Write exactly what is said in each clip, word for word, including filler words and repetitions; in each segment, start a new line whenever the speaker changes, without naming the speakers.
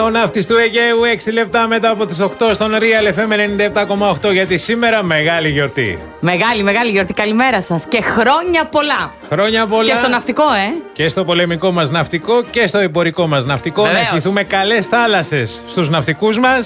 Ο ναύτης του Αιγαίου, έξι λεπτά μετά από τις οκτώ στον Real εφ εμ ενενήντα επτά κόμμα οκτώ, γιατί σήμερα μεγάλη γιορτή.
Μεγάλη, μεγάλη γιορτή. Καλημέρα σας και χρόνια πολλά.
Χρόνια πολλά.
Και στο ναυτικό, ε.
Και στο πολεμικό μας ναυτικό και στο εμπορικό μας ναυτικό.
Βεβαίως.
Να ευχηθούμε καλές θάλασσες στους ναυτικούς μας.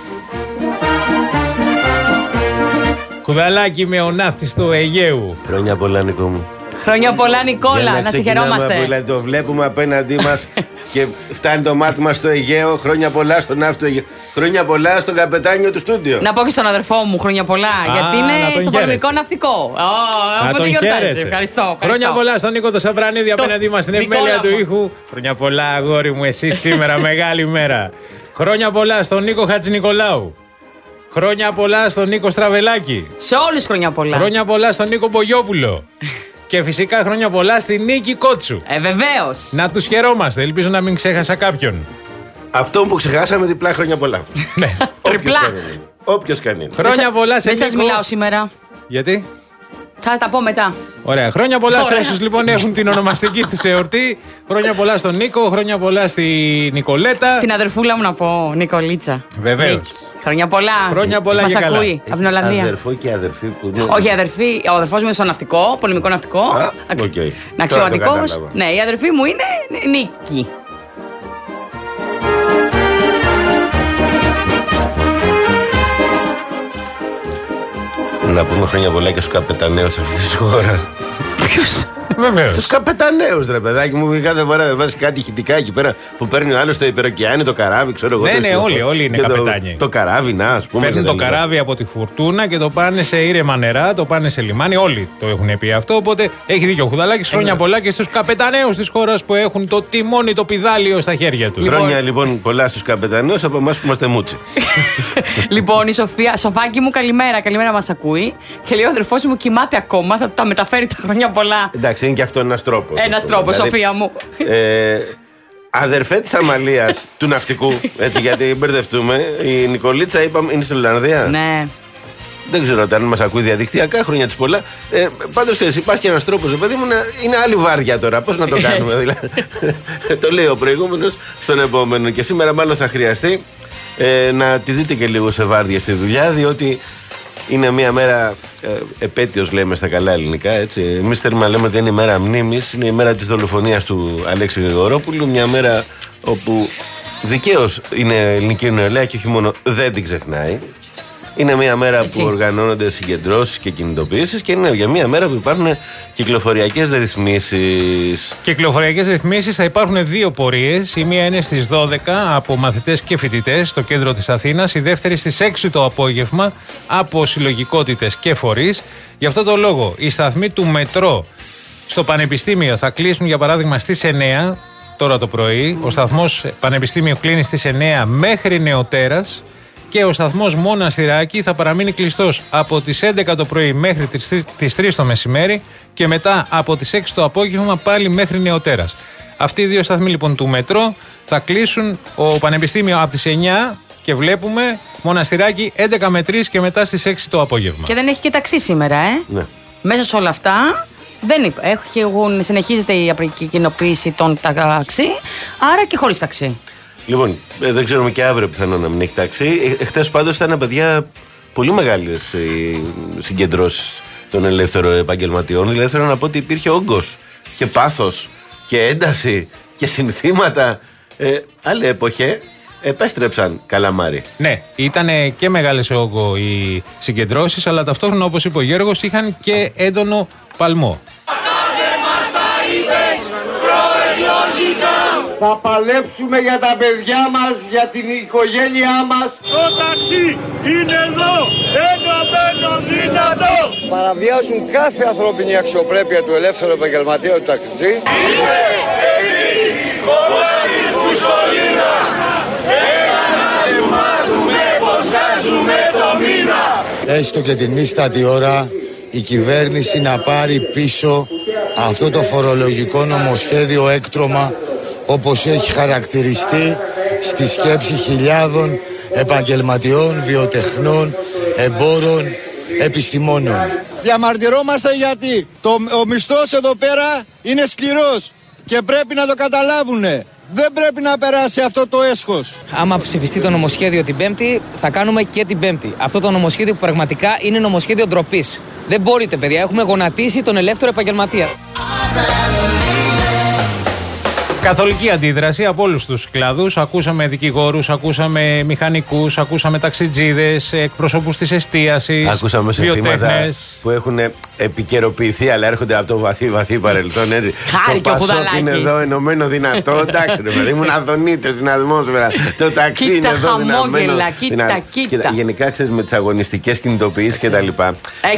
Κουδαλάκι με ο ναύτης του Αιγαίου.
Χρόνια πολλά, Νίκο μου.
Χρόνια πολλά, Νικόλα. Να, να σε χαιρόμαστε.
Από, δηλαδή, το βλέπουμε απέναντί μας και φτάνει το μάτι μας στο Αιγαίο. Χρόνια πολλά στον ναύτη του Αιγαίου. Χρόνια πολλά στον καπετάνιο του στούντιο.
Να πω και στον αδερφό μου χρόνια πολλά.
Α,
γιατί είναι στο πολεμικό ναυτικό.
Να τον χαίρεσαι.
Ευχαριστώ, ευχαριστώ.
Χρόνια πολλά στον Νίκο το Σαβρανίδη απέναντί μας στην επιμέλεια του ήχου. Χρόνια πολλά, αγόρι μου, εσύ σήμερα μεγάλη μέρα. Χρόνια πολλά στον Νίκο Χατζηνικολάου. Χρόνια πολλά στον Νίκο Στραβελάκη.
Σε όλους χρόνια πολλά.
Χρόνια πολλά στον Νίκο Μπογιόπουλο. Και φυσικά χρόνια πολλά στη Νίκη Κότσου.
Ε, βεβαίως.
Να τους χαιρόμαστε. Ελπίζω να μην ξέχασα κάποιον.
Αυτό που ξεχάσαμε, διπλά χρόνια πολλά.
Ναι.
Τριπλά.
Όποιος κάνει.
Χρόνια πολλά σε
Δεν σας
Νίκο.
μιλάω σήμερα.
Γιατί?
Θα τα πω μετά.
Ωραία. Χρόνια πολλά σε
Ωραία.
όσους λοιπόν έχουν την ονομαστική τους εορτή. Χρόνια πολλά στον Νίκο. Χρόνια πολλά στη Νικολέτα.
Στην αδερφούλα μου να πω, Νικολίτσα.
Βεβαίως.
Νίκη. Χρόνια πολλά.
Χρόνια πολλά
Μας
και καλά.
ακούει από την Ολλανδία.
Αδερφό και αδερφή που είναι.
Όχι, η αδερφή, ο αδερφός μου είναι στο ναυτικό, πολεμικό ναυτικό.
Α,
Ακ-
οκ.
Να
Τώρα το
αξιωματικός.
κατάλαβα.
Ναι, η αδερφή μου είναι Νίκη.
Να πούμε χρόνια πολλά και στους καπεταναίους αυτής της χώρας.
Ποιους?
Βεβαίως.
Τους καπεταναίους, ρε παιδάκι μου, κάθε φορά δεν βάζει κάτι ηχητικά εκεί πέρα που παίρνει ο άλλος στο υπεροκειάνι, το καράβι, ξέρω εγώ.
Ναι,
το
ναι,
στυλ-
όλοι, όλοι είναι
και το-
καπετάνιοι.
Το καράβι, να, ας πούμε.
Παίρνουν
και τα
το
λοιπά.
καράβι από τη φουρτούνα και το πάνε σε ήρεμα νερά, το πάνε σε λιμάνι. Όλοι το έχουν πει αυτό. Οπότε έχει δίκιο ο Χουδαλάκης. Χρόνια πολλά και στους καπεταναίους της χώρας που έχουν το τιμόνι, το πηδάλιο στα χέρια τους.
Χρόνια λοιπόν πολλά στους καπεταναίους από εμάς που είμαστε μούτσι.
Λοιπόν, η Σοφία, Σοφάκι μου, καλημέρα, καλημέρα μας ακούει. Και λέει ο αδερφός μου κοιμάται ακόμα, θα τα μεταφέρει τα χρόνια πολλά.
Εντάξει, είναι και αυτό ένας τρόπος.
Ένας τρόπος, Σοφία μου.
Ε, αδερφέ της Αμαλίας του ναυτικού, έτσι γιατί μην μπερδευτούμε, η Νικολίτσα είπαμε, είναι στην Ολλανδία.
Ναι.
Δεν ξέρω αν μας ακούει διαδικτυακά, χρόνια της πολλά. Ε, πάντως ξέρεις, υπάρχει και ένας τρόπος, παιδί μου, να είναι άλλη βάρδια τώρα. Πώς να το κάνουμε, δηλαδή. Το λέει ο προηγούμενος στον επόμενο. Και σήμερα μάλλον θα χρειαστεί ε, να τη δείτε και λίγο σε βάρδια στη δουλειά, διότι είναι μια μέρα ε, επέτειος, λέμε στα καλά ελληνικά. Έτσι. Εμείς θέλουμε να λέμε ότι είναι η μέρα μνήμης, είναι η μέρα της δολοφονίας του Αλέξη Γρηγορόπουλου. Μια μέρα όπου δικαίως είναι ελληνική νεολαία και όχι μόνο δεν την ξεχνάει. Είναι μια μέρα
Έτσι.
που οργανώνονται συγκεντρώσεις και κινητοποιήσεις και είναι για μια μέρα που υπάρχουν κυκλοφοριακές ρυθμίσεις.
Κυκλοφοριακές ρυθμίσεις θα υπάρχουν δύο πορείες. Η μία είναι στις δώδεκα από μαθητές και φοιτητές στο κέντρο της Αθήνας. Η δεύτερη στις έξι το απόγευμα από συλλογικότητες και φορείς. Γι' αυτό το λόγο οι σταθμοί του μετρό στο Πανεπιστήμιο θα κλείσουν για παράδειγμα στις εννέα τώρα το πρωί. Ο σταθμός Πανεπιστήμιο κλείνει στις εννέα μέχρι νεοτέρας. Και ο σταθμός Μοναστηράκη θα παραμείνει κλειστός από τις έντεκα το πρωί μέχρι τις τρεις το μεσημέρι και μετά από τις έξι το απόγευμα πάλι μέχρι νεοτέρας. Αυτοί οι δύο σταθμοί λοιπόν του μετρό θα κλείσουν. Ο Πανεπιστήμιο από τις εννιά και βλέπουμε Μοναστηράκη έντεκα με τρεις και μετά στις έξι το απόγευμα.
Και δεν έχει και ταξί σήμερα, ε.
Ναι.
Μέσα σε όλα αυτά δεν είπα. Έχουν, συνεχίζεται η αποκοινοποίηση των ταξί, άρα και χωρίς ταξί.
Λοιπόν, ε, δεν ξέρουμε και αύριο πιθανόν να μην έχει ταξί. Ε, χτες πάντως ήταν, παιδιά, πολύ μεγάλες οι συγκεντρώσεις των ελεύθερων επαγγελματιών. Δηλαδή θέλω να πω ότι υπήρχε όγκος και πάθος και ένταση και συνθήματα. Ε, άλλη εποχέ επέστρεψαν καλαμάρι.
Ναι, ήταν και μεγάλες σε όγκο οι συγκεντρώσεις, αλλά ταυτόχρονα όπως είπε ο Γιώργος είχαν και έντονο παλμό.
Θα παλέψουμε για τα παιδιά μας, για την οικογένειά μας.
Το ταξί είναι εδώ, ενωμένο δυνατό.
Παραβιάζουν κάθε ανθρώπινη αξιοπρέπεια του ελεύθερου επαγγελματία του ταξιτζή.
Είσαι εκεί, κομμάτι Μουσολίνα. Έλα να σου μάθουμε πως βγάζουμε το μήνα.
Έστω και την ίστατη ώρα η κυβέρνηση να πάρει πίσω αυτό το φορολογικό νομοσχέδιο έκτρωμα όπως έχει χαρακτηριστεί στη σκέψη χιλιάδων επαγγελματιών, βιοτεχνών, εμπόρων, επιστημόνων.
Διαμαρτυρόμαστε γιατί το, ο μισθός εδώ πέρα είναι σκληρός. και πρέπει να το καταλάβουνε. Δεν πρέπει να περάσει αυτό το έσχος.
Άμα ψηφιστεί το νομοσχέδιο την Πέμπτη, θα κάνουμε και την Πέμπτη. Αυτό το νομοσχέδιο που πραγματικά είναι νομοσχέδιο ντροπής. Δεν μπορείτε, παιδιά, έχουμε γονατίσει τον ελεύθερο επαγγελματία.
Καθολική αντίδραση από όλους τους κλάδους. Ακούσαμε δικηγόρους, ακούσαμε μηχανικούς, ακούσαμε ταξιτζίδες, εκπροσώπους της εστίασης,
ακούσαμε σε θύματα που έχουν επικαιροποιηθεί, αλλά έρχονται από το βαθύ βαθύ παρελθόν. Έτσι.
Χάρη
το Πασόκ είναι εδώ ενωμένο δυνατό. Εντάξει, ρε παιδί, ήμουν αδονίτες στην ατμόσφαιρα. Το ταξί είναι εδώ δυναμένο.
Κοίτα, κοίτα.
Γενικά, ξέρεις, με τις αγωνιστικές κινητοποιήσεις και τα λοιπά.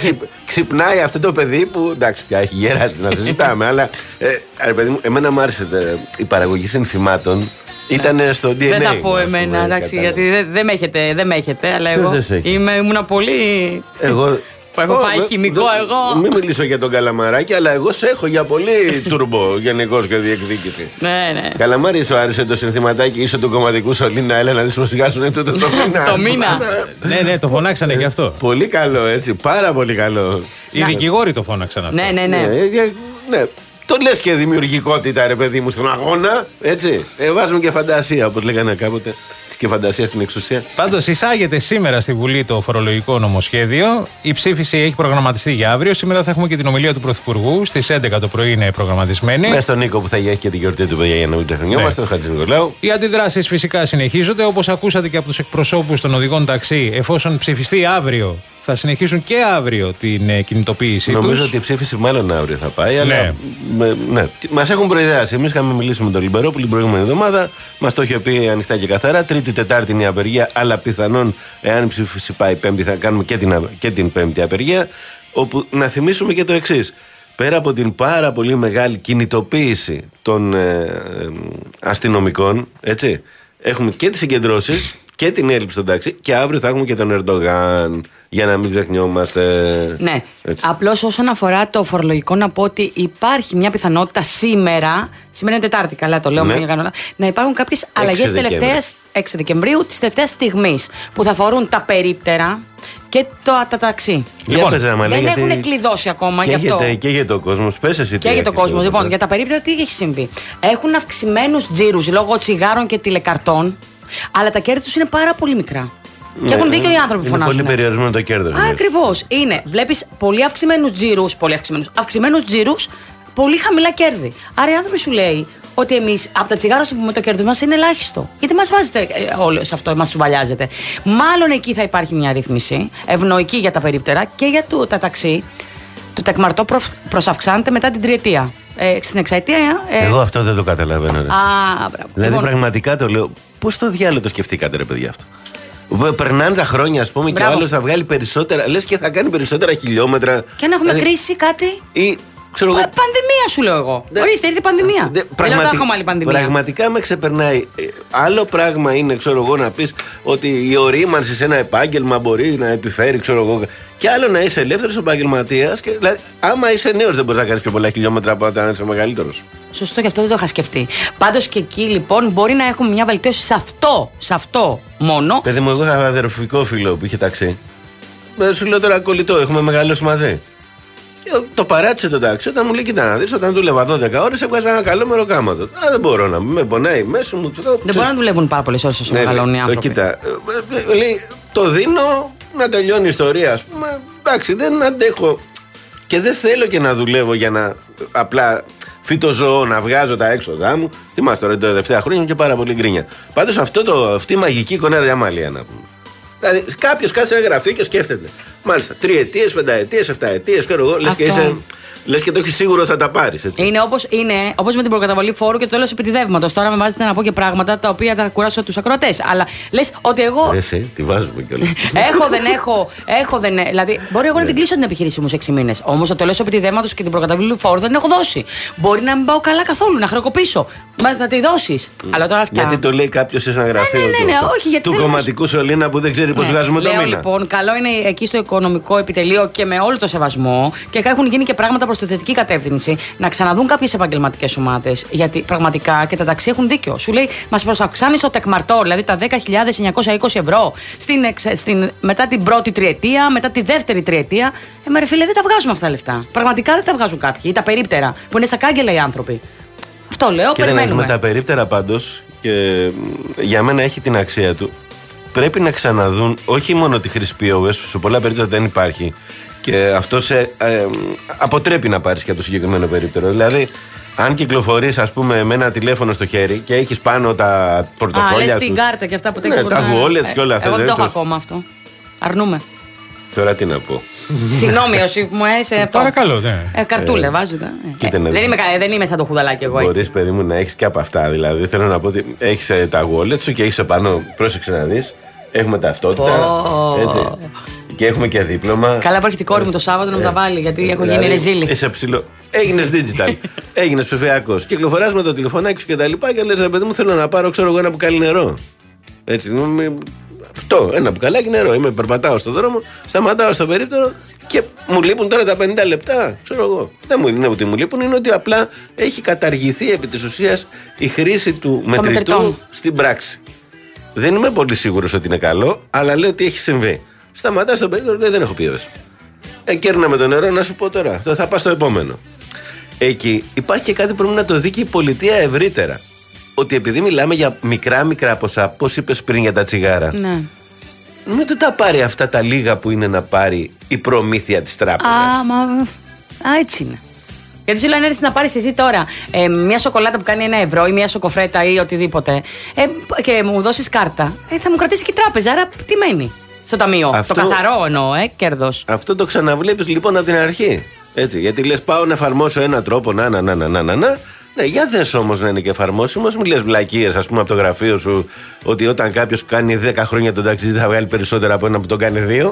Ξυπνάει αυτό το παιδί που, εντάξει, πια έχει γεράσει να συζητάμε, αλλά ρε παιδί μου, εμένα μου άρεσε η παραγωγή συνθημάτων. Ήταν στο ντι εν έι.
Δεν θα πω εμένα, εντάξει, γιατί δεν δε με έχετε, δεν με έχετε, αλλά εγώ είμαι, ήμουνα πολύ.
Εγώ.
Που έχω πάει χημικό, εγώ.
Μην μιλήσω για τον Καλαμαράκη, αλλά εγώ σε έχω για πολύ τουρμπο γενικώς και διεκδίκηση.
Ναι, ναι.
Καλαμάρη, σου άρεσε το συνθηματάκι ίσο του κομματικού Σωλήνα, έλα να δεις πως βγάζουν το μήνα.
Το μήνα.
Ναι, ναι, το φωνάξανε γι' αυτό.
Πολύ καλό, έτσι, πάρα πολύ καλό.
Οι δικηγόροι το φώναξαν αυτό.
Ναι, ναι, ναι.
Ναι. Το λες και δημιουργικότητα, ρε παιδί μου, στον αγώνα, έτσι. Ε, βάζουμε και φαντασία, όπως λέγανε κάποτε. Και φαντασία στην εξουσία.
Πάντως, εισάγεται σήμερα στη Βουλή το φορολογικό νομοσχέδιο. Η ψήφιση έχει προγραμματιστεί για αύριο. Σήμερα θα έχουμε και την ομιλία του Πρωθυπουργού. Στις έντεκα το πρωί είναι προγραμματισμένη.
Με στον Νίκο που θα έχει και την γιορτή του παιδιά για να μην τεχνιόμαστε, τον Χατζηνικολάου.
Οι αντιδράσεις φυσικά συνεχίζονται. Όπως ακούσατε και από τους εκπροσώπους των οδηγών ταξί, εφόσον ψηφιστεί αύριο, θα συνεχίσουν και αύριο την ε, κινητοποίησή τους.
Νομίζω ότι η ψήφιση μάλλον αύριο θα πάει.
Ναι.
Αλλά με, ναι. Μας έχουν προειδεάσει. Εμείς είχαμε μιλήσει με τον Λιμπερόπουλο την προηγούμενη εβδομάδα. Μας το είχε πει ανοιχτά και καθαρά. Τρίτη, Τετάρτη είναι η απεργία. Αλλά πιθανόν, εάν η ψήφιση πάει Πέμπτη, θα κάνουμε και την, και την Πέμπτη απεργία. Όπου να θυμίσουμε και το εξής. Πέρα από την πάρα πολύ μεγάλη κινητοποίηση των ε, ε, αστυνομικών, έτσι, έχουμε και τις συγκεντρώσεις και την έλλειψη των τάξη και αύριο θα έχουμε και τον Ερντογάν. Για να μην ξεχνιόμαστε.
Ναι. Απλώς όσον αφορά το φορολογικό, να πω ότι υπάρχει μια πιθανότητα σήμερα, σήμερα είναι Τετάρτη, καλά το λέω, ναι. να υπάρχουν κάποιες αλλαγές τελευταίας έξι Δεκεμβρίου, της τελευταίας στιγμής, που θα αφορούν τα περίπτερα και το, τα ταξί.
Λοιπόν,
δεν έχουν κλειδώσει ακόμα γι' αυτό.
Και για το κόσμο, πες εσύ.
Και για το κόσμο. Λοιπόν, για τα περίπτερα τι έχει συμβεί. Έχουν αυξημένους τζίρους λόγω τσιγάρων και τηλεκαρτών, αλλά τα κέρδη τους είναι πάρα πολύ μικρά. Και έχουν δίκιο οι άνθρωποι που φωνάζουν.
Είναι πολύ περιορισμένο το κέρδος.
Ακριβώς. Είναι. Βλέπεις πολύ αυξημένους τζίρους, πολύ αυξημένους, αυξημένους τζίρους, πολύ χαμηλά κέρδη. Άρα οι άνθρωποι σου λέει ότι εμείς από τα τσιγάρα σου πούμε το κέρδος μας είναι ελάχιστο. Γιατί μας βάζετε ε, όλοι σε αυτό, μας τσουβαλιάζετε. Μάλλον εκεί θα υπάρχει μια ρύθμιση ευνοϊκή για τα περίπτερα και για το, τα ταξί. Το τεκμαρτό προ, προσαυξάνεται μετά την τριετία. Ε, στην εξαετία. Ε,
Εγώ αυτό δεν το καταλαβαίνω.
Α, μπράβο.
Δηλαδή
λοιπόν,
πραγματικά το λέω. Πώς το διάλογο το σκεφτήκατε, ρε παιδιά αυτό. Περνάνε τα χρόνια, ας πούμε,
Μπράβο.
και ο άλλος θα βγάλει περισσότερα. Λες και θα κάνει περισσότερα χιλιόμετρα.
Και να έχουμε
δηλαδή,
κρίση κάτι.
Ή, ξέρω,
Πα, πανδημία σου λέω εγώ.
Δε,
Ορίστε, ήρθε η πανδημία.
Δε, πραγματι,
δεν έχουμε άλλη πανδημία.
Πραγματικά με ξεπερνάει. Άλλο πράγμα είναι, ξέρω εγώ, να πεις ότι η ορίμανση σε ένα επάγγελμα μπορεί να επιφέρει, ξέρω εγώ. Και άλλο να είσαι ελεύθερος επαγγελματίας. Δηλαδή, άμα είσαι νέος, δεν μπορείς να κάνεις πιο πολλά χιλιόμετρα από όταν είσαι μεγαλύτερος.
Σωστό, γι' αυτό δεν το είχα σκεφτεί. Πάντως και εκεί λοιπόν μπορεί να έχουμε μια βελτίωση σε αυτό, σε αυτό μόνο.
Παιδί μου, εγώ είχα αδερφικό φίλο που είχε ταξί. Σου λέω τώρα κολλητό, έχουμε μεγαλώσει μαζί. Και το παράτησε το ταξί όταν μου λέει: Κοίτα να δεις, όταν δούλευα δώδεκα ώρες έβγαζα ένα καλό μεροκάματο. Α, δεν μπορώ να με πονάει μέσα μου. Το,
δεν μπορώ να δουλεύουν πάρα πολλές ώρες όσο
ναι,
μεγαλώνουν οι άνθρωποι.
Κοίτα, λέει, το δίνω να τελειώνει η ιστορία, ας πούμε. Εντάξει, δεν αντέχω. Και δεν θέλω και να δουλεύω για να απλά φυτοζωώ, να βγάζω τα έξοδά μου. Θυμάστε τώρα, τα τελευταία χρόνια και πάρα πολύ γκρίνια. Πάντως αυτό το, αυτή η μαγική εικόνα είναι αμάλια να πούμε. Δηλαδή κάποιος κάτσε ένα γραφείο και σκέφτεται. Μάλιστα, τριετίες, πενταετίες, εφταετίες, ξέρω εγώ, λες και είσαι. Λες και το έχεις σίγουρο θα τα πάρεις.
Είναι όπως είναι, όπως με την προκαταβολή φόρου και το τέλος επιτιδεύματος. Τώρα με βάζετε να πω και πράγματα τα οποία θα κουράσω τους ακροατές. Αλλά λες ότι εγώ.
Εσύ, τη βάζουμε κιόλας.
Έχω, δεν έχω, έχω, δεν. Δηλαδή, μπορεί εγώ να την κλείσω την επιχείρησή μου σε έξι μήνες. Όμως το τέλος επιτιδεύματος και την προκαταβολή φόρου δεν έχω δώσει. Μπορεί να μην πάω καλά καθόλου, να χρεοκοπήσω. Μα θα τη δώσεις.
Mm.
Αλλά τώρα αυτά.
Γιατί το λέει κάποιος σε ένα γραφείο
ναι, ναι, ναι, ναι,
του,
όχι, γιατί
του κομματικού Σωλήνα που δεν ξέρει πώς βγάζουμε το μήνα.
Λοιπόν, καλό είναι εκεί στο οικονομικό επιτελείο και με όλο το σεβασμό και έχουν γίνει και πράγματα προς τη θετική κατεύθυνση να ξαναδούν κάποιες επαγγελματικές ομάδες. Γιατί πραγματικά και τα ταξί έχουν δίκιο. Σου λέει, μας προσαυξάνει το τεκμαρτό, δηλαδή τα δέκα χιλιάδες εννιακόσια είκοσι ευρώ στην, στην, μετά την πρώτη τριετία, μετά τη δεύτερη τριετία. Ε, μα ρε φίλε, δεν τα βγάζουν αυτά τα λεφτά. Πραγματικά δεν τα βγάζουν κάποιοι. Ή τα περίπτερα που είναι στα κάγκελα οι άνθρωποι. Αυτό λέω,
και
περιμένουμε.
Με τα περίπτερα πάντως, και για μένα έχει την αξία του. Πρέπει να ξαναδούν όχι μόνο τη χρήση πι ο ες, σε πολλά περίπτωση δεν υπάρχει. Και αυτό σε ε, αποτρέπει να πάρεις και το συγκεκριμένο περίπτερο. Δηλαδή, αν κυκλοφορείς, ας πούμε, με ένα τηλέφωνο στο χέρι και έχεις πάνω τα πορτοφόλια σου.
Α, λες την κάρτα και αυτά που τα έχεις.
Ναι, τα wallets και όλα αυτά.
Εγώ δεν το έχω ακόμα αυτό. Αρνούμε.
Τώρα τι να πω.
Συγγνώμη, όσοι μου έσε αυτό.
Παρακαλώ, ναι.
Ε, καρτούλα, ε, βάζω. Ε. Ε, δεν, είμαι, δεν είμαι σαν το χουδαλάκι εγώ.
Μπορείς, παιδί μου, να έχεις και από αυτά. Δηλαδή, θέλω να πω ότι έχεις ε, τα wallets σου και έχεις επάνω. Πρόσεξε να δεις. Έχουμε ταυτότητα. Oh. Έτσι. Και έχουμε και δίπλωμα.
Καλά που έρχεται η κόρη μου το Σάββατο να μου τα βάλει, γιατί έχω
δηλαδή,
γίνει ρεζίλη.
Είσαι ψηλό. Έγινες digital. Έγινες ψηφιακός. Κυκλοφοράς με το τηλεφωνάκι σου και τα λοιπά και λες, παιδί μου, θέλω να πάρω, ξέρω εγώ, ένα μπουκάλι νερό. Έτσι. Αυτό, ένα μπουκαλάκι νερό. Είμαι, περπατάω στον δρόμο, σταματάω στο περίπτερο και μου λείπουν τώρα τα πενήντα λεπτά. Ξέρω εγώ. Δεν μου είναι ότι μου λείπουν, είναι ότι απλά έχει καταργηθεί επί της ουσίας η χρήση του μετρητού μετρητών στην πράξη. Δεν είμαι πολύ σίγουρος ότι είναι καλό, αλλά λέω ότι έχει συμβεί. Σταματά στο περίπτερο, λέει δεν έχω πι ο ες. Ε, κέρνα με το νερό, να σου πω τώρα. Θα πάω στο επόμενο. Εκεί υπάρχει και κάτι που πρέπει να το δει και η πολιτεία ευρύτερα. Ότι επειδή μιλάμε για μικρά μικρά ποσά, πώς είπες πριν για τα τσιγάρα.
Ναι.
Μην του τα πάρει αυτά τα λίγα που είναι να πάρει η προμήθεια της τράπεζας.
Α, μα. Α, έτσι είναι. Γιατί σου λένε έρθει να πάρει εσύ τώρα ε, μια σοκολάτα που κάνει ένα ευρώ ή μια σοκοφρέτα ή οτιδήποτε ε, και μου δώσει κάρτα, ε, θα μου κρατήσει και η τράπεζα. Άρα τι μένει στο ταμείο. Αυτό, το καθαρό εννοώ, ε, κέρδος. Αυτό
το ξαναβλέπεις λοιπόν από την αρχή. Έτσι, γιατί λες πάω να εφαρμόσω έναν τρόπο, να, να, να, να, να, να, να. Ναι, για δες όμως να είναι και εφαρμόσιμος. Μην λες βλακίες, ας πούμε, από το γραφείο σου ότι όταν κάποιος κάνει δέκα χρόνια τον ταξίδι θα βγάλει περισσότερα από ένα που τον κάνει δύο.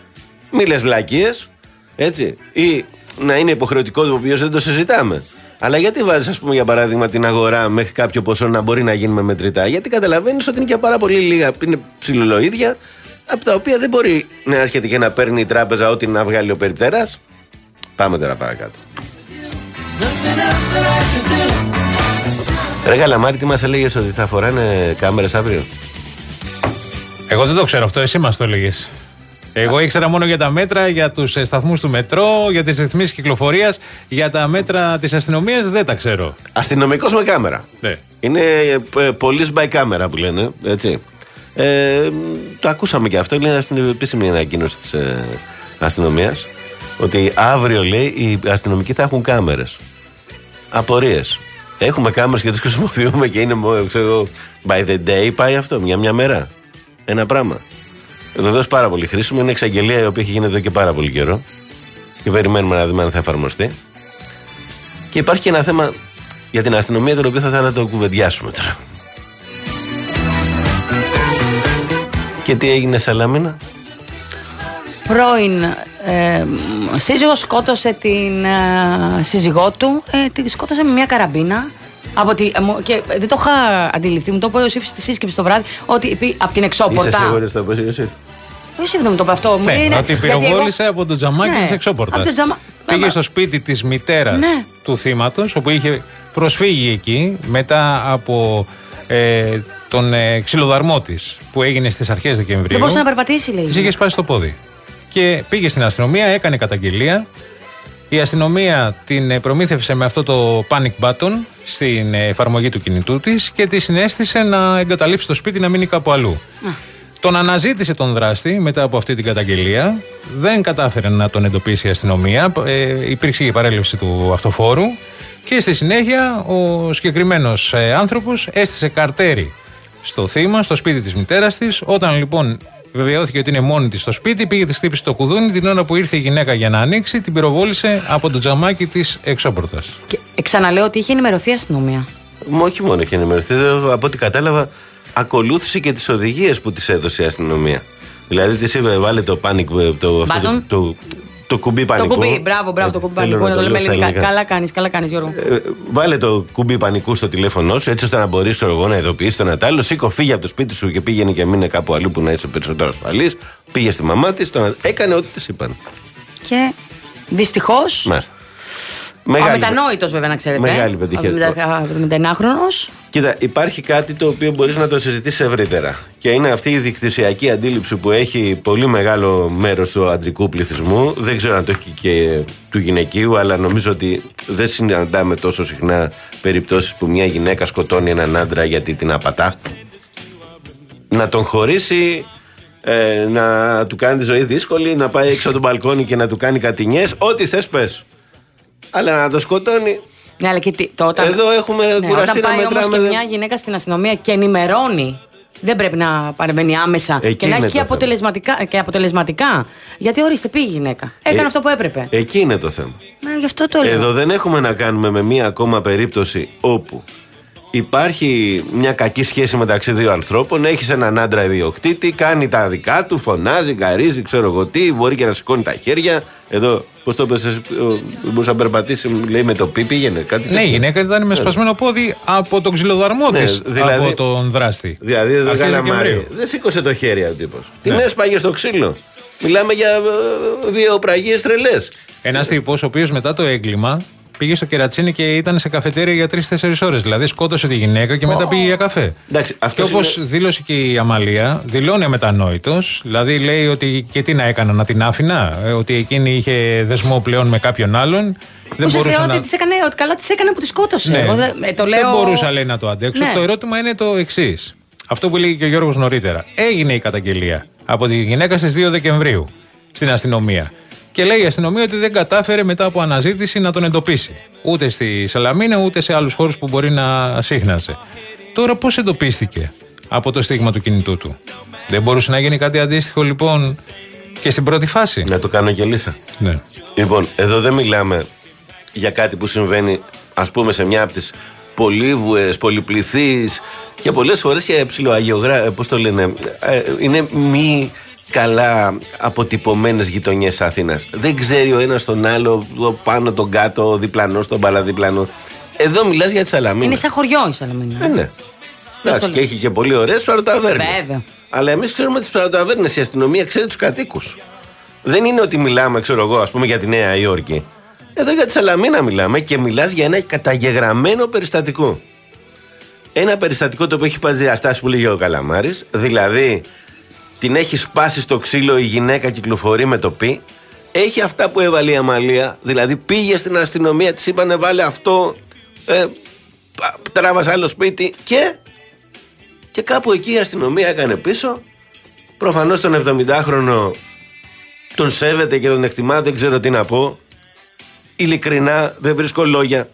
Μην λες βλακίες, έτσι. Ή να είναι υποχρεωτικό το οποίο δεν το συζητάμε. Αλλά γιατί βάζεις, ας πούμε, για παράδειγμα, την αγορά μέχρι κάποιο ποσό να μπορεί να γίνει με μετρητά? Γιατί καταλαβαίνεις ότι είναι και πάρα πολύ λίγα, είναι ψιλολοίδια, από τα οποία δεν μπορεί να έρχεται και να παίρνει η τράπεζα ό,τι να βγάλει ο περιπτεράς. Πάμε τώρα παρακάτω. Ρε Καλαμάρη, τι μας έλεγες ότι θα φοράνε κάμερες αύριο?
Εγώ δεν το ξέρω αυτό, εσύ μας το έλεγες. Εγώ ήξερα μόνο για τα μέτρα, για τους σταθμούς του μετρό, για τις ρυθμίσεις κυκλοφορίας, για τα μέτρα της αστυνομίας δεν τα ξέρω.
Αστυνομικός με κάμερα.
Ναι.
Είναι police by camera που λένε, έτσι. Ε, το ακούσαμε και αυτό, είναι στην επίσημη ανακοίνωση της ε, αστυνομίας, ότι αύριο, λέει, οι αστυνομικοί θα έχουν κάμερες. Απορίες. Έχουμε κάμερες και τις χρησιμοποιούμε και είναι, ξέρω, by the day πάει αυτό, μια μια μέρα. Ένα πράγμα. Βεβαίως πάρα πολύ χρήσιμο. Είναι εξαγγελία η οποία έχει γίνει εδώ και πάρα πολύ καιρό. Και περιμένουμε να δούμε αν θα εφαρμοστεί. Και υπάρχει και ένα θέμα για την αστυνομία, το οποίο θα ήθελα να το κουβεντιάσουμε τώρα. Και τι έγινε, Σαλαμίνα?
Πρώην ε, σύζυγος σκότωσε την ε, σύζυγό του, ε, τη σκότωσε με μια καραμπίνα. Από τη, ε, και δεν το είχα αντιληφθεί, μου το είπε ο Ιωσήφ στη σύσκεψη το βράδυ, ότι από την εξώπορτα.
Είσαι σίγουρη στο πως Ιωσήφ?
Ο Ιωσήφ δεν μου το είπε αυτό.
Ναι,
είναι,
ότι πυροβόλησε εγώ... από το τζαμάκι
ναι,
της εξώπορτας.
Τζαμα...
Πήγε στο σπίτι της μητέρας, ναι, του θύματος, όπου είχε προσφύγει εκεί μετά από ε, τον ε, ξυλοδαρμό της που έγινε στις αρχές Δεκεμβρίου.
Δεν μπορούσε να περπατήσει, λέει.
Της είχε σπάσει το πόδι. Και πήγε στην αστυνομία, έκανε καταγγελία. Η αστυνομία την προμήθευσε με αυτό το panic button στην εφαρμογή του κινητού της και τη συνέστησε να εγκαταλείψει το σπίτι, να μείνει κάπου αλλού. Α. Τον αναζήτησε τον δράστη μετά από αυτή την καταγγελία. Δεν κατάφερε να τον εντοπίσει η αστυνομία. Ε, υπήρξε η παρέλευση του αυτοφόρου. Και στη συνέχεια ο συγκεκριμένος ε, άνθρωπος έστησε καρτέρι στο θύμα, στο σπίτι της μητέρας της. Όταν λοιπόν βεβαιώθηκε ότι είναι μόνη της στο σπίτι, πήγε, της χτύπησε το κουδούνι. Την ώρα που ήρθε η γυναίκα για να ανοίξει, την πυροβόλησε από το τζαμάκι της εξώπορτας. Και
ξαναλέω ότι είχε ενημερωθεί η αστυνομία.
Μα όχι μόνο είχε ενημερωθεί, από ό,τι κατάλαβα, ακολούθησε και τις οδηγίες που της έδωσε η αστυνομία. Δηλαδή της είπε, βάλε το panic, το, αυτό, το, το, το κουμπί πανικού.
Το κουμπί, μπράβο, μπράβο, το κουμπί πανικού. Να το λέμε ελληνικά. Καλά κάνεις, καλά κάνεις, Γιώργο.
Ε, βάλε το κουμπί πανικού στο τηλέφωνό σου, έτσι ώστε να μπορείς εγώ να ειδοποιήσεις τον Ατάλληλο. Σήκω, φύγε από το σπίτι σου και πήγαινε και μείνε κάπου αλλού που να είσαι περισσότερο ασφαλής. Πήγε στη μαμά της, τον... έκανε ό,τι της είπαν.
Και δυστυχώς.
Μάλιστα.
Αμετανόητος βέβαια, να ξέρετε.
Μεγάλη πετυχία.
εβδομήντα εννιάχρονος.
Κοίτα, υπάρχει κάτι το οποίο μπορείς να το συζητήσεις ευρύτερα. Και είναι αυτή η δικτυσιακή αντίληψη που έχει πολύ μεγάλο μέρος του αντρικού πληθυσμού. Δεν ξέρω αν το έχει και του γυναικείου, αλλά νομίζω ότι δεν συναντάμε τόσο συχνά περιπτώσεις που μια γυναίκα σκοτώνει έναν άντρα γιατί την απατά. Να τον χωρίσει, ε, να του κάνει τη ζωή δύσκολη, να πάει έξω από τον μπαλκόνι και να του κάνει κατηνιές. Ό,τι θες πες. Αλλά να το σκοτώνει.
Ναι, αλλά και τι, το, όταν,
εδώ έχουμε
ναι,
κουραστεί
όταν
να
πάει
μετράμε.
Όμως και μια γυναίκα στην αστυνομία και ενημερώνει, δεν πρέπει να παρεμβαίνει άμεσα
Εκεί
και να έχει και αποτελεσματικά, και αποτελεσματικά. Γιατί ορίστε, πήγε η γυναίκα. Έκανε
Ε,
αυτό που έπρεπε.
Εκεί είναι το θέμα.
Μα γι' αυτό το λέω.
Εδώ δεν έχουμε να κάνουμε με μία ακόμα περίπτωση όπου υπάρχει μια κακή σχέση μεταξύ δύο ανθρώπων. Έχεις έναν άντρα ιδιοκτήτη, κάνει τα δικά του, φωνάζει, γκαρίζει, ξέρω εγώ τι, μπορεί και να σηκώνει τα χέρια. Εδώ, πώς το πες, μπορούσε να περπατήσει, λέει με το πι, πήγαινε κάτι.
Ναι, η γυναίκα ήταν με σπασμένο πόδι από τον ξυλοδαρμό
Ναι,
της,
δηλαδή-
από τον δράστη.
Δηλαδή εδώ
Αρχές
καλαμάρι.
Δεκεμβρίου.
Δεν σήκωσε το χέρι ο τύπος. Την
Ναι.
έσπαγε στο ξύλο. Μιλάμε για ε, βιαιοπραγίες τρελές.
Ένας τύπος ο οποίος μετά το έγκλημα πήγε στο κερατσίνι και ήταν σε καφετέρια για τρεις-τέσσερις ώρες. Δηλαδή σκότωσε τη γυναίκα και μετά πήγε για καφέ.
Εντάξει,
Και
αυτός
όπως
είναι-
δήλωσε και η Αμαλία, δηλώνει αμετανόητος. Δηλαδή λέει ότι και τι να έκανα, να την άφηνα, ε, ότι εκείνη είχε δεσμό πλέον με κάποιον άλλον. Δεν
Ουσιαστικά
μπορούσε
ότι,
να.
της έκανε, ότι καλά της έκανε που τη σκότωσε.
Ναι.
Εγώ δεν, ε, το λέω...
Δεν μπορούσα, λέει, να το αντέξω.
Ναι.
Το ερώτημα είναι το εξής. Αυτό που λέγει και ο Γιώργος νωρίτερα. Έγινε η καταγγελία από τη γυναίκα στις δύο Δεκεμβρίου στην αστυνομία. Και λέει η αστυνομία ότι δεν κατάφερε μετά από αναζήτηση να τον εντοπίσει. Ούτε στη Σαλαμίνα ούτε σε άλλους χώρους που μπορεί να σύχναζε. Τώρα πώς εντοπίστηκε από το στίγμα του κινητού του? Δεν μπορούσε να γίνει κάτι αντίστοιχο λοιπόν και στην πρώτη φάση?
Να το κάνω και λύσα.
Ναι.
Λοιπόν, εδώ δεν μιλάμε για κάτι που συμβαίνει, ας πούμε, σε μια από τις πολύβουες, πολυπληθείς και πολλές φορές και ψιλοαγιογρά, πώς το λένε, ε, είναι μη καλά αποτυπωμένες γειτονιές Αθήνας. Δεν ξέρει ο ένας τον άλλο, το πάνω, τον κάτω, ο διπλανός, τον παραδιπλανό. Εδώ μιλάς για τη Σαλαμίνα.
Είναι σαν χωριό η Σαλαμίνα.
Ε, ναι. Εντάξει, και έχει και πολύ ωραίες ψαροταβέρνες.
Βέβαια.
Αλλά εμείς ξέρουμε τις ψαροταβέρνες, η αστυνομία ξέρει τους κατοίκους. Δεν είναι ότι μιλάμε, ξέρω εγώ, ας πούμε, για τη Νέα Υόρκη. Εδώ για τη Σαλαμίνα μιλάμε και μιλάς για ένα καταγεγραμμένο περιστατικό. Ένα περιστατικό το οποίο έχει πάρει διαστάσεις που λέγει ο Καλαμάρης, δηλαδή την έχει σπάσει στο ξύλο, η γυναίκα κυκλοφορεί με το πι. Έχει αυτά που έβαλε η Αμαλία, δηλαδή πήγε στην αστυνομία, της είπανε βάλε αυτό, ε, τράβασε άλλο σπίτι και, και κάπου εκεί η αστυνομία έκανε πίσω. Προφανώς τον εβδομηντάχρονο τον σέβεται και τον εκτιμά, δεν ξέρω τι να πω. Ειλικρινά δεν βρίσκω λόγια.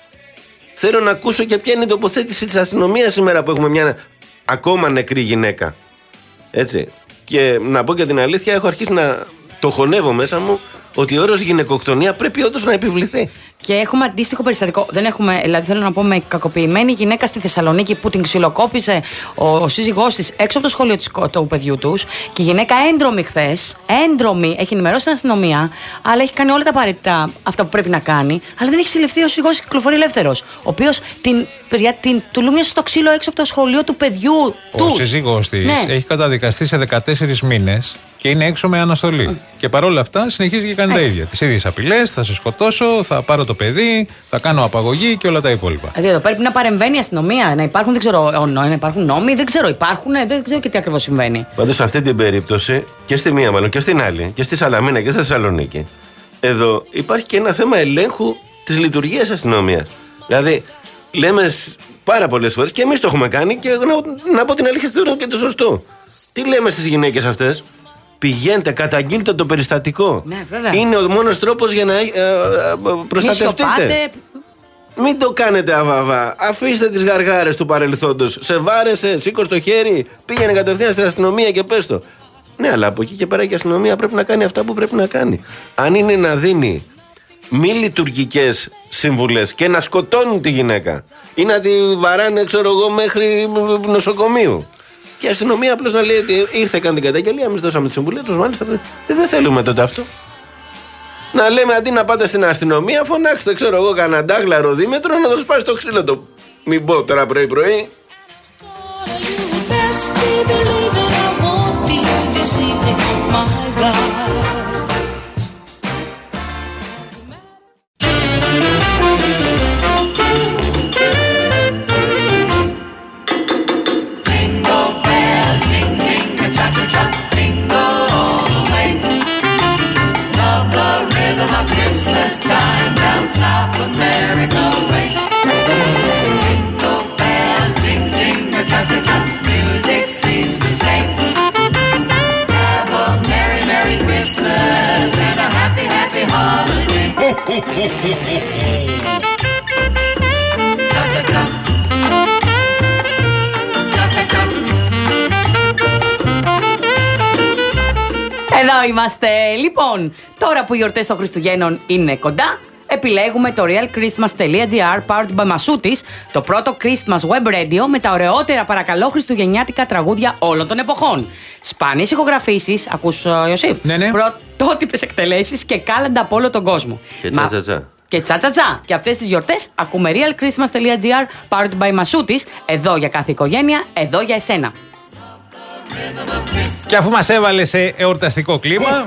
Θέλω να ακούσω και ποια είναι η τοποθέτηση της αστυνομίας σήμερα που έχουμε μια ακόμα νεκρή γυναίκα. Έτσι. Και να πω και την αλήθεια, έχω αρχίσει να το χωνεύω μέσα μου ότι ο όρος γυναικοκτονία πρέπει όντως να επιβληθεί.
Και έχουμε αντίστοιχο περιστατικό. Δεν έχουμε, δηλαδή θέλω να πω, με κακοποιημένη γυναίκα στη Θεσσαλονίκη που την ξυλοκόπησε ο, ο σύζυγός της έξω από το σχολείο της, του παιδιού τους. Και η γυναίκα έντρομη χθες, έντρομη, έχει ενημερώσει την αστυνομία, αλλά έχει κάνει όλα τα απαραίτητα αυτά που πρέπει να κάνει, αλλά δεν έχει συλληφθεί ο σύζυγός, κυκλοφορεί ελεύθερος. Ο οποίος την, την, του λούμιασε στο ξύλο έξω από το σχολείο του παιδιού του.
Ο σύζυγός της
Ναι.
έχει καταδικαστεί σε δεκατέσσερις μήνες και είναι έξω με αναστολή. Mm. Και παρόλα αυτά συνεχίζει και κάνει
Έτσι.
τα ίδια. Τις ίδιες απειλές, θα σε σκοτώσω, θα πάρω το παιδί, θα κάνω απαγωγή και όλα τα υπόλοιπα.
Δηλαδή εδώ πρέπει να παρεμβαίνει η αστυνομία, να υπάρχουν, δεν ξέρω, να υπάρχουν νόμοι, δεν ξέρω, υπάρχουν, δεν ξέρω και τι ακριβώς συμβαίνει.
Πάντως σε αυτή την περίπτωση και στη μία μάλλον και στην άλλη και στη Σαλαμίνα και στη Θεσσαλονίκη, εδώ υπάρχει και ένα θέμα ελέγχου της λειτουργίας αστυνομίας. Δηλαδή λέμε σ- πάρα πολλές φορές και εμείς το έχουμε κάνει και να, να πω την αλήθεια θεωρώ και το σωστό. Τι λέμε στις γυναίκες αυτές? Πηγαίνετε, καταγγείλτε το περιστατικό.
Ναι, βέβαια.
Είναι ο μόνος τρόπος για να ε, ε, ε, προστατευτείτε.
Μη σιωπάτε.
Μην το κάνετε αβαβά. Αφήστε τις γαργάρες του παρελθόντος. Σε βάρεσε, σήκω στο χέρι, πήγαινε κατευθείαν στην αστυνομία και πες το. Ναι, αλλά από εκεί και πέρα και η αστυνομία πρέπει να κάνει αυτά που πρέπει να κάνει. Αν είναι να δίνει μη λειτουργικές σύμβουλες και να σκοτώνουν τη γυναίκα ή να τη βαράνε, ξέρω εγώ, μέχρι νοσοκομείου. Και η αστυνομία απλώς να λέει ότι ήρθε, κάνει την καταγγελία, εμείς δώσαμε τις συμβουλές τους, μάλιστα. Ε, δεν θέλουμε τότε αυτό. Να λέμε αντί να πάτε στην αστυνομία, φωνάξτε, ξέρω εγώ, κανένα ντάγλαρο δίμετρο να το σπάσει στο ξύλο το. Μην πω τώρα πρωί-πρωί.
Εδώ είμαστε. Λοιπόν, τώρα που οι γιορτές των Χριστουγέννων είναι κοντά, επιλέγουμε το realchristmas.gr powered by Masoutis, το πρώτο Christmas web radio με τα ωραιότερα παρακαλώ χριστουγεννιάτικα τραγούδια όλων των εποχών. Σπάνιες ηχογραφήσεις, ακούς Ιωσήφ,
ναι, ναι.
Πρωτότυπες εκτελέσεις και κάλαντα από όλο τον κόσμο.
Και τσατσατσα.
Και τσατσατσα. Και αυτές τις γιορτές ακούμε realchristmas.gr powered by Masoutis, εδώ για κάθε οικογένεια, εδώ για εσένα.
Και αφού μας έβαλε σε εορταστικό κλίμα,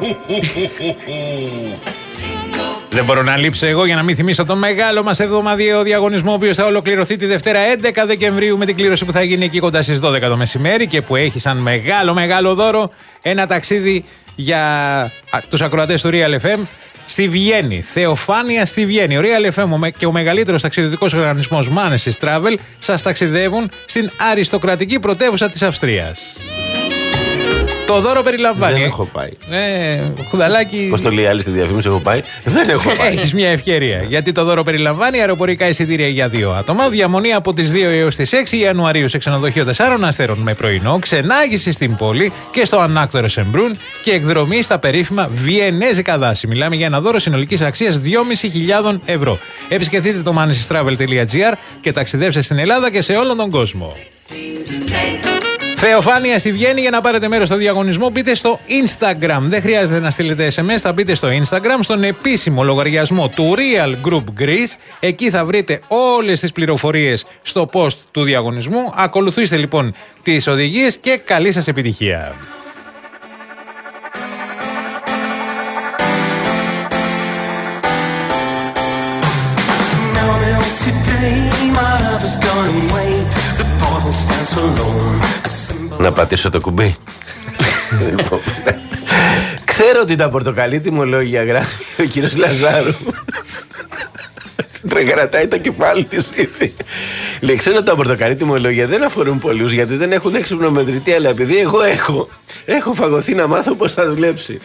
δεν μπορώ να λείψω εγώ για να μην θυμίσω το μεγάλο μας εβδομαδιαίο διαγωνισμό, ο οποίος θα ολοκληρωθεί τη Δευτέρα έντεκα Δεκεμβρίου με την κλήρωση που θα γίνει εκεί κοντά στις δώδεκα το μεσημέρι και που έχει σαν μεγάλο μεγάλο δώρο ένα ταξίδι για τους ακροατές του Real εφ εμ στη Βιέννη. Θεοφάνεια στη Βιέννη. Ο Real εφ εμ και ο μεγαλύτερος ταξιδιωτικός οργανισμός Manesis Travel σας ταξιδεύουν στην αριστοκρατική πρωτεύουσα της Αυστρίας. Το δώρο περιλαμβάνει.
Δεν έχω πάει.
Ε, χουδαλάκι.
Πώς το λέει άλλη στη διαφήμιση, έχω πάει. Δεν έχω πάει.
Έχεις μια ευκαιρία. Γιατί το δώρο περιλαμβάνει αεροπορικά εισιτήρια για δύο άτομα, διαμονή από τις δύο έως τις έξι Ιανουαρίου σε ξενοδοχείο τεσσάρων αστέρων με πρωινό, ξενάγηση στην πόλη και στο ανάκτορο Σεμπρούν και εκδρομή στα περίφημα βιενέζικα δάση. Μιλάμε για ένα δώρο συνολικής αξίας δυόμισι χιλιάδες ευρώ. Επισκεφτείτε το manesis.travel.gr και ταξιδεύστε στην Ελλάδα και σε όλον τον κόσμο. Θεοφάνεια στη Βιέννη. Για να πάρετε μέρος στο διαγωνισμό μπείτε στο Instagram. Δεν χρειάζεται να στείλετε ες εμ ες, θα μπείτε στο Instagram, στον επίσημο λογαριασμό του Real Group Greece. Εκεί θα βρείτε όλες τις πληροφορίες στο post του διαγωνισμού. Ακολουθήστε λοιπόν τις οδηγίες και καλή σας επιτυχία.
Να πατήσω το κουμπί. Ξέρω ότι τα πορτοκαλί τιμολόγια γράφει ο κύριος Λαζάρου. Τρεκαρατάει το κεφάλι της ήδη. Λέει, ξέρω ότι τα πορτοκαλί τιμολόγια δεν αφορούν πολλούς γιατί δεν έχουν έξυπνο μετρητή, αλλά επειδή εγώ έχω, έχω φαγωθεί να μάθω πώς θα δουλέψει.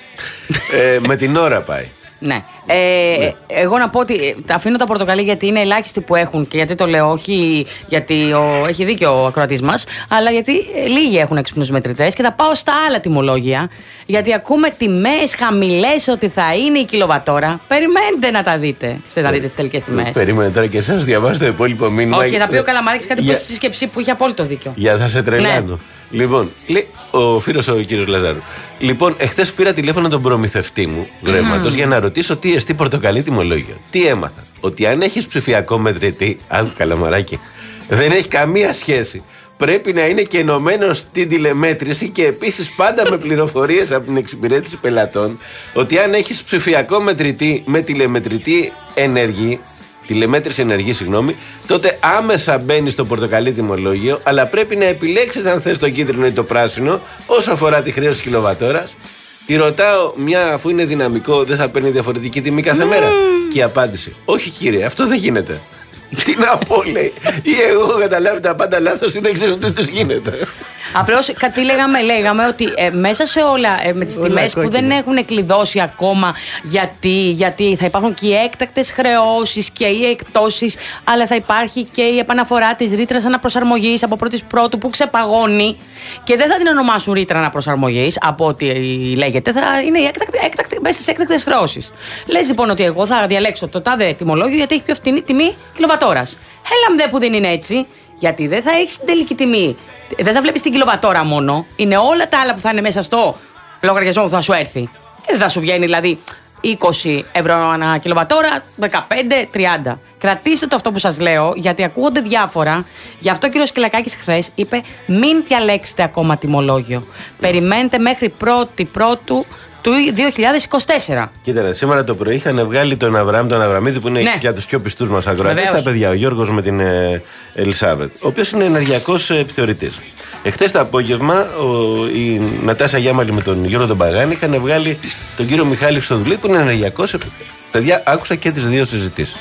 ε, με την ώρα πάει.
Ναι. Ε, ναι. Εγώ να πω ότι αφήνω τα πορτοκαλί γιατί είναι ελάχιστοι που έχουν και γιατί το λέω, όχι γιατί ο, έχει δίκιο ο ακροατής μας, αλλά γιατί λίγοι έχουν έξυπνους μετρητές και θα πάω στα άλλα τιμολόγια. Γιατί ακούμε τιμές χαμηλές ότι θα είναι η κιλοβατόρα. Περιμένετε να τα δείτε. Θα δείτε τις τελικές τιμές.
Περίμενε τώρα και εσάς διαβάζω το υπόλοιπο μήνυμα.
Όχι, θα πει ο Καλαμαράκης κάτι για... που στη σύσκεψη που είχε απόλυτο δίκιο.
Για θα σε τρελάνω. Ναι. Λοιπόν, λέει ο φίλος ο κύριος Λαζάρου. Λοιπόν, εχθές πήρα τηλέφωνο τον προμηθευτή μου γρέμματος mm. για να ρωτήσω τι εστί πορτοκαλί τιμολόγιο. Τι έμαθα? Ότι αν έχεις ψηφιακό μετρητή, άκου Καλαμαράκι, δεν έχει καμία σχέση. Πρέπει να είναι και ενωμένο στην τηλεμέτρηση και επίσης πάντα με πληροφορίες από την εξυπηρέτηση πελατών ότι αν έχεις ψηφιακό μετρητή με τηλεμετρητή ενεργή, τηλεμέτρηση ενεργή, συγγνώμη, τότε άμεσα μπαίνει στο πορτοκαλί τιμολόγιο, αλλά πρέπει να επιλέξεις αν θες το κίτρινο ή το πράσινο όσο αφορά τη χρέωση κιλοβατόρας. Τη ρωτάω, μια αφού είναι δυναμικό, δεν θα παίρνει διαφορετική τιμή κάθε mm. μέρα? Και η απάντηση, όχι κύριε, αυτό δεν γίνεται. Τι να πω, λέει. Ή εγώ έχω καταλάβει τα πάντα λάθος ή δεν ξέρω τι τους γίνεται.
Απλώς κάτι λέγαμε, λέγαμε ότι ε, μέσα σε όλα ε, με τις τιμές που δεν έχουν κλειδώσει ακόμα γιατί, γιατί θα υπάρχουν και οι έκτακτες χρεώσεις και οι εκπτώσεις, αλλά θα υπάρχει και η επαναφορά της ρήτρας αναπροσαρμογής από πρώτης πρώτου που ξεπαγώνει και δεν θα την ονομάσουν ρήτρα αναπροσαρμογής από ό,τι λέγεται, θα είναι η έκτακτη, έκτακτη, μέσα στις έκτακτες χρεώσεις. Λες λοιπόν ότι εγώ θα διαλέξω το τάδε τιμολόγιο γιατί έχει πιο φτηνή τιμή κιλοβατόρας. Έλα μ' δε που δεν είναι έτσι. Γιατί δεν θα έχεις την τελική τιμή. Δεν θα βλέπεις την κιλοβατόρα μόνο. Είναι όλα τα άλλα που θα είναι μέσα στο λογαριασμό που θα σου έρθει. Και δεν θα σου βγαίνει δηλαδή είκοσι ευρώ ανά κιλοβατόρα, δεκαπέντε, τριάντα. Κρατήστε το αυτό που σας λέω, γιατί ακούγονται διάφορα. Γι' αυτό ο κ. Σκυλακάκης χθες είπε: μην διαλέξετε ακόμα τιμολόγιο. Περιμένετε μέχρι πρώτη πρώτου του δύο χιλιάδες είκοσι τέσσερα.
Κοίτα, σήμερα το πρωί είχαν βγάλει τον Αβραάμ τον Αβραμίδη που είναι ναι. για τους πιο πιστούς μας ακροατές. Τα παιδιά, ο Γιώργος με την ε, Ελισάβετ, ο οποίος είναι ενεργειακός ε, επιθεωρητής. Εχθές το απόγευμα ο, η Νατάσα Γιάμαλη με τον Γιώργο τον Παγάνη είχαν βγάλει τον κύριο Μιχάλη Χρυστοδουλή που είναι ενεργειακός. Παιδιά, άκουσα και τις δύο συζητήσεις.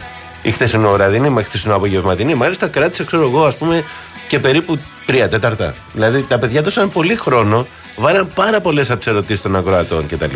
Η χθεσινοβραδινή, μα χθεσινοαπογευματινή, μάλιστα κράτησε, ξέρω εγώ, ας πούμε, και περίπου τρία τέταρτα. Δηλαδή τα παιδιά δώσαν πολύ χρόνο, βάραν πάρα πολλές από τις ερωτήσεις των ακροατών κτλ.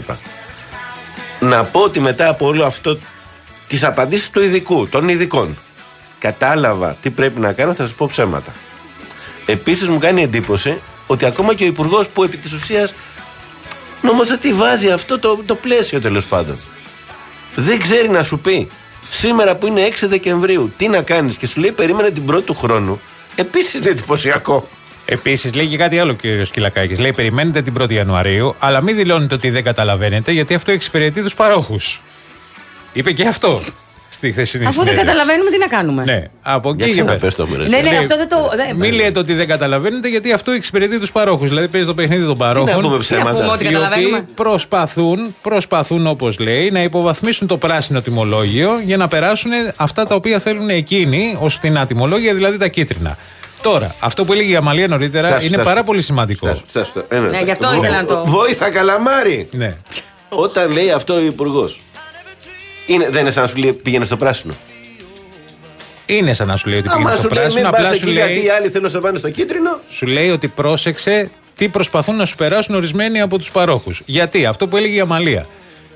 Να πω ότι μετά από όλο αυτό, τις απαντήσεις του ειδικού, των ειδικών, κατάλαβα τι πρέπει να κάνω, θα σας πω ψέματα. Επίσης μου κάνει εντύπωση ότι ακόμα και ο υπουργός που επί της ουσίας νομοθετή βάζει αυτό το, το πλαίσιο τέλος πάντων. Δεν ξέρει να σου πει σήμερα που είναι έξι Δεκεμβρίου τι να κάνεις και σου λέει περίμενε την πρώτη του χρόνου. Επίσης είναι εντυπωσιακό.
Επίσης λέει και κάτι άλλο ο κ. Σκυλακάκης. Λέει περιμένετε την πρώτη Ιανουαρίου, αλλά μην δηλώνετε ότι δεν καταλαβαίνετε, γιατί αυτό εξυπηρετεί τους παρόχους. Είπε και αυτό στη χθεσινή
Αφού δεν καταλαβαίνουμε, τι να κάνουμε.
Ναι, από εκεί και πέρα.
Ναι, ναι, αυτό δεν το.
Μην λέτε ότι δεν καταλαβαίνετε, γιατί αυτό εξυπηρετεί τους παρόχους. Δηλαδή παίζει το παιχνίδι των παρόχων.
Τι να πούμε ψέματα.
Οι οποίοι προσπαθούν, προσπαθούν όπως λέει, να υποβαθμίσουν το πράσινο τιμολόγιο για να περάσουν αυτά τα οποία θέλουν εκείνοι ως φθηνά τιμολόγια, δηλαδή τα κίτρινα. Τώρα, αυτό που έλεγε η Αμαλία νωρίτερα στάσου, είναι στάσου, πάρα πολύ σημαντικό.
Στάσου, στάσου, ε, ναι.
Ναι, γι' αυτό ήθελα να το.
Βόηθα καλαμάρι!
Ναι.
Όταν λέει αυτό ο υπουργός, είναι, δεν είναι σαν να σου λέει πήγαινε στο πράσινο.
Είναι σαν να σου λέει ότι πήγαινε
Άμα
στο
λέει,
πράσινο.
Απλά
σου
εκεί
λέει.
Γιατί οι άλλοι θέλουν να σε πάνε στο κίτρινο.
Σου λέει ότι πρόσεξε τι προσπαθούν να σου περάσουν ορισμένοι από τους παρόχους. Γιατί, αυτό που έλεγε η Αμαλία.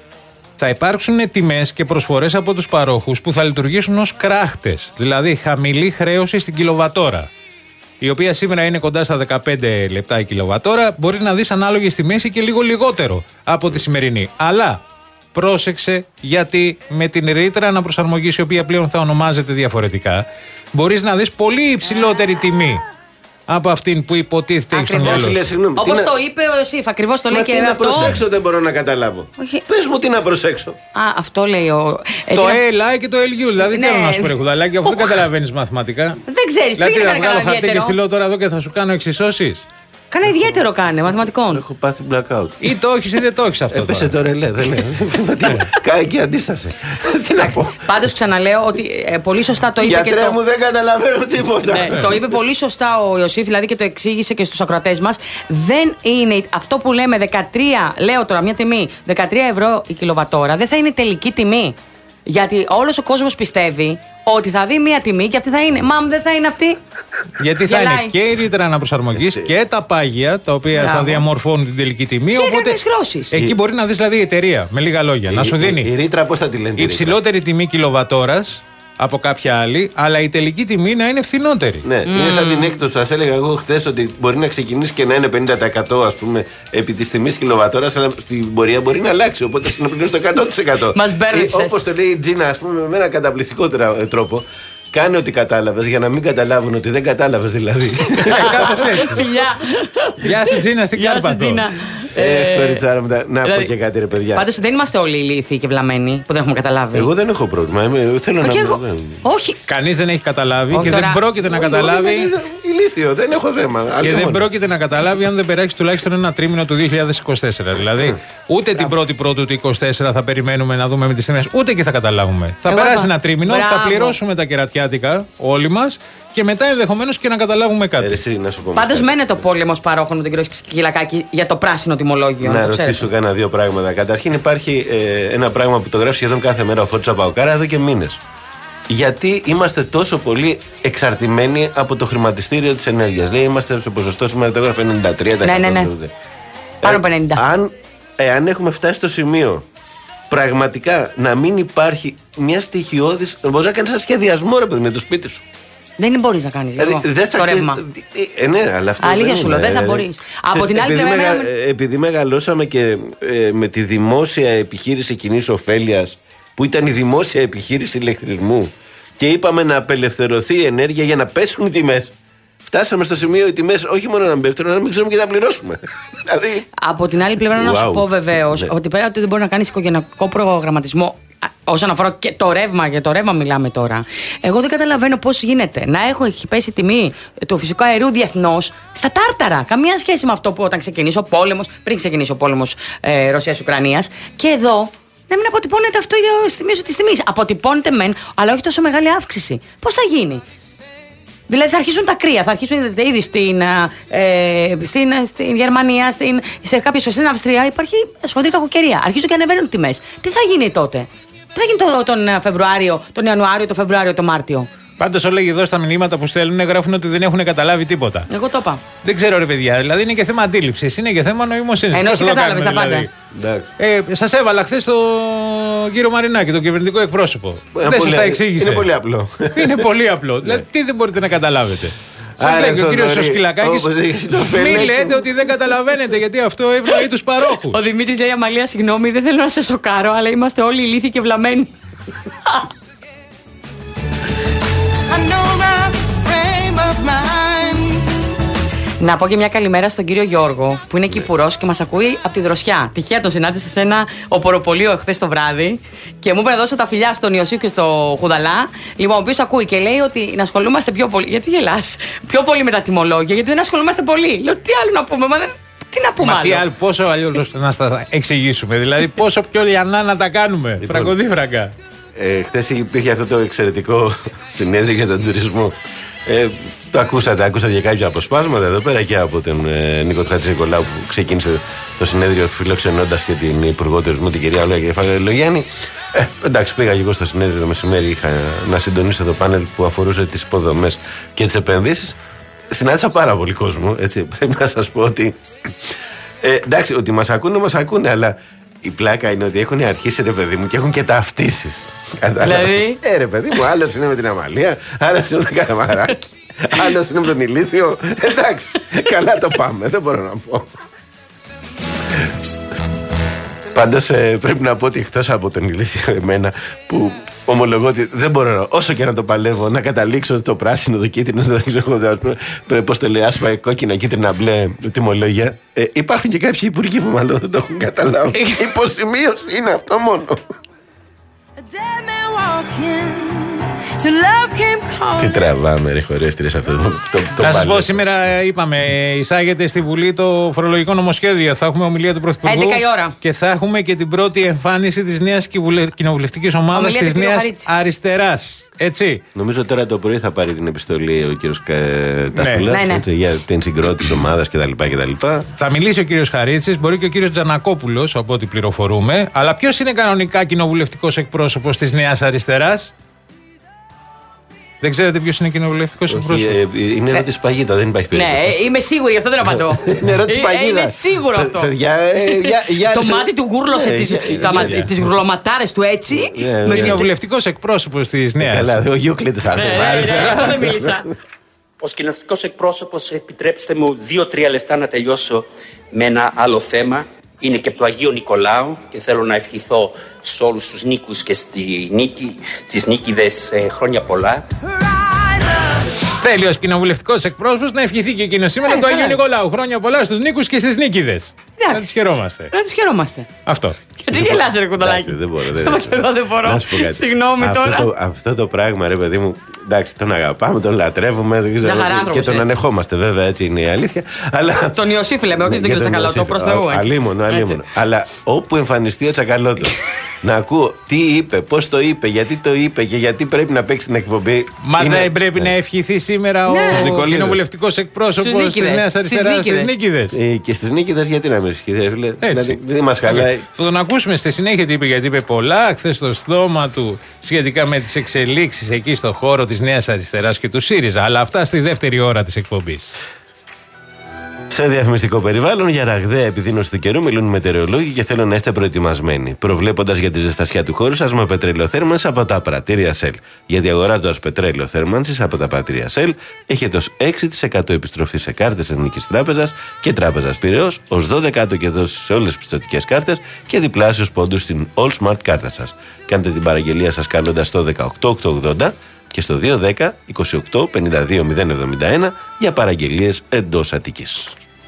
Θα υπάρξουν τιμές και προσφορές από τους παρόχους που θα λειτουργήσουν ως κράχτες. Δηλαδή χαμηλή χρέωση στην κιλοβατόρα. Η οποία σήμερα είναι κοντά στα δεκαπέντε λεπτά η κιλοβατόρα. Μπορεί να δεις ανάλογη στη μέση και λίγο λιγότερο από τη σημερινή. Αλλά πρόσεξε, γιατί με την ρήτρα αναπροσαρμογής, η οποία πλέον θα ονομάζεται διαφορετικά, μπορείς να δεις πολύ υψηλότερη τιμή από αυτήν που υποτίθεται έχει στο μυαλό.
Όπως το είπε ο Ιωσήφ, ακριβώς το λέει και
αυτό.
αυτό.
Τι να προσέξω δεν μπορώ να καταλάβω.
Όχι.
Πες μου τι να προσέξω.
Α, αυτό λέει ο.
Το ΕΛΑ και το ΕΛΙΟΥ. Δηλαδή
ναι.
θέλω να σου πω, Ρεχουδαλάκη, αφού δεν καταλαβαίνεις μαθηματικά.
Δεν ξέρεις,
δηλαδή
πήγαινε
θα
να
βγάλω
κάνω
χαρτί και
ιδιαίτερο.
στείλω τώρα εδώ και θα σου κάνω εξισώσεις.
Κάνα ιδιαίτερο κάνε, μαθηματικών.
Έχω πάθει blackout.
Ή το έχεις ή δεν το έχεις αυτό.
Έπεσε το ρελέ, δεν λέει. Κάει και αντίσταση. Τι να πω.
Πάντως ξαναλέω ότι ε, πολύ σωστά το είπε.
Γιατρέ
και το...
μου δεν καταλαβαίνω τίποτα.
Ναι, το είπε πολύ σωστά ο Ιωσήφ, δηλαδή και το εξήγησε και στους ακροατές μας. Δεν είναι αυτό που λέμε δεκατρία, λέω τώρα μια τιμή, δεκατρία ευρώ η κιλοβατόρα, δεν θα είναι τελική τιμή. Γιατί όλος ο κόσμος πιστεύει ότι θα δει μία τιμή και αυτή θα είναι. Μαμ, δεν θα είναι αυτή.
Γιατί θα
Γελάει.
είναι και η ρήτρα αναπροσαρμογής και τα πάγια τα οποία
Μπράβο.
θα διαμορφώνουν την τελική τιμή.
Και
οπότε
τις γρώσεις.
εκεί μπορεί να δεις δηλαδή η εταιρεία με λίγα λόγια.
Η-
να σου
η-
δίνει
Η ρήτρα πώς θα τη λένε. τη ρήτρα?
υψηλότερη τιμή κιλοβατόρας από κάποια άλλη, αλλά η τελική τιμή να είναι φθηνότερη.
Ναι, είναι σαν την έκπτωση. Σας έλεγα εγώ χθες ότι μπορεί να ξεκινήσει και να είναι πενήντα τοις εκατό ας πούμε επί της τιμής κιλοβατόρας, αλλά στην πορεία μπορεί να αλλάξει. Οπότε να πληρώσει το εκατό τοις εκατό.
Μας μπέρδεψες.
Όπως το λέει η Τζίνα, ας πούμε, με ένα καταπληκτικότερο τρόπο. Κάνε ότι κατάλαβες για να μην καταλάβουν ότι δεν κατάλαβες δηλαδή.
Κάπως έτσι.
Φιλιά.
Γεια σου Τζίνα, στην
Γεια σου,
Κάρπαθο.
Τζίνα.
Ε, κοριτσάρα μου, τα- να πω
δηλαδή,
και κάτι ρε παιδιά.
Πάντως δεν είμαστε όλοι ηλίθιοι και βλαμμένοι που δεν έχουμε καταλάβει.
Εγώ δεν έχω πρόβλημα. Είμαι- Θέλω
Όχι,
να.
εγώ-
δεν-
όχι.
Κανείς δεν έχει καταλάβει
Όχι
και
τώρα.
δεν πρόκειται να
Όχι,
καταλάβει.
εγώ είμαι ηλίθιο, δεν έχω θέμα.
Και
Άλλο
δεν
μόνο.
πρόκειται να καταλάβει αν δεν περάσει τουλάχιστον ένα τρίμηνο του δύο χιλιάδες είκοσι τέσσερα. Δηλαδή, ούτε την πρώτη πρώτου του είκοσι τέσσερα θα περιμένουμε να δούμε με τις τιμές, ούτε και θα καταλάβουμε. Θα
Εγώ
περάσει
είπα,
ένα τρίμηνο,
μπράβο.
θα πληρώσουμε τα κερατιάτικα όλοι μας και μετά ενδεχομένως και να καταλάβουμε
Ε,
κάτι.
εσύ, να σου πω
Πάντως
κάτι.
μένεται ο πόλεμος παρόχων με τον κύριο Σκυλακάκη για το πράσινο τιμολόγιο.
Να
το ξέρετε.
ρωτήσω κάνα δύο πράγματα. Καταρχήν υπάρχει ε, ένα πράγμα που το γράφει σχεδόν κάθε μέρα ο Φώτης Απαοκάρα εδώ και μήνες. Γιατί είμαστε τόσο πολύ εξαρτημένοι από το χρηματιστήριο της ενέργειας. Λέει είμαστε σε ποσοστό σήμερα το έγραφε ενενήντα τρία τοις εκατό.
Ναι, ναι, ναι. Πάνω από ενενήντα.
Αν, εάν έχουμε φτάσει στο σημείο πραγματικά να μην υπάρχει μια στοιχειώδης. Μπορεί να κάνει ένα σχεδιασμό ρε παιδί με το σπίτι σου.
Δεν μπορείς να κάνεις
Δηλαδή,
λίγο
δεν θα
το
ξέρει-
ρεύμα.
Ε, ναι, αλλά αυτό
Αλήθεια
δεν
σου
είναι,
λέω, δεν θα
ε,
μπορείς.
ξέρεις,
Από την άλλη
επειδή,
πλευρά,
μεγα-
εμένα-
επειδή μεγαλώσαμε και ε, με τη δημόσια επιχείρηση κοινής ωφέλειας, που ήταν η δημόσια επιχείρηση ηλεκτρισμού, και είπαμε να απελευθερωθεί η ενέργεια για να πέσουν οι τιμές. Φτάσαμε στο σημείο οι τιμές όχι μόνο να πέφτουν, αλλά να μην ξέρουμε και να πληρώσουμε. Δηλαδή.
Από την άλλη πλευρά, να σου
Wow.
πω βεβαίω
Ναι.
ότι πέρα ότι δεν μπορεί να κάνει οικογενειακό προγραμματισμό, α, όσον αφορά και το ρεύμα, για το ρεύμα μιλάμε τώρα. Εγώ δεν καταλαβαίνω πώς γίνεται να έχω έχει πέσει η τιμή του φυσικού αερίου διεθνώς στα τάρταρα. Καμία σχέση με αυτό που όταν ξεκινήσει ο πόλεμος, πριν ξεκινήσει ο πόλεμος ε, Ρωσίας-Ουκρανίας. Και εδώ να μην αποτυπώνεται αυτό για στη μείωση της τιμής. Αποτυπώνεται μεν, αλλά όχι τόσο μεγάλη αύξηση. Πώς θα γίνει? Δηλαδή θα αρχίσουν τα κρύα, θα αρχίσουν ήδη στην, ε, στην, στην Γερμανία, στην, σε κάποιες στην Αυστρία υπάρχει σφοδρή κακοκαιρία. Αρχίζουν και ανεβαίνουν οι τιμές. Τι θα γίνει τότε? Τι θα γίνει το, τον Φεβρουάριο, τον Ιανουάριο, τον Φεβρουάριο, τον Μάρτιο?
Πάντως όλοι εδώ στα μηνύματα που στέλνουν γράφουν ότι δεν έχουν καταλάβει τίποτα.
Εγώ το είπα.
Δεν ξέρω ρε παιδιά, δηλαδή είναι και θέμα αντίληψης, είναι και θέμα νοημοσύνης.
Ενώ
Πώς
εσύ
θα το
κατάλαβες
κάνουμε,
τα
δηλαδή?
Εντάξει.
Ε, σας έβαλα χθες τον κύριο Μαρινάκη, τον κυβερνητικό εκπρόσωπο.
Είναι
δεν
πολύ-
σας τα εξήγησε.
είναι πολύ απλό.
Είναι πολύ απλό. Δηλαδή τι δεν μπορείτε να καταλάβετε? Σας λέει και ο κύριος Σοσκυλακάκης, μη λέτε ότι δεν καταλαβαίνετε, γιατί αυτό ευνοεί τους παρόχους.
Ο Δημήτρης λέει: Αμαλία, συγγνώμη, δεν θέλω να σε σοκάρω, αλλά είμαστε όλοι ηλίθιοι και βλαμμένοι. Να πω και μια καλημέρα στον κύριο Γιώργο, που είναι Κυπουρός και μας ακούει από τη Δροσιά. Τυχαία τον συνάντησα σε ένα οποροπολείο εχθές το βράδυ και μου είπε να δώσω τα φιλιά στον Ιωσήφ και στο Χουδαλά. Λοιπόν, ο οποίος ακούει και λέει ότι να ασχολούμαστε πιο πολύ. Γιατί γελάς? Πιο πολύ με τα τιμολόγια, γιατί δεν ασχολούμαστε πολύ. Λέω: τι άλλο να πούμε, μα δεν. Τι να πούμε,
μα
άλλο.
Τι άλλο, πόσο αλλιώς να στα εξηγήσουμε. Δηλαδή, πόσο πιο λιανά να τα κάνουμε. Λοιπόν, φραγκοδίφραγκα.
Ε, χθες υπήρχε αυτό το εξαιρετικό συνέδριο για τον τουρισμό. Ε, το ακούσατε, ακούσατε για κάποια αποσπάσματα εδώ πέρα και από τον ε, Νίκο Χατζηνικολάου που ξεκίνησε το συνέδριο φιλοξενώντας και την Υπουργό Τουρισμού, την κυρία Όλγα Κεφαλογιάννη. Ε, εντάξει, πήγα και εγώ στο συνέδριο το μεσημέρι, είχα να συντονίσω το πάνελ που αφορούσε τις υποδομές και τις επενδύσεις. Συνάντησα πάρα πολύ κόσμο, έτσι, πρέπει να σας πω ότι ε, εντάξει, ότι μας ακούνε, μας ακούνε, αλλά η πλάκα είναι ότι έχουν αρχίσει, ρε παιδί μου, και έχουν και ταυτίσεις.
Δηλαδή.
Ε, ρε παιδί μου, άλλος είναι με την Αμαλία, άλλος είναι με τον Καραμαράκη, άλλος είναι με τον Ηλίθιο. Εντάξει, καλά το πάμε, δεν μπορώ να πω. Πάντως ε, πρέπει να πω ότι εκτός από τον Ηλίθιο εμένα, που ομολογώ ότι δεν μπορώ, όσο και να το παλεύω, να καταλήξω το πράσινο, το κίτρινο, το ξέρω πώς το λέει, άσπα, κόκκινα, κίτρινα, μπλε, τιμολόγια. Ε, υπάρχουν και κάποιοι υπουργοί που μάλλον δεν το έχουν καταλάβει. Υποσημείωση είναι αυτό μόνο. Τι τραβάμε, ρε χωρέστηρες, αυτό το, το, το
Να σας πω, σήμερα είπαμε, εισάγεται στη Βουλή το φορολογικό νομοσχέδιο. Θα έχουμε ομιλία του Πρωθυπουργού.
έντεκα η ώρα.
Και θα έχουμε και την πρώτη εμφάνιση της νέας κοινοβουλευτικής ομάδας της Νέας Αριστεράς. Έτσι.
Νομίζω τώρα το πρωί θα πάρει την επιστολή ο κύριος Τασούλας,
ναι, ναι.
έτσι, για την συγκρότηση ομάδας κτλ.
Θα μιλήσει ο κύριος Χαρίτσης, μπορεί και ο κύριος Τζανακόπουλος, από ό,τι πληροφορούμε. Αλλά ποιος είναι κανονικά κοινοβουλευτικός εκπρόσωπος της Νέας Αριστεράς? Δεν ξέρετε ποιος είναι κοινοβουλευτικός εκπρόσωπος?
Ε, είναι ερώτηση παγίδα, δεν υπάρχει περίπτωση.
Ναι, είμαι σίγουρη, γι' αυτό δεν απαντώ.
Είναι ερώτηση παγίδα.
Είναι σίγουρο αυτό. Το μάτι του γούρλωσε τις γουρλωματάρες του έτσι.
Με κοινοβουλευτικός εκπρόσωπος της Νέας.
Καλά, ο Γιούκλητης θα
δεν μίλησα.
Ως κοινοβουλευτικός εκπρόσωπος, επιτρέψτε μου δύο-τρία λεπτά να τελειώσω με ένα άλλο θέμα. Είναι και του Αγίου Νικολάου και θέλω να ευχηθώ σε όλους τους νίκους και στη νίκη, τις νίκηδες ε, χρόνια πολλά.
Θέλει ως κοινοβουλευτικός εκπρόσωπος να ευχηθεί και εκείνο σήμερα του Αγίου Νικολάου. Χρόνια πολλά στους νίκους και στις νίκηδες. Να τις χαιρόμαστε.
Να τις χαιρόμαστε.
Αυτό.
Γιατί γελάς, ρε Κουνταλάκη?
Δεν μπορώ. Δεν
εγώ δεν μπορώ. Συγγνώμη τώρα.
Αυτό το, αυτό το πράγμα, ρε παιδί μου, εντάξει, τον αγαπάμε, τον λατρεύουμε δεν ξέρω, και τον ανεχόμαστε, βέβαια, έτσι είναι η αλήθεια. Αλλά...
Τον Ιωσήφ λέμε, όχι τον κύριο Τσακαλώτο, προς Θεού.
Αλίμονο, αλίμονο. Αλλά όπου εμφανιστεί ο Τσακαλώτος, να ακούω τι είπε, πώς το είπε, γιατί το είπε και γιατί πρέπει να παίξει την εκπομπή.
Μα είναι... δεν πρέπει ναι. να ευχηθεί σήμερα ναι. ο κοινοβουλευτικός εκπρόσωπος της Νέας Αριστεράς στις νίκηδες.
Ε, και στις νίκηδες γιατί να μην ευχηθεί, φίλε. Δηλαδή, δεν μας χαλάει.
Θα τον ακούσουμε στη συνέχεια τι είπε, γιατί είπε πολλά χθες στο στόμα του σχετικά με τις εξελίξεις εκεί στο χώρο της Νέας Αριστεράς και του ΣΥΡΙΖΑ. Αλλά αυτά στη δεύτερη ώρα της εκπομπής.
Σε διαφημιστικό περιβάλλον, για ραγδαία επιδείνωση του καιρού μιλούν οι μετεωρολόγοι και θέλουν να είστε προετοιμασμένοι. Προβλέποντας για τη ζεστασιά του χώρου σας με πετρέλαιο θέρμανσης από τα πρατήρια Shell. Γιατί αγοράζοντας πετρέλαιο θέρμανσης από τα πρατήρια Shell, έχετε ως έξι τοις εκατό επιστροφή σε κάρτες Εθνικής Τράπεζας και Τράπεζας Πειραιώς, ως δώδεκα τοις εκατό κερδώσεις σε όλες τις πιστωτικές κάρτες και διπλάσιους πόντους στην All Smart κάρτα σας. Κάντε την παραγγελία σας καλώντας το δεκαοκτώ οκτακόσια ογδόντα και στο δύο δέκα είκοσι οκτώ πενήντα δύο μηδέν εβδομήντα ένα για παραγγελίες εντός Αττικής.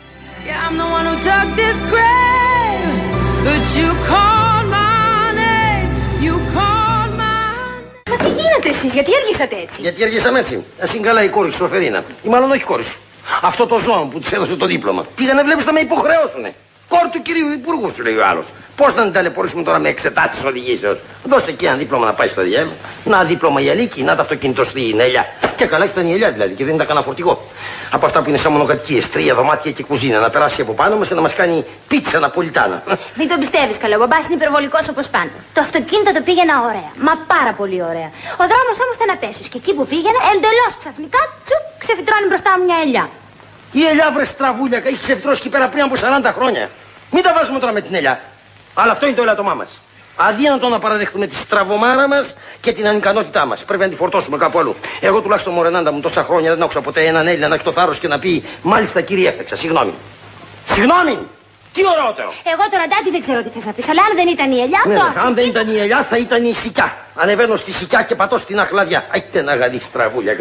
Μα τι γίνεται εσείς, γιατί έργησατε έτσι?
Γιατί έργησαμε έτσι? Ας είναι καλά η κόρη σου, Σοφερίνα. Ή μάλλον όχι η κόρη σου. Αυτό το ζώο που της έδωσε το δίπλωμα. Πήγανε, βλέπεις, να με υποχρεώσουνε. Κόρη του κυρίου Υπουργού, σου λέει ο άλλος. Πώς να την ταλαιπωρήσουμε τώρα με εξετάσεις οδηγήσεως? Δώσε εκεί ένα δίπλωμα να πάει στο διάλογο. Να δίπλωμα η Αλίκη, να το αυτοκίνητο στην Ελιά. Και καλά ήταν η Ελιά δηλαδή και δεν ήταν κανένα φορτηγό. Από αυτά που είναι σαν μονοκατοικίες, τρία δωμάτια και κουζίνα, να περάσει από πάνω μας και να μας κάνει πίτσα ναπολιτάνα.
Μην τον πιστεύεις καλά, ο μπαμπάς είναι υπερβολικός όπως πάντα. Το αυτοκίνητο το πήγαινα ωραία, μα πάρα πολύ ωραία. Ο δρόμος όμως ήταν απέσιος και εκεί που πήγαινα εντελώς ξαφνικά τσουπ ξεφυτρώνει μπροστά μου μια ελιά.
Η Ελιά, βρε στραβούλια, έχει ξεφυτρώσει εκεί πέρα πριν από σαράντα χρόνια. Μην τα βάζουμε τώρα με την Ελιά. Αλλά αυτό είναι το ελάττωμά μας. Αδύνατο να παραδεχτούμε τη στραβωμάρα μας και την ανικανότητά μας. Πρέπει να τη φορτώσουμε κάπου αλλού. Εγώ τουλάχιστον μωρενάντα μου τόσα χρόνια δεν άκουσα ποτέ έναν Έλληνα να έχει το θάρρος και να πει μάλιστα κύριε έφταξα. Συγγνώμη. Συγγνώμη! Τι ωραιότερο!
Εγώ τώρα Ντάντι δεν ξέρω τι θες να πεις, αλλά αν δεν ήταν η ελιά,
ναι,
το
ναι, αν δεν ήταν η ελιά θα ήταν η σικιά. Ανεβαίνω στη σικιά και πατώ στην αχλαδιά. Αϊτε να γαδί στραβούλια.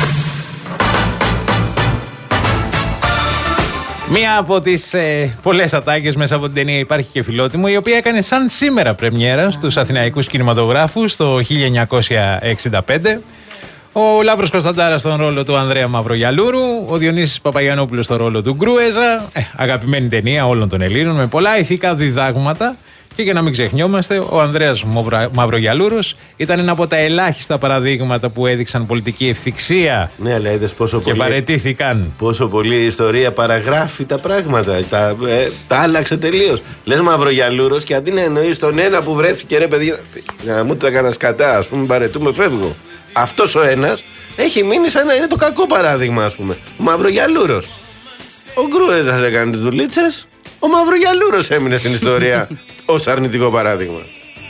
Μία από τις ε, πολλές ατάκες μέσα από την ταινία Υπάρχει και Φιλότιμο, η οποία έκανε σαν σήμερα πρεμιέρα στους αθηναϊκούς κινηματογράφους το χίλια εννιακόσια εξήντα πέντε. Ο Λάμπρος Κωνσταντάρας στον ρόλο του Ανδρέα Μαυρογιαλούρου, ο Διονύσης Παπαγιαννόπουλος στον ρόλο του Γκρούεζα. Ε, αγαπημένη ταινία όλων των Ελλήνων με πολλά ηθικά διδάγματα. Και για να μην ξεχνιόμαστε, ο Ανδρέας Μαυρογιαλούρος ήταν ένα από τα ελάχιστα παραδείγματα που έδειξαν πολιτική ευθυξία.
Ναι, αλλά είδες πόσο
και
πολύ.
παραιτήθηκαν.
Πόσο πολύ η ιστορία παραγράφει τα πράγματα. Τα, ε, τα άλλαξε τελείως. Λες Μαυρογιαλούρος και αντί να εννοείς τον ένα που βρέθηκε, ρε παιδί, να μου το έκανα σκατά, ας πούμε, παρετούμε, φεύγω. Αυτός ο ένας έχει μείνει σαν να είναι το κακό παράδειγμα, ας πούμε. Ο Μαυρογιαλούρος. Ο Γκρούεζας έκανε τις δουλίτσες. Ο Μαυρογιαλούρος έμεινε στην ιστορία ως αρνητικό παράδειγμα.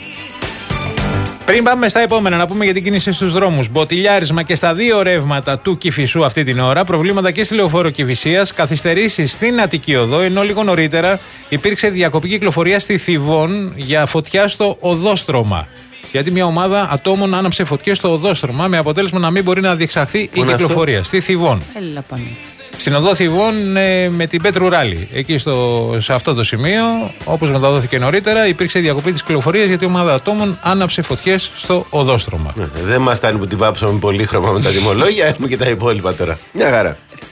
Πριν πάμε στα επόμενα, να πούμε για την κίνηση στους δρόμους. Μποτιλιάρισμα και στα δύο ρεύματα του Κηφισού αυτή την ώρα. Προβλήματα και στη λεωφόρο Κηφισίας. Καθυστερήσεις στην Αττική Οδό. Ενώ λίγο νωρίτερα υπήρξε διακοπή κυκλοφορία στη Θηβών για φωτιά στο οδόστρωμα. Γιατί μια ομάδα ατόμων άναψε φωτιές στο οδόστρωμα με αποτέλεσμα να μην μπορεί να διεξαχθεί η κυκλοφορία. Στη Θηβών.
Έλα πάνε.
Στην οδό Θηβών ε, με την Πέτρου Ράλι. Εκεί στο, σε αυτό το σημείο, όπως μεταδόθηκε νωρίτερα, υπήρξε διακοπή της κυκλοφορίας γιατί η ομάδα ατόμων άναψε φωτιές στο οδόστρωμα. Ναι,
δεν μας φτάνει που τη βάψαμε πολύχρωμα με τα τιμολόγια, έχουμε και τα υπόλοιπα τώρα. Μια χαρά.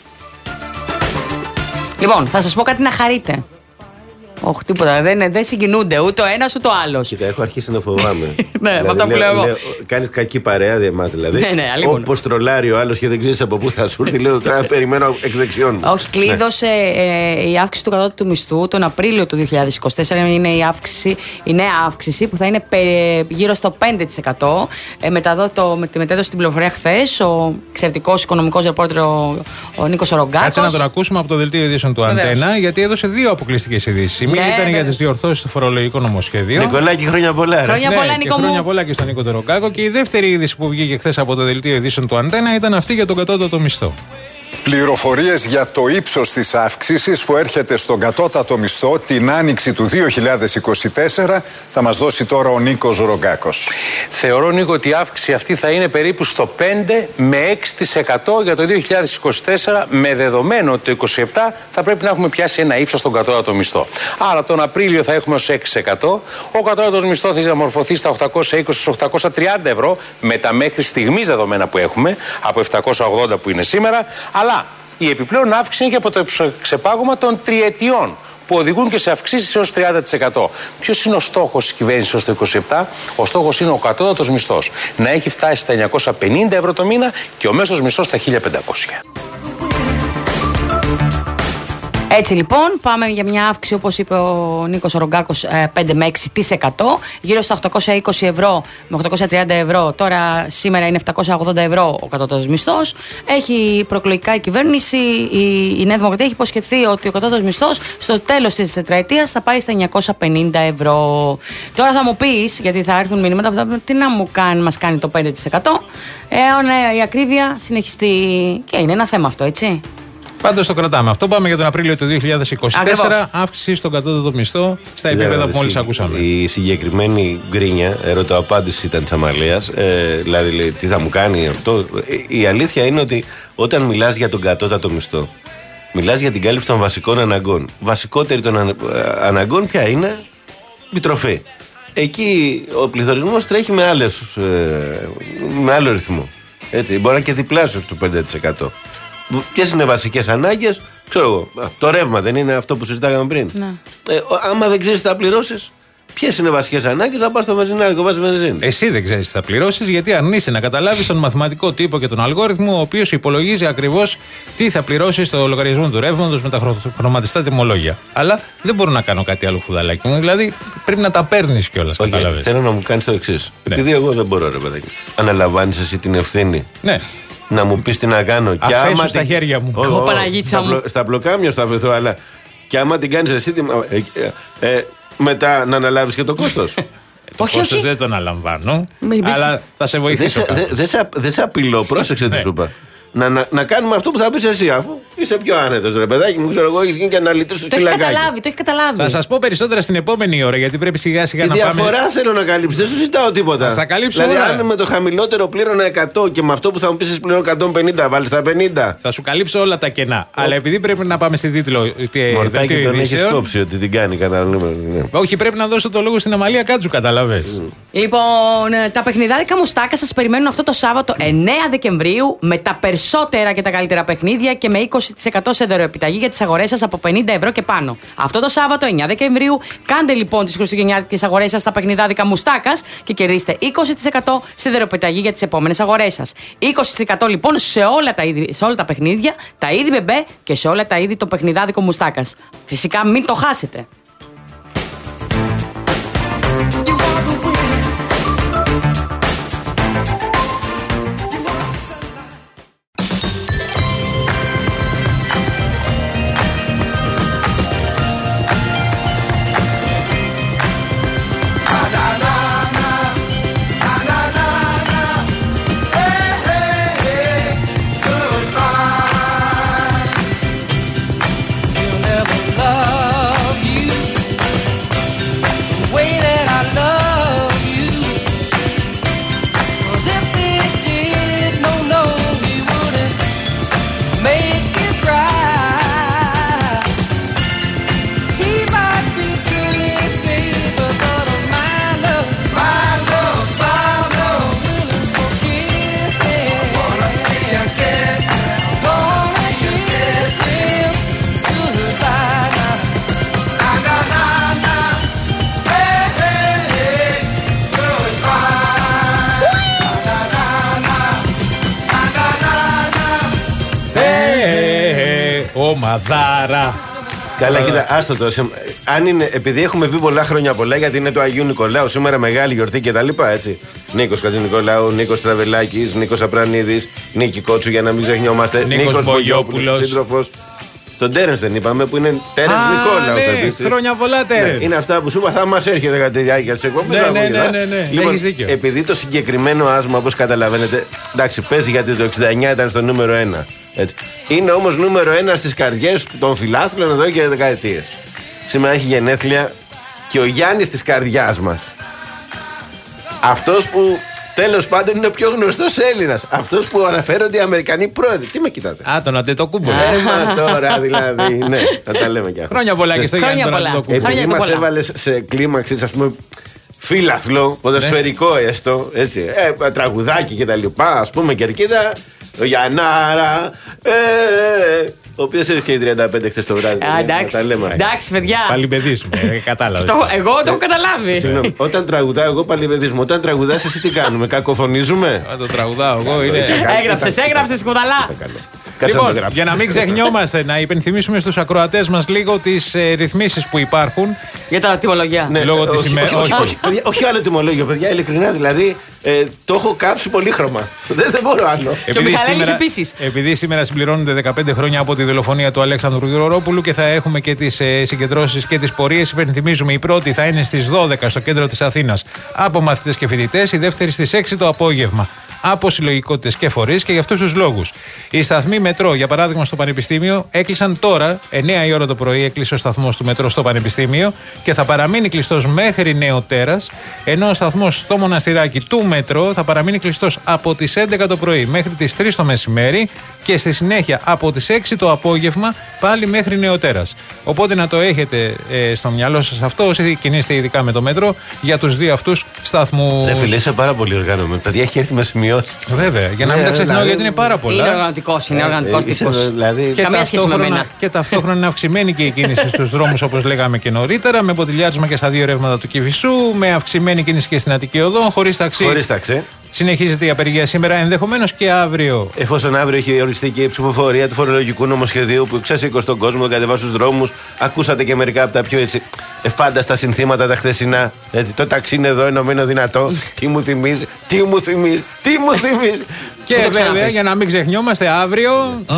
Λοιπόν, θα σας πω κάτι να χαρείτε. Όχι, τίποτα. Δεν, δεν συγκινούνται ούτε ο ένας ούτε ο άλλος.
Κοίτα, έχω αρχίσει να φοβάμαι.
Ναι, δηλαδή, αυτά που λέω εγώ.
Κάνεις κακή παρέα για εμάς δηλαδή.
Ναι, ναι,
όπως τρολάρει ο άλλος και δεν ξέρεις από πού θα σου έρθει, λέω τώρα περιμένω εκ δεξιών μου.
Όχι, κλείδωσε ε, η αύξηση του κατώτατου μισθού τον Απρίλιο του δύο χιλιάδες είκοσι τέσσερα. Είναι η, αύξηση, η νέα αύξηση που θα είναι πε, γύρω στο πέντε τοις εκατό. Ε, μετά το, με τη μετέδωση στην πληροφορία χθες, ο εξαιρετικός οικονομικός ρεπόρτερ ο, ο Νίκος Ρογκάκος.
Κάτσε να τον ακούσουμε από το δελτίο ειδήσεων του Αντένα, γιατί έδωσε δύο αποκλειστικές ειδήσεις. Η μία ναι, ήταν για τις διορθώσεις του φορολογικού νομοσχεδίου.
Νικολάκη, χρόνια πολλά.
Χρόνια
ναι,
πολλά,
και
Νίκο μου.
Χρόνια πολλά και στον Νίκο Ρογκάκο. Και η δεύτερη είδηση που βγήκε χθες από το δελτίο ειδήσεων του Αντένα ήταν αυτή για τον κατώτατο μισθό.
Πληροφορίες για το ύψος της αύξησης που έρχεται στον κατώτατο μισθό την άνοιξη του δύο χιλιάδες είκοσι τέσσερα θα μας δώσει τώρα ο Νίκος Ρογκάκος.
Θεωρώ, Νίκο, ότι η αύξηση αυτή θα είναι περίπου στο πέντε με έξι τοις εκατό για το δύο χιλιάδες είκοσι τέσσερα, με δεδομένο ότι το είκοσι επτά θα πρέπει να έχουμε πιάσει ένα ύψος στον κατώτατο μισθό. Άρα τον Απρίλιο θα έχουμε ως έξι τοις εκατό, ο κατώτατος μισθός θα διαμορφωθεί στα οκτακόσια είκοσι με οκτακόσια τριάντα ευρώ με τα μέχρι στιγμής δεδομένα που έχουμε, από επτακόσια ογδόντα που είναι σήμερα, αλλά η επιπλέον αύξηση είναι και από το ξεπάγωμα των τριετιών που οδηγούν και σε αυξήσεις έως τριάντα τοις εκατό. Ποιος είναι ο στόχος της κυβέρνησης ως το είκοσι επτά? Ο στόχος είναι ο κατώτατος μισθός να έχει φτάσει στα εννιακόσια πενήντα ευρώ το μήνα και ο μέσος μισθός στα χίλια πεντακόσια.
Έτσι λοιπόν, πάμε για μια αύξηση, όπως είπε ο Νίκος Ρογκάκος, πέντε με έξι τοις εκατό, γύρω στα οκτακόσια είκοσι ευρώ με οκτακόσια τριάντα ευρώ. Τώρα σήμερα είναι επτακόσια ογδόντα ευρώ ο κατώτατος μισθός. Έχει προεκλογικά η κυβέρνηση, η, η Νέα Δημοκρατία έχει υποσχεθεί ότι ο κατώτατος μισθός στο τέλος της τετραετίας θα πάει στα εννιακόσια πενήντα ευρώ. Τώρα θα μου πεις, γιατί θα έρθουν μηνύματα, τι να μου κάνει, μας κάνει το πέντε τοις εκατό, εάν η ακρίβεια συνεχιστεί. Και είναι ένα θέμα αυτό, έτσι.
Πάντως το κρατάμε αυτό. Πάμε για τον Απρίλιο του δύο χιλιάδες είκοσι τέσσερα. Ακριβώς. Αύξηση στον κατώτατο μισθό στα επίπεδα που μόλις ακούσαμε.
Η συγκεκριμένη γκρίνια, ερωτοαπάντηση ήταν της Αμαλίας. Ε, δηλαδή, λέει, τι θα μου κάνει αυτό. Η αλήθεια είναι ότι όταν μιλάς για τον κατώτατο μισθό, μιλάς για την κάλυψη των βασικών αναγκών. Βασικότερη των αναγκών ποια είναι? Η τροφή. Εκεί ο πληθωρισμός τρέχει με, άλλες, με άλλο ρυθμό. Έτσι, μπορεί να και διπλάσιο του πέντε τοις εκατό. Ποιες είναι βασικές ανάγκες? Ξέρω εγώ. Το ρεύμα δεν είναι αυτό που συζητάγαμε πριν?
Ναι.
Ε, άμα δεν ξέρεις τι θα πληρώσεις, ποιες είναι βασικές ανάγκες, θα πας στο βενζινάδικο, βάζεις βενζίνη.
Εσύ δεν ξέρεις τι θα πληρώσεις, γιατί αρνείσαι να καταλάβεις τον μαθηματικό τύπο και τον αλγόριθμο, ο οποίος υπολογίζει ακριβώς τι θα πληρώσεις στο λογαριασμό του ρεύματος με τα χρωματιστά τιμολόγια. Αλλά δεν μπορώ να κάνω κάτι άλλο, χουδαλάκι μου. Δηλαδή πρέπει να τα παίρνεις κιόλας.
Okay, θέλω να μου κάνεις το εξής. Ναι. Επειδή εγώ δεν μπορώ, ρε παιδάκι. Αναλαμβάνεις εσύ την ευθύνη.
Ναι.
Να μου πεις τι να κάνω.
Αφέσου
και άμα
στα
την...
χέρια μου.
Εγώ Παναγίτσα μου.
Στα πλοκάμια θα βρεθώ, αλλά και άμα την κάνεις εσύ, ε, ε, ε, μετά να αναλάβεις και το κόστος.
Το κόστος δεν τον αναλαμβάνω. Αλλά θα σε βοηθήσω.
Δεν σε απειλώ, πρόσεξε τι σου είπα. Να, να, να κάνουμε αυτό που θα πεις εσύ, αφού είσαι πιο άνετος, ρε παιδάκι μου. Ξέρω εγώ, έχεις γίνει και αναλυτής του κυλακάκι.
Το έχει καταλάβει, το έχει καταλάβει.
Θα σας πω περισσότερα στην επόμενη ώρα, γιατί πρέπει σιγά σιγά
τη
να πάμε.
Τη διαφορά θέλω να καλύψω, δεν σου ζητάω τίποτα.
Θα καλύψω
δηλαδή,
όλα.
αν με το χαμηλότερο πλήρωνα εκατό και με αυτό που θα μου πεις εσύ πληρώνω εκατόν πενήντα, βάλεις τα πενήντα.
Θα σου καλύψω όλα τα κενά. Oh. Αλλά επειδή πρέπει να πάμε στη τίτλο.
Μορτάκι τον έχεις κόψει ότι την κάνει κατά νούμερο. Ναι.
Όχι, πρέπει να δώσω το λόγο στην Αμαλία Κάτσου, καταλαβες.
Mm. Λοιπόν, τα παιχνιδάδικα Μουστάκα σας περιμένουν αυτό το Σάββατο εννέα Δεκεμβρίου με τα περισσότερα και τα καλύτερα παιχνίδια και με είκοσι τοις εκατό σε δωρεοεπιταγή για τις αγορές σας από πενήντα ευρώ και πάνω. Αυτό το Σάββατο εννέα Δεκεμβρίου κάντε λοιπόν τις χριστουγεννιάτικες αγορές σας στα παιχνιδάδικα Μουστάκας και κερδίστε είκοσι τοις εκατό σε δωρεοεπιταγή για τις επόμενες αγορές σας. είκοσι τοις εκατό λοιπόν σε όλα τα, είδη, σε όλα τα παιχνίδια, τα είδη μπεμπέ και σε όλα τα είδη το παιχνιδάδικο Μουστάκας. Φυσικά μην το χάσετε.
Μαδάρα.
Καλά, κοίτα, άστο το. Σε, αν είναι, επειδή έχουμε πει πολλά χρόνια πολλά, γιατί είναι το Αγίου Νικολάου, σήμερα μεγάλη γιορτή και τα λοιπά, έτσι. Νίκος Κατζηνικολάου, Νίκος Τραβελάκης, Νίκος Απρανίδης, Νίκη Κότσου, για να μην ξεχνιόμαστε.
Νίκος Μπογιόπουλος,
σύντροφος. Τον Τέρενς δεν είπαμε, που είναι Τέρενς Νικόλαου.
Ναι, χρόνια πολλά Τέρενς.
Ναι, είναι αυτά που σου είπα, θα μας έρχεται κατά τη διάρκεια της εκπομπής.
Ναι, ναι, ναι, ναι, ναι.
Λοιπόν,
έχεις δίκιο.
Επειδή το συγκεκριμένο άσμα, όπως καταλαβαίνετε, εντάξει, παίζει γιατί το εξήντα εννιά ήταν στο νούμερο ένα. Έτσι. Είναι όμως νούμερο ένα στις καρδιές των φιλάθλων εδώ και δεκαετίες. Σήμερα έχει γενέθλια και ο Γιάννης της καρδιάς μας. Αυτός που τέλος πάντων είναι ο πιο γνωστός Έλληνας. Αυτός που αναφέρονται οι Αμερικανοί πρόεδροι. Τι με κοιτάτε?
Α, τον Αντετοκούμπο.
Έμα τώρα δηλαδή. Ναι, θα τα λέμε κι αυτά.
Χρόνια πολλά και στο Γιάννη τον Αντετοκούμπο.
Επειδή μας έβαλες σε κλίμαξη, ας πούμε, φίλαθλο, ποδοσφαιρικό ναι. έστω, έτσι, ε, τραγουδάκι και τα λοιπά, ας πούμε, κερκίδα. Ο Γιαννάρα, ε, ε, ο οποίος έρχεται τριάντα πέντε χθες το βράδυ.
Α, εντάξει, εντάξει, παιδιά.
Παλιπαιδής μου, κατάλαβες.
Εγώ το έχω καταλάβει.
Συγγνώμη, όταν τραγουδάω εγώ παλιπαιδής μου, όταν τραγουδάς εσύ τι κάνουμε, κακοφωνίζουμε?
Το τραγουδάω εγώ είναι.
Έγραψες, έγραψες κουδαλά.
Λοιπόν, για να μην ξεχνιόμαστε, να υπενθυμίσουμε στους ακροατές μας λίγο τις ε, ρυθμίσεις που υπάρχουν.
Για τα τιμολόγια.
Ναι,
λόγω της ημέρας.
Όχι, όχι, όχι, όχι, όχι άλλο τιμολόγιο, παιδιά, ειλικρινά. Δηλαδή, ε, το έχω κάψει πολύχρωμα. δεν, δεν μπορώ άλλο.
Και ο Μιχαλέλης επίσης.
Επειδή σήμερα συμπληρώνονται δεκαπέντε χρόνια από τη δολοφονία του Αλέξανδρου Γρηγορόπουλου και θα έχουμε και τις ε, συγκεντρώσεις και τις πορείες, υπενθυμίζουμε η πρώτη θα είναι στις δώδεκα στο κέντρο της Αθήνας από μαθητές και φοιτητές, η δεύτερη στις έξι το απόγευμα από συλλογικότητες και φορείς, και για αυτούς τους λόγους. Οι σταθμοί μετρό, για παράδειγμα στο Πανεπιστήμιο, έκλεισαν τώρα, εννέα η ώρα το πρωί, έκλεισε ο σταθμός του μετρό στο Πανεπιστήμιο και θα παραμείνει κλειστός μέχρι νεοτέρας, ενώ ο σταθμός στο Μοναστηράκι του μετρό θα παραμείνει κλειστός από τις έντεκα το πρωί μέχρι τις τρεις το μεσημέρι και στη συνέχεια από τις έξι το απόγευμα πάλι μέχρι νεοτέρας. Οπότε να το έχετε ε, στο μυαλό σας αυτό, όσοι κινείστε ειδικά με το μέτρο, για τους δύο αυτούς σταθμούς.
Ναι, φίλε, είσαι πάρα πολύ οργανωμένο. Παιδιά, έχει έρθει με σημειώσεις.
Βέβαια, για να μην τα ξεχνάω, γιατί είναι πάρα πολλά.
Είναι οργανωτικός, είναι οργανωτικός τύπος.
Δηλαδή,
και καμία σχέση με μένα.
Και ταυτόχρονα είναι αυξημένη και η κίνηση στους δρόμους, όπως λέγαμε και νωρίτερα, με ποτηλιάρισμα και στα δύο ρεύματα του Κηφισού, με αυξημένη κίνηση και στην Αττική Οδό, χωρίς ταξί.
Χωρίς ταξί.
Συνεχίζεται η απεργία σήμερα, ενδεχομένως και αύριο.
Εφόσον αύριο έχει οριστεί και η ψηφοφορία του φορολογικού νομοσχεδίου που ξεσήκωσε τον κόσμο, τον κατεβάσει στους δρόμους, ακούσατε και μερικά από τα πιο έτσι εφάνταστα συνθήματα τα χθεσινά. Έτσι, το ταξί είναι εδώ ενωμένο δυνατό. Τι μου θυμίζει, τι μου θυμίζει, τι μου θυμίζει.
Και βέβαια, για να μην ξεχνιόμαστε, αύριο.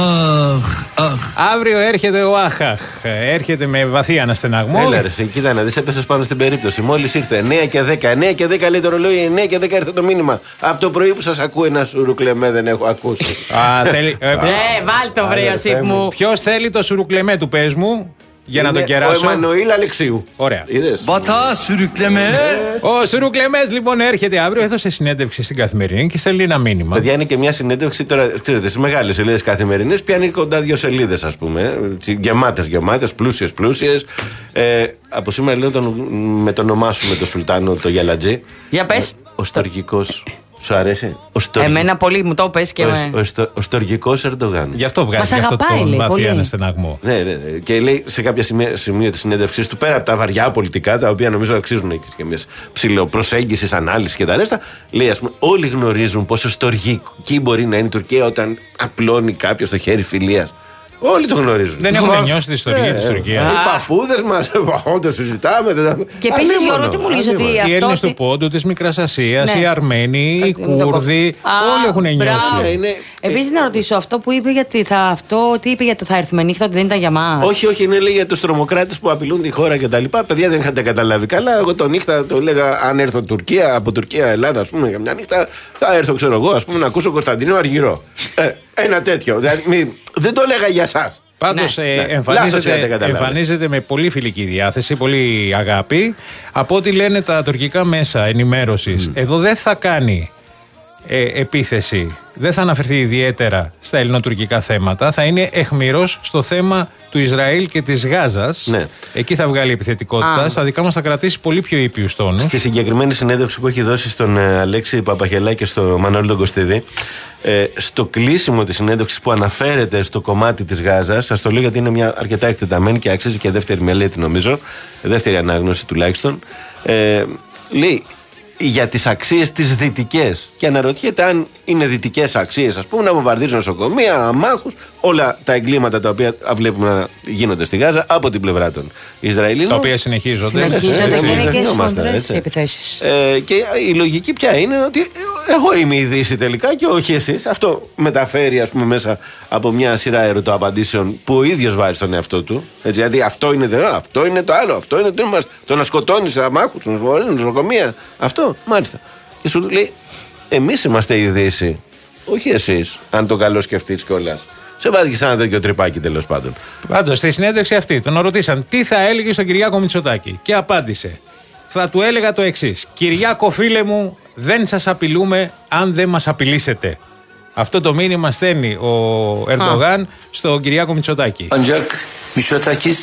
Αχ, αχ.
Αύριο έρχεται ο Άχαχ. Έρχεται με βαθύ αναστεναγμό.
Έλα, ρε, κοίτα να δεις, έπεσες πάνω στην περίπτωση. Μόλις ήρθε εννιά και δέκα. εννιά και δέκα λέει το ρολόι, εννιά και δέκα ήρθε το μήνυμα. Από το πρωί που σας ακούω ένα σουρουκλεμέ δεν έχω ακούσει.
Α, θέλει. Ε,
βάλ το βρε, Ιωσήφ μου.
Ποιος θέλει το σουρουκλεμέ του, πες μου. Για να τον κεράσω.
Ο Εμμανουήλ Αλεξίου.
Ωραία.
Μπατά, σουρουκλεμέ.
Ο Σουρουκλεμές λοιπόν έρχεται αύριο, έδωσε συνέντευξη στην Καθημερινή και στέλνει ένα μήνυμα.
Παιδιά, είναι και μια συνέντευξη τώρα, ξέρετε, στις μεγάλες σελίδες Καθημερινής πιάνει κοντά δύο σελίδες, ας πούμε. Γεμάτες, γεμάτες, πλούσιες, πλούσιες. Ε, από σήμερα λέω τον, με το όνομά σου, με τον Σουλτάνο, το Γιαλατζή.
Για πες.
Ο στοργικός. Σου αρέσει? Ο στοργ...
Εμένα πολύ μου το πες και
ο,
με...
ο, ο, ο στοργικός Ερντογάν.
Γι' αυτό βγάζει αυτό τον βαθύ αναστεναγμό.
Ναι, ναι, ναι. Και λέει σε κάποια σημεία, σημεία τη συνέντευξή του, πέρα από τα βαριά πολιτικά, τα οποία νομίζω αξίζουν και μια ψηλοπροσέγγιση, ανάλυση και τα ρέστα, λέει, ας πούμε, όλοι γνωρίζουν πόσο στοργική μπορεί να είναι η Τουρκία όταν απλώνει κάποιο το χέρι φιλίας. Όλοι το γνωρίζουν.
Δεν έχουν νιώσει τη ιστορία τη Τουρκία.
Οι παππούδες μας, το συζητάμε.
Και επίσης, Γιώργο, τι μου λες ότι
οι Έλληνες του Πόντου, της Μικράς Ασίας, οι Αρμένοι, οι Κούρδοι, όλοι έχουν νιώσει.
Επίσης, να ρωτήσω αυτό που είπε γιατί θα αυτό, τι είπε για το θα έρθουμε νύχτα, ότι δεν ήταν για μας.
Όχι, όχι, είναι λέει για τους τρομοκράτες που απειλούν τη χώρα κτλ. Παιδιά, δεν είχατε καταλάβει καλά. Εγώ το νύχτα το έλεγα, αν έρθω Τουρκία, από Τουρκία, Ελλάδα, ας πούμε, για μια νύχτα, θα έρθω, ξέρω εγώ, ας πούμε, να ακούσω Κωνσταντινό Αργυρό. Ε, ένα τέτοιο. Δηλαδή, μη, δεν το έλεγα για εσάς.
Πάντως
ναι,
ε,
ναι.
εμφανίζεται, εμφανίζεται με πολύ φιλική διάθεση, πολύ αγάπη. Από ό,τι λένε τα τουρκικά μέσα ενημέρωσης, mm. εδώ δεν θα κάνει ε, επίθεση, δεν θα αναφερθεί ιδιαίτερα στα ελληνοτουρκικά θέματα. Θα είναι εχμηρός στο θέμα του Ισραήλ και της Γάζας. Ναι. Εκεί θα βγάλει επιθετικότητα. Ah. Στα δικά μας θα κρατήσει πολύ πιο ήπιους τόνους. Στη
συγκεκριμένη συνέντευξη που έχει δώσει στον ε, Αλέξη Παπαχελά και στο Μανώλη τον Κωστίδη, ε, στο κλείσιμο της συνέντευξης που αναφέρεται στο κομμάτι της Γάζας, σας το λέω γιατί είναι μια αρκετά εκτεταμένη και αξίζει και δεύτερη μελέτη, νομίζω, δεύτερη ανάγνωση τουλάχιστον. Ε, λέει για τις αξίες τις δυτικές και αναρωτιέται αν είναι δυτικές αξίες, ας πούμε, να βομβαρδίζουν νοσοκομεία, αμάχους, όλα τα εγκλήματα τα οποία βλέπουμε να γίνονται στη Γάζα από την πλευρά των Ισραηλινών.
Τα οποία συνεχίζονται.
Συνεχίζονται και είναι και σφοδρές οι επιθέσεις.
Ε, και η λογική πια είναι ότι εγώ είμαι η Δύση τελικά και όχι εσείς. Αυτό μεταφέρει, ας πούμε, μέσα από μια σειρά ερωτοαπαντήσεων που ο ίδιος βάζει στον εαυτό του. Έτσι, γιατί αυτό είναι, αυτό είναι το άλλο, αυτό είναι το, το να σκοτώνεις αμάχους, νοσοκομεία. Αυτό, μάλιστα. Και σου λέει, εμείς είμαστε η Δύση, όχι εσείς, αν το καλό σκεφτείς κιόλας. Σε βάζει και σαν ένα τέτοιο τρυπάκι, τέλος πάντων.
Πάντως, στη συνέντευξη αυτή τον ρωτήσαν τι θα έλεγε στον Κυριάκο Μητσοτάκη και απάντησε. Θα του έλεγα το εξής: Κυριάκο, φίλε μου, δεν σας απειλούμε αν δεν μας απειλήσετε. Αυτό το μήνυμα στέλνει ο Ερντογάν στον Κυριάκο Μητσοτάκη.
Ancak Mitsotakis.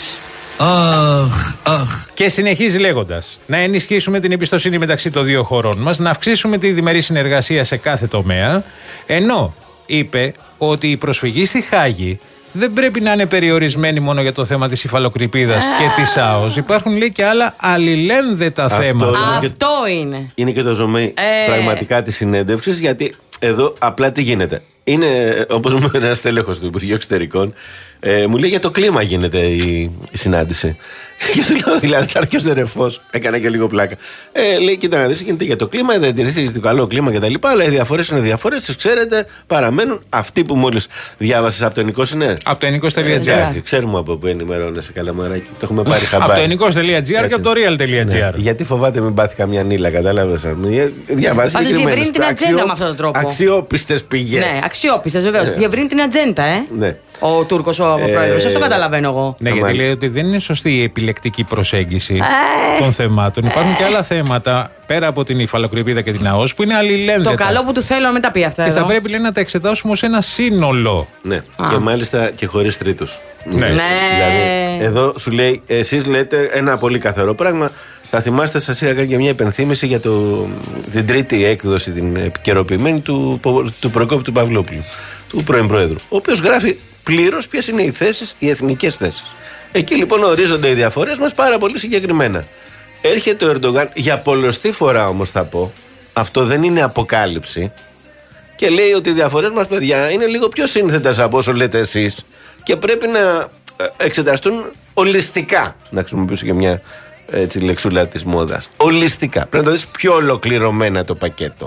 Αχ, αχ.
Και συνεχίζει λέγοντας: να ενισχύσουμε την εμπιστοσύνη μεταξύ των δύο χωρών μας, να αυξήσουμε τη διμερή συνεργασία σε κάθε τομέα. Ενώ είπε ότι η προσφυγή στη Χάγη δεν πρέπει να είναι περιορισμένη μόνο για το θέμα της υφαλοκρηπίδας και της ΑΟΣ. Υπάρχουν, λέει, και άλλα αλληλένδετα
Αυτό
θέματα.
Είναι
Αυτό είναι.
Είναι και το ζωμί
ε... πραγματικά
της συνέντευξης, γιατί εδώ απλά τι γίνεται. Είναι, όπως μου είπε ένας τέλεχος του Υπουργείου Εξωτερικών, ε, μου λέει για το κλίμα γίνεται η, η συνάντηση. Και του λέω, δηλαδή, θα έρθει ο Ζερεφός, έκανα και λίγο πλάκα. Ε, λέει, κοίτα να δεις, γίνεται για το κλίμα, δεν την το καλό κλίμα κτλ. Αλλά οι διαφορές είναι διαφορές, τις ξέρετε, παραμένουν. Αυτοί που μόλις διάβασες από το Ενικός είναι.
Από το ενικός τελεία τζι άρ.
Ξέρουμε από πού ενημερώνεσαι, Καλαμαράκι. Το έχουμε πάρει χαμπάρι.
Από το ενικός τελεία τζι άρ και από το real τελεία τζι άρ.
Ναι. Γιατί φοβάται μην πάθει καμιά νύλα, κατάλαβες. Διαβάζει.
Πάντως διευρύνει την ατζέντα με αυτόν τον τρόπο.
Αξιόπιστες πηγές.
Ναι, αξιόπιστες βεβαίως. Διευρύνει την ατζέντα, ε.
Ναι.
Ο Τούρκος ο ε, πρόεδρος. Αυτό καταλαβαίνω εγώ.
Ναι, γιατί λέει ότι δεν είναι σωστή η επιλεκτική προσέγγιση ε. των θεμάτων. Υπάρχουν ε. και άλλα θέματα πέρα από την υφαλοκρηπίδα και την ΑΟΣ που είναι αλληλένδετα.
Το καλό που του θέλω να μην τα πει αυτά.
Και
εδώ.
θα πρέπει, λέει, να τα εξετάσουμε ως ένα σύνολο.
Ναι, Α. και μάλιστα και χωρίς τρίτους.
Ναι.
ναι.
Δηλαδή, εδώ σου λέει, εσείς λέτε ένα πολύ καθαρό πράγμα. Θα θυμάστε, σας είχα κάνει και μια υπενθύμηση για το, την τρίτη έκδοση, την επικαιροποιημένη του, του Προκόπη του Παυλόπουλου, του πρώην Πρόεδρου, ο οποίος γράφει πλήρως ποιες είναι οι θέσεις, οι εθνικές θέσεις. Εκεί λοιπόν ορίζονται οι διαφορές μας πάρα πολύ συγκεκριμένα. Έρχεται ο Ερντογάν, για πολλοστή φορά όμως θα πω, αυτό δεν είναι αποκάλυψη, και λέει ότι οι διαφορές μας, παιδιά, είναι λίγο πιο σύνθετες από όσο λέτε εσείς και πρέπει να εξεταστούν ολιστικά, να χρησιμοποιήσω και μια έτσι, λεξούλα της μόδας. Ολιστικά. Πρέπει να το δεις πιο ολοκληρωμένα το πακέτο.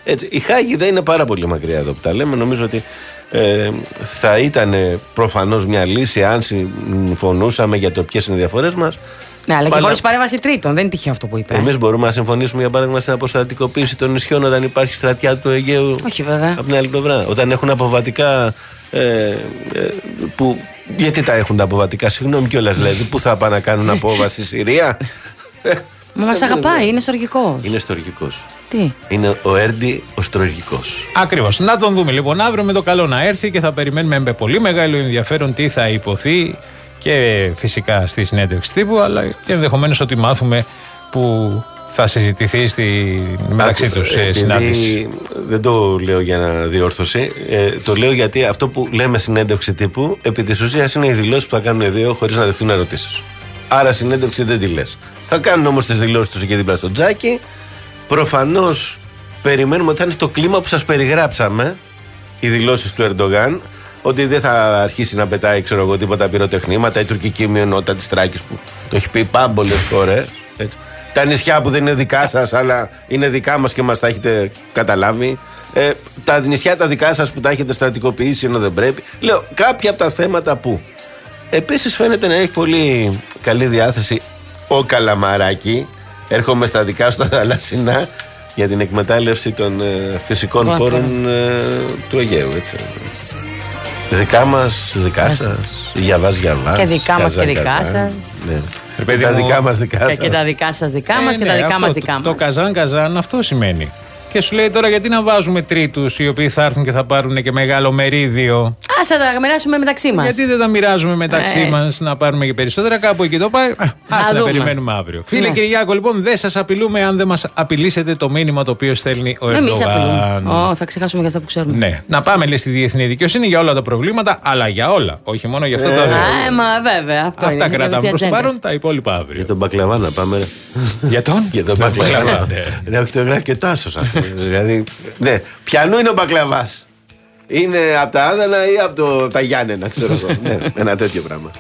Έτσι, η Χάγη δεν είναι πάρα πολύ μακριά εδώ που τα λέμε. Νομίζω ότι ε, θα ήταν προφανώς μια λύση αν συμφωνούσαμε για το ποιες είναι οι διαφορές μας.
Ναι, αλλά και χωρίς παρέμβαση τρίτων. Δεν είναι τυχαίο αυτό που είπε.
Εμείς μπορούμε να συμφωνήσουμε για παράδειγμα στην αποστρατικοποίηση των νησιών όταν υπάρχει στρατιά του Αιγαίου.
Όχι, βέβαια.
Από την άλλη πλευρά. Όταν έχουν αποβατικά. Ε, ε, που, γιατί τα έχουν τα αποβατικά, συγγνώμη κιόλας, δηλαδή, πού θα πάνε να κάνουν απόβαση στη Συρία.
Μα μας αγαπάει, είναι στοργικός.
Είναι στοργικός.
Τι?
Είναι ο Έρντι ο στοργικός.
Ακριβώς. Να τον δούμε λοιπόν αύριο με το καλό να έρθει και θα περιμένουμε με πολύ μεγάλο ενδιαφέρον τι θα υποθεί και φυσικά στη συνέντευξη τύπου, αλλά και ενδεχομένως ότι μάθουμε που θα συζητηθεί στη μεταξύ
Άκου,
τους
επειδή
συνάντηση.
Δεν το λέω για να διόρθωση. Ε, το λέω γιατί αυτό που λέμε συνέντευξη τύπου επί της ουσίας είναι οι δηλώσεις που θα κάνουν οι δύο χωρίς να δεχτούν ερωτήσεις. Άρα συνέντευξη δεν τη λες. Θα κάνουν όμως τις δηλώσεις τους εκεί δίπλα στο τζάκι. Προφανώς περιμένουμε ότι θα είναι στο κλίμα που σας περιγράψαμε οι δηλώσεις του Ερντογάν. Ότι δεν θα αρχίσει να πετάει, ξέρω εγώ, τίποτα πυροτεχνήματα. Η τουρκική μειονότητα της Τράκης που το έχει πει πάμπολες φορές. Έτσι. Τα νησιά που δεν είναι δικά σας, αλλά είναι δικά μας και μας τα έχετε καταλάβει. Ε, τα νησιά τα δικά σας που τα έχετε στρατικοποιήσει ενώ δεν πρέπει. Λέω κάποια από τα θέματα που. Επίσης φαίνεται να έχει πολύ καλή διάθεση ο Καλαμαράκη. Έρχομαι στα δικά στα θαλασσινά για την εκμετάλλευση των ε, φυσικών
Βάτρα.
πόρων ε, του Αιγαίου. Έτσι. Δικά μας, δικά σας, γιαβάς, γιαβάς.
Και δικά μας και δικά
καζάν,
σας.
Ναι.
Ρε
Και τα
μου,
δικά μας δικά
Και,
σας.
και τα δικά σας δικά
Ε,
μας και
ναι,
τα δικά
αυτό,
μας
το-
δικά μας.
Το καζάν καζάν αυτό σημαίνει. Και σου λέει τώρα γιατί να βάζουμε τρίτους οι οποίοι θα έρθουν και θα πάρουν και μεγάλο μερίδιο.
Ας θα τα μοιράσουμε μεταξύ μας.
Γιατί δεν τα μοιράζουμε μεταξύ
Ε.
μας να πάρουμε και περισσότερα, κάπου εκεί το πάει. Ας να
δούμε.
περιμένουμε αύριο. Φίλε
Ναι.
Κυριάκο, λοιπόν, δεν σας απειλούμε αν δεν μας απειλήσετε το μήνυμα το οποίο στέλνει ο
Εμείς απειλούμε.
Ερντογάν.
Ω, θα ξεχάσουμε για αυτά που ξέρουμε.
Ναι. Να πάμε λέει στη διεθνή δικαιοσύνη για όλα τα προβλήματα, αλλά για όλα. Όχι μόνο για αυτά τα δύο.
Α, ε, μα βέβαια. Αυτό
Αυτά
είναι.
κρατάμε προς το
ατζέντας.
παρόν, τα υπόλοιπα αύριο.
Για τον μπακλαβά να πάμε. Ρε.
Για τον?
Για τον
Μπακλαβά,
μπακλαβά.
ναι.
Ναι, όχι, το γράφει και ο Τάσος. ας πούμε. Δηλαδή, ναι, πιανού είναι ο μπακλαβάς. Είναι από τα Άδανα ή από το, τα Γιάννενα, ξέρω εγώ. Ναι, ένα τέτοιο πράγμα.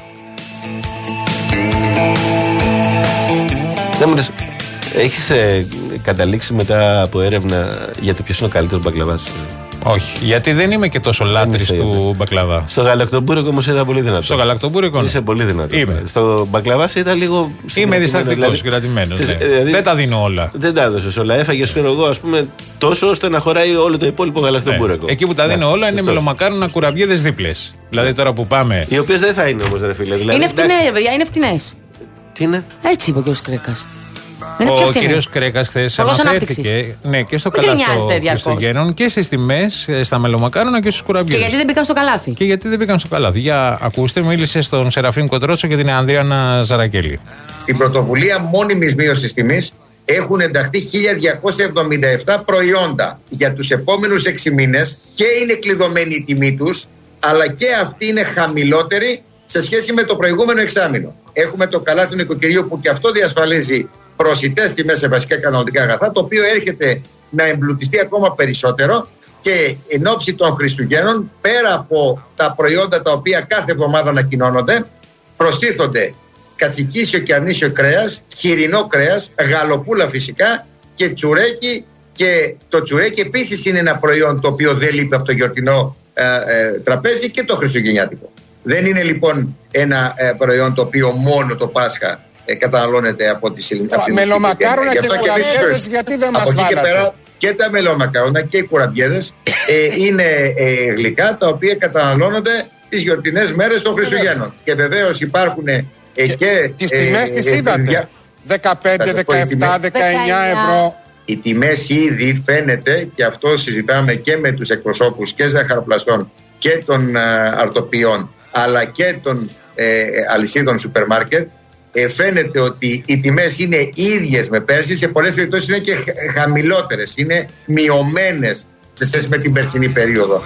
Δεν μου λες, έχεις ε, καταλήξει μετά από έρευνα για το ποιος είναι ο καλύτερος μπακλαβάς?
Όχι, γιατί δεν είμαι και τόσο λάτρης
είσαι,
του μπακλαβά.
Στο γαλακτομπούρεκο όμως ήταν πολύ δυνατό.
Στο γαλακτομπούρεκο.
Είσαι πολύ δυνατό.
Είμαι.
Στο μπακλαβά ήταν λίγο.
Είμαι
συγκρατημένο,
διστακτικός,
δηλαδή.
κρατημένος. Ναι.
Δηλαδή,
Δεν τα δίνω όλα.
Δεν τα έδωσες όλα. Έφαγες, ξέρω εγώ, ας πούμε, τόσο ώστε να χωράει όλο το υπόλοιπο γαλακτομπούρεκο.
Ναι. Εκεί που τα δίνω
Ναι,
όλα είναι
σωστός.
μελομακάρονα κουραμπιέδες δίπλες. Δηλαδή τώρα που πάμε.
Οι οποίες δεν θα είναι όμως, ρε φίλε. Δηλαδή,
Είναι
εντάξει.
φτηνές, ρε παιδιά, είναι φτηνές.
Τι είναι?
Έτσι είπε ο κ. Κρέκας. Είναι πιο
Ο
φτηνές.
κύριος Κρέκας χθες
Λόγος
αναφέρθηκε
ανάπτυξης.
ναι, και στο
Μην
καλάθι
γκρινιάζετε διαρκώς.
Χριστουγέννων και στις τιμές, ε, στα μελομακάρονα και στους
Και
κουραμπιέδες.
γιατί δεν μπήκαν στο καλάθι.
Και γιατί δεν μπήκαν στο καλάθι. Για ακούστε, μίλησε στον Σεραφείμ Κοντρότσο και την Ανδρίανα Ζαρακέλη.
Στην πρωτοβουλία μόνιμης μείωσης τιμής έχουν ενταχθεί χίλια διακόσια εβδομήντα επτά προϊόντα για τους επόμενους έξι μήνες και είναι κλειδωμένη η τιμή τους, αλλά και αυτή είναι χαμηλότερη σε σχέση με το προηγούμενο εξάμηνο. Έχουμε το καλάθι του νοικοκυριού που και αυτό διασφαλίζει προσιτές τιμές σε βασικά καταναλωτικά αγαθά, το οποίο έρχεται να εμπλουτιστεί ακόμα περισσότερο και εν ώψη των Χριστουγέννων, πέρα από τα προϊόντα τα οποία κάθε εβδομάδα ανακοινώνονται, προστίθονται κατσικίσιο και αρνίσιο κρέας, χοιρινό κρέας, γαλοπούλα φυσικά και τσουρέκι. Και το τσουρέκι επίσης είναι ένα προϊόν το οποίο δεν λείπει από το γιορτινό ε, ε, τραπέζι και το χριστουγεννιάτικο. Δεν είναι λοιπόν ένα ε, προϊόν το οποίο μόνο το Πάσχα ε, καταναλώνεται από τις ελληνικές.
Μελομακάρονα και κουραμπιέδες γιατί δεν μας
Από εκεί και
βάλατε?
πέρα και τα μελομακάρονα και οι κουραμπιέδες ε, είναι ε, γλυκά τα οποία καταναλώνονται τις γιορτινές μέρες των Χριστουγέννων. Και βεβαίως υπάρχουν ε, και, και
τις τιμές
ε,
τις
ε,
είδατε.
δια-
δεκαπέντε,
Θα σας πω, οι
δεκαεπτά,
τιμές-
δεκαεννιά ευρώ.
Οι τιμές ήδη φαίνεται, και αυτό συζητάμε και με τους εκπροσώπους και ζαχαροπλαστών και των ε, αρτοποιών αλλά και των ε, αλυσίδων σούπερ μάρκετ, ε, φαίνεται ότι οι τιμές είναι ίδιες με πέρσι, σε πολλές περιπτώσεις είναι και χ- χαμηλότερες, είναι μειωμένες σε σχέση με την περσινή περίοδο.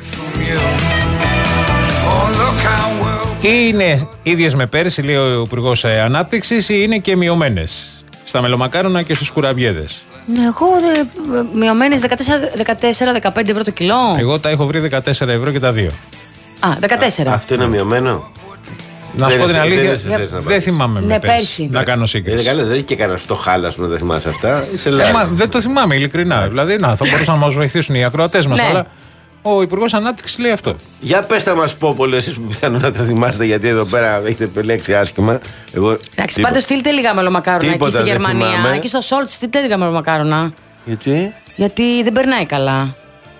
Ή είναι ίδιες με πέρσι, λέει ο Υπουργός Ανάπτυξης, ή είναι και μειωμένες στα μελομακάρονα και στους κουραμπιέδες.
Εγώ δε, μειωμένες δεκατέσσερα δεκαπέντε ευρώ το κιλό.
Εγώ τα έχω βρει δεκατέσσερα ευρώ και τα δύο.
Α, δεκατέσσερα.
Αυτό είναι μειωμένο.
Να σου πω την αλήθεια, δεν θυμάμαι.
Ναι, πέρσι.
Να κάνω σύγκριση.
Δεν καλά, δεν έχει και κανένα φτωχάλα που δεν θυμάσαι αυτά.
Δεν το θυμάμαι, ειλικρινά. Δηλαδή, να, θα μπορούσαν να μα βοηθήσουν οι ακροατές μας, αλλά ο Υπουργός Ανάπτυξης λέει αυτό.
Για πες τα μας Πόπολο, εσείς που πιθανόν να το θυμάστε, γιατί εδώ πέρα έχετε επιλέξει άσχημα.
Εντάξει, πάντως στείλτε λίγα μελομακάρονα εκεί στη Γερμανία. Εκεί στο Σόλτ στείλτε λίγα μελομακάρονα.
Γιατί?
Γιατί δεν περνάει καλά.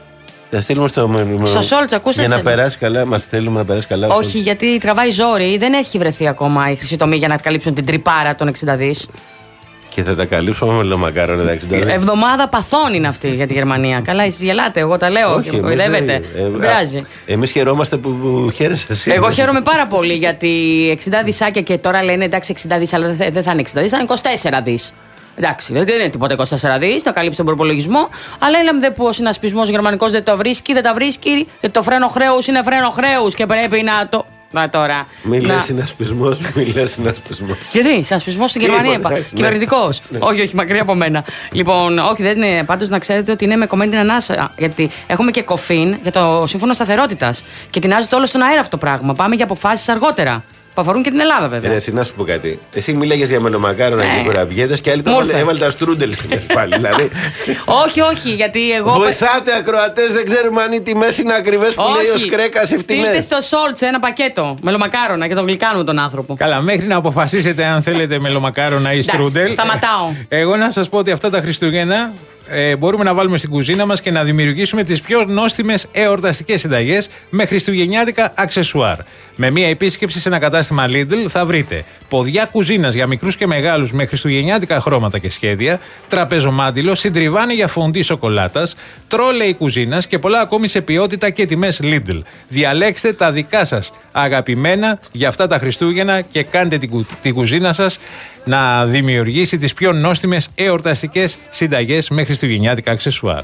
Θα στείλουμε στο
Στο Σόλτ, ακούστε.
Για να περάσει καλά, μας θέλουμε να περάσει καλά.
Όχι, γιατί τραβάει ζόρι. Δεν έχει βρεθεί ακόμα η χρυσή τομή για να καλύψουν την τρυπάρα των εξήντα δις.
Και θα τα καλύψουμε με μελομακάρονα τα εξήντα δις.
Εβδομάδα παθών είναι αυτή για τη Γερμανία. Καλά, εσείς γελάτε, εγώ τα λέω.
Όχι,
και κοροϊδεύετε. Δεν πειράζει.
Εμείς χαιρόμαστε που, που χαίρεσαι εσύ.
Εγώ χαίρομαι πάρα πολύ γιατί εξήντα δισάκια και τώρα λένε εντάξει εξήντα δις, αλλά δεν θα είναι εξήντα δις, θα είναι είκοσι τέσσερα δις. Εντάξει, δεν είναι τίποτα είκοσι τέσσερα δις, θα καλύψει τον προπολογισμό. Αλλά λέμε δε που ο συνασπισμός γερμανικός δεν το βρίσκει, δεν τα βρίσκει. Γιατί το φρένο χρέους είναι φρένο χρέους και πρέπει να το. Μα τώρα.
Μη λες συνασπισμός, μη λες συνασπισμός.
Γιατί, συνασπισμός στην Γερμανία είπα. Κυβερνητικός. Ναι. Όχι, όχι, μακριά από μένα. Λοιπόν, όχι, δεν είναι. Πάντως να ξέρετε ότι είναι με κομμένη την ανάσα. Γιατί έχουμε και κοφίν για το σύμφωνο σταθερότητας. Και τεινάζεται όλο στον αέρα αυτό το πράγμα. Πάμε για αποφάσεις αργότερα. Που αφορούν και την Ελλάδα, βέβαια.
Ρε, εσύ να σου πω κάτι. Εσύ μιλάγες για μελομακάρονα και κουραμπιέδες και άλλοι το έβαλε τα στρούντελ στην πάλι. Δηλαδή.
Όχι, όχι, γιατί εγώ.
Βοηθάτε ακροατές, δεν ξέρουμε αν οι τιμές είναι ακριβές που λέει ο Σκρέκας ευθυνές.
Στείλτε στο Σόλτς ένα πακέτο μελομακάρονα και τον γλυκάνουμε τον άνθρωπο.
Καλά, μέχρι να αποφασίσετε αν θέλετε μελομακάρονα ή στρούντελ.
Σταματάω.
Εγώ να σας πω ότι αυτά τα Χριστούγεννα. Ε, μπορούμε να βάλουμε στην κουζίνα μας και να δημιουργήσουμε τις πιο νόστιμες εορταστικές συνταγές με χριστουγεννιάτικα αξεσουάρ. Με μία επίσκεψη σε ένα κατάστημα Lidl θα βρείτε ποδιά κουζίνας για μικρούς και μεγάλους με χριστουγεννιάτικα χρώματα και σχέδια, τραπεζομάντιλο, συντριβάνι για φοντί σοκολάτας, τρόλεϊ κουζίνας και πολλά ακόμη σε ποιότητα και τιμές Lidl. Διαλέξτε τα δικά σας αγαπημένα για αυτά τα Χριστούγεννα και κάντε την, κου, την κουζίνα σας να δημιουργήσει τις πιο νόστιμες εορταστικές συνταγές με χριστουγεννιάτικα αξεσουάρ.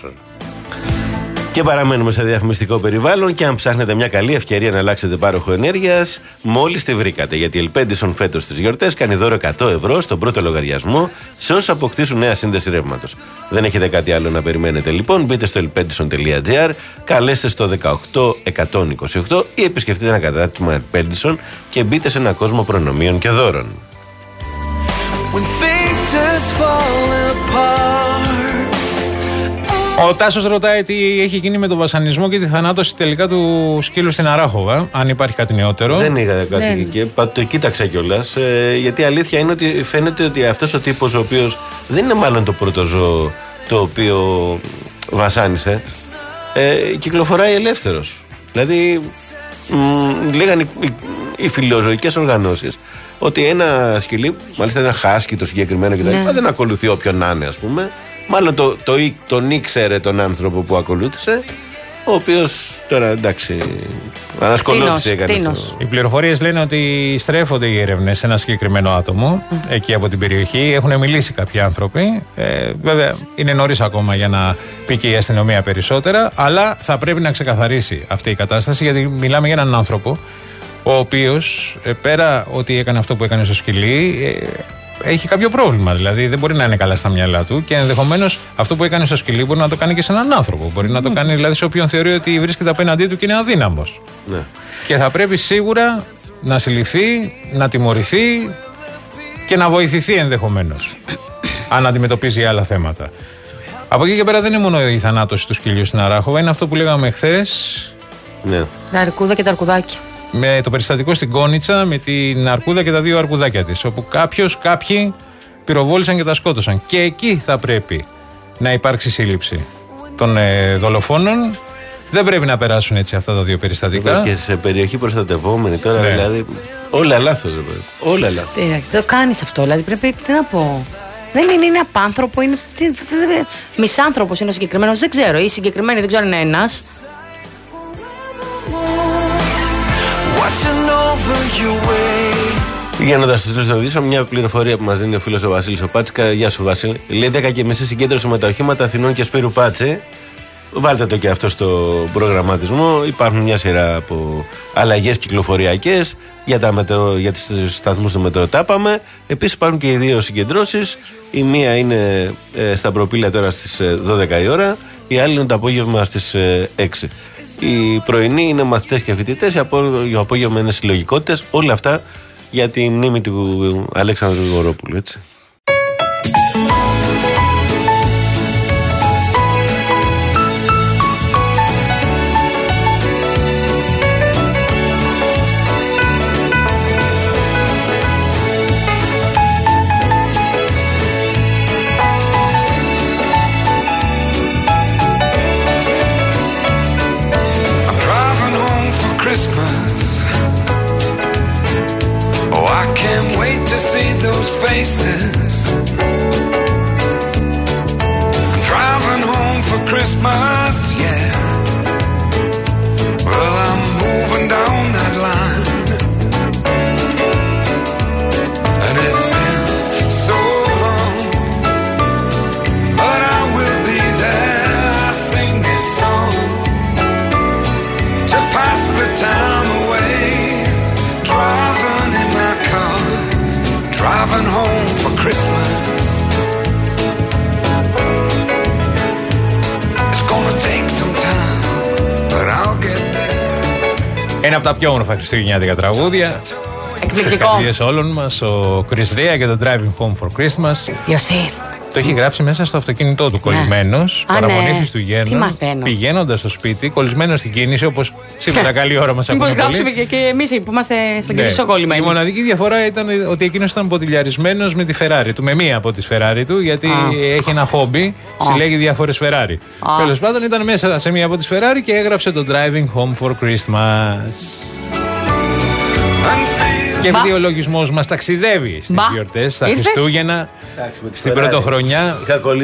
Και παραμένουμε σε διαφημιστικό περιβάλλον και αν ψάχνετε μια καλή ευκαιρία να αλλάξετε πάροχο ενέργειας, μόλις τη βρήκατε. Γιατί η Elpedison φέτος στις γιορτές κάνει δώρο εκατό ευρώ στον πρώτο λογαριασμό σε όσους αποκτήσουν νέα σύνδεση ρεύματος. Δεν έχετε κάτι άλλο να περιμένετε λοιπόν, μπείτε στο elpedison τελεία gr, καλέστε στο δεκαοκτώ εκατόν είκοσι οκτώ ή επισκεφτείτε ένα κατάστημα Elpedison και μπείτε σε ένα κόσμο προνομίων και δώρων.
Ο Τάσος ρωτάει τι έχει γίνει με τον βασανισμό και τη θανάτωση τελικά του σκύλου στην Αράχοβα. Αν υπάρχει κάτι νεότερο.
Δεν είχα κάτι ναι. και το κοίταξα κιόλας. Ε, γιατί η αλήθεια είναι ότι φαίνεται ότι αυτός ο τύπος ο οποίος δεν είναι μάλλον το πρώτο ζώο το οποίο βασάνισε. Ε, κυκλοφοράει ελεύθερος. Δηλαδή μ, λέγανε οι, οι, οι φιλοζωικές οργανώσεις ότι ένα σκυλί, μάλιστα ένα χάσκι το συγκεκριμένο κτλ. Ναι. δεν ακολουθεί όποιον να είναι, ας πούμε. Μάλλον το, το, το, τον ήξερε τον άνθρωπο που ακολούθησε, ο οποίος τώρα εντάξει ανασκολώθησε έκανε αυτό.
Οι πληροφορίες λένε ότι στρέφονται οι έρευνες σε ένα συγκεκριμένο άτομο mm. εκεί από την περιοχή. Έχουν μιλήσει κάποιοι άνθρωποι. Ε, βέβαια είναι νωρίς ακόμα για να πει και η αστυνομία περισσότερα, αλλά θα πρέπει να ξεκαθαρίσει αυτή η κατάσταση, γιατί μιλάμε για έναν άνθρωπο ο οποίος ε, πέρα ότι έκανε αυτό που έκανε στο σκυλί, ε, έχει κάποιο πρόβλημα. Δηλαδή δεν μπορεί να είναι καλά στα μυαλά του και ενδεχομένως αυτό που έκανε στο σκυλί μπορεί να το κάνει και σε έναν άνθρωπο. Μπορεί mm. να το κάνει δηλαδή σε όποιον θεωρεί ότι βρίσκεται απέναντί του και είναι αδύναμος.
Ναι.
Και θα πρέπει σίγουρα να συλληφθεί, να τιμωρηθεί και να βοηθηθεί ενδεχομένως αν αντιμετωπίζει άλλα θέματα. Από εκεί και πέρα δεν είναι μόνο η θανάτωση του σκυλιού στην Αράχοβα, είναι αυτό που λέγαμε χθες.
Ναι.
Τα αρκούδα και τα αρκουδάκια.
Με το περιστατικό στην Κόνιτσα, με την αρκούδα και τα δύο αρκουδάκια της, όπου κάποιος, κάποιοι πυροβόλησαν και τα σκότωσαν. Και εκεί θα πρέπει να υπάρξει σύλληψη των ε, δολοφόνων. Δεν πρέπει να περάσουν έτσι αυτά τα δύο περιστατικά.
Και σε περιοχή προστατευόμενη τώρα, ναι. δηλαδή. Όλα λάθος, δηλαδή. Όλα λάθος.
Δεν το κάνεις αυτό, δηλαδή πρέπει, τι να πω. Δεν είναι, είναι απάνθρωπο, είναι. Μισάνθρωπος είναι ο συγκεκριμένος, δεν ξέρω. Ή συγκεκριμένοι, δεν ξέρω αν είναι ένας.
Για να τα σας ρωτήσω, μια πληροφορία που μας δίνει ο φίλος ο Βασίλης ο Πάτσικα. Γεια σου Βασίλη. Λέει δέκα και μισή συγκέντρωση με τα οχήματα Αθηνών και Σπύρου Πάτση. Βάλτε το και αυτό στο προγραμματισμό. Υπάρχουν μια σειρά από αλλαγές κυκλοφοριακές για, τα μετεω, για τις σταθμούς του μετρό. Τα είπαμε. Επίσης υπάρχουν και οι δύο συγκεντρώσεις. Η μία είναι ε, στα Προπήλαια τώρα στις δώδεκα η ώρα. Η άλλη είναι το απόγευμα στις έξι. Οι πρωινοί είναι μαθητές και φοιτητές, οι απόγευμα είναι συλλογικότητες. Όλα αυτά για τη μνήμη του Αλέξανδρου Γρηγορόπουλου, έτσι.
Faces. I'm driving home for Christmas, yeah. Well, I'm moving down that line, and it's been so long, but I will be there. I sing this song to pass the time away, driving in my car. Driving home for Christmas. It's gonna take some time, but I'll get there.
Ένα από τα πιο όμορφα χριστουγεννιάτικα τραγούδια.
Εκπληκτικό.
Στις καρδιές όλων μας, ο Chris Rea και το Driving Home for Christmas.
Ιωσήφ.
Το έχει γράψει μέσα στο αυτοκίνητό του, κολλημένος, παραμονή
ναι.
Χριστουγέννων, πηγαίνοντας στο σπίτι, κολλημένος στην κίνηση, όπως σήμερα καλή ώρα μας ακούνε.
Μήπως γράψουμε και, και εμείς που είμαστε στον κύριο Σοκολλημένοι.
Η μοναδική διαφορά ήταν ότι εκείνος ήταν ποτηλιαρισμένος με τη Ferrari του, με μία από τις Ferrari του, γιατί ah. έχει ένα χόμπι, ah. συλλέγει διάφορες Ferrari. Ah. Τέλος πάντων ήταν μέσα σε μία από τις Ferrari και έγραψε το Driving Home for Christmas. Και επειδή ο λογισμός μας ταξιδεύει στις γιορτές, στα Χριστούγεννα, στην Πρωτοχρονιά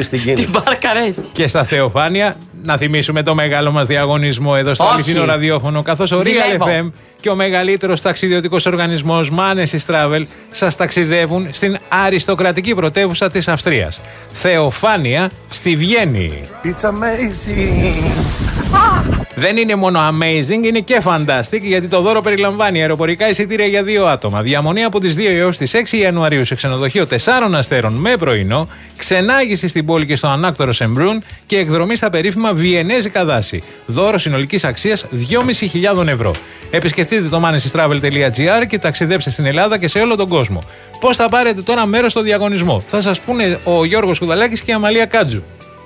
και στα Θεοφάνεια, να θυμίσουμε το μεγάλο μας διαγωνισμό εδώ στο αληθινό ραδιόφωνο, καθώς ο Real εφ εμ και ο μεγαλύτερος ταξιδιωτικός οργανισμός Manesis Travel σας ταξιδεύουν στην αριστοκρατική πρωτεύουσα της Αυστρίας. Θεοφάνεια στη Βιέννη.
It's amazing.
Δεν είναι μόνο amazing, είναι και fantastic, γιατί το δώρο περιλαμβάνει αεροπορικά εισιτήρια για δύο άτομα, διαμονή από τις δύο έως τις έξι Ιανουαρίου σε ξενοδοχείο τεσσάρων αστέρων με πρωινό, ξενάγηση στην πόλη και στο ανάκτορο Σεμπρούν και εκδρομή στα περίφημα βιενέζικα δάση. Δώρο συνολικής αξίας δυόμισι χιλιάδες ευρώ. Επισκεφτείτε το manesis travel τελεία gr και ταξιδέψτε στην Ελλάδα και σε όλο τον κόσμο. Πώς θα πάρετε τώρα μέρος στο διαγωνισμό? Θα σας πούνε ο Γιώργος Κουδαλάκης και η Αμαλία Κάτζου.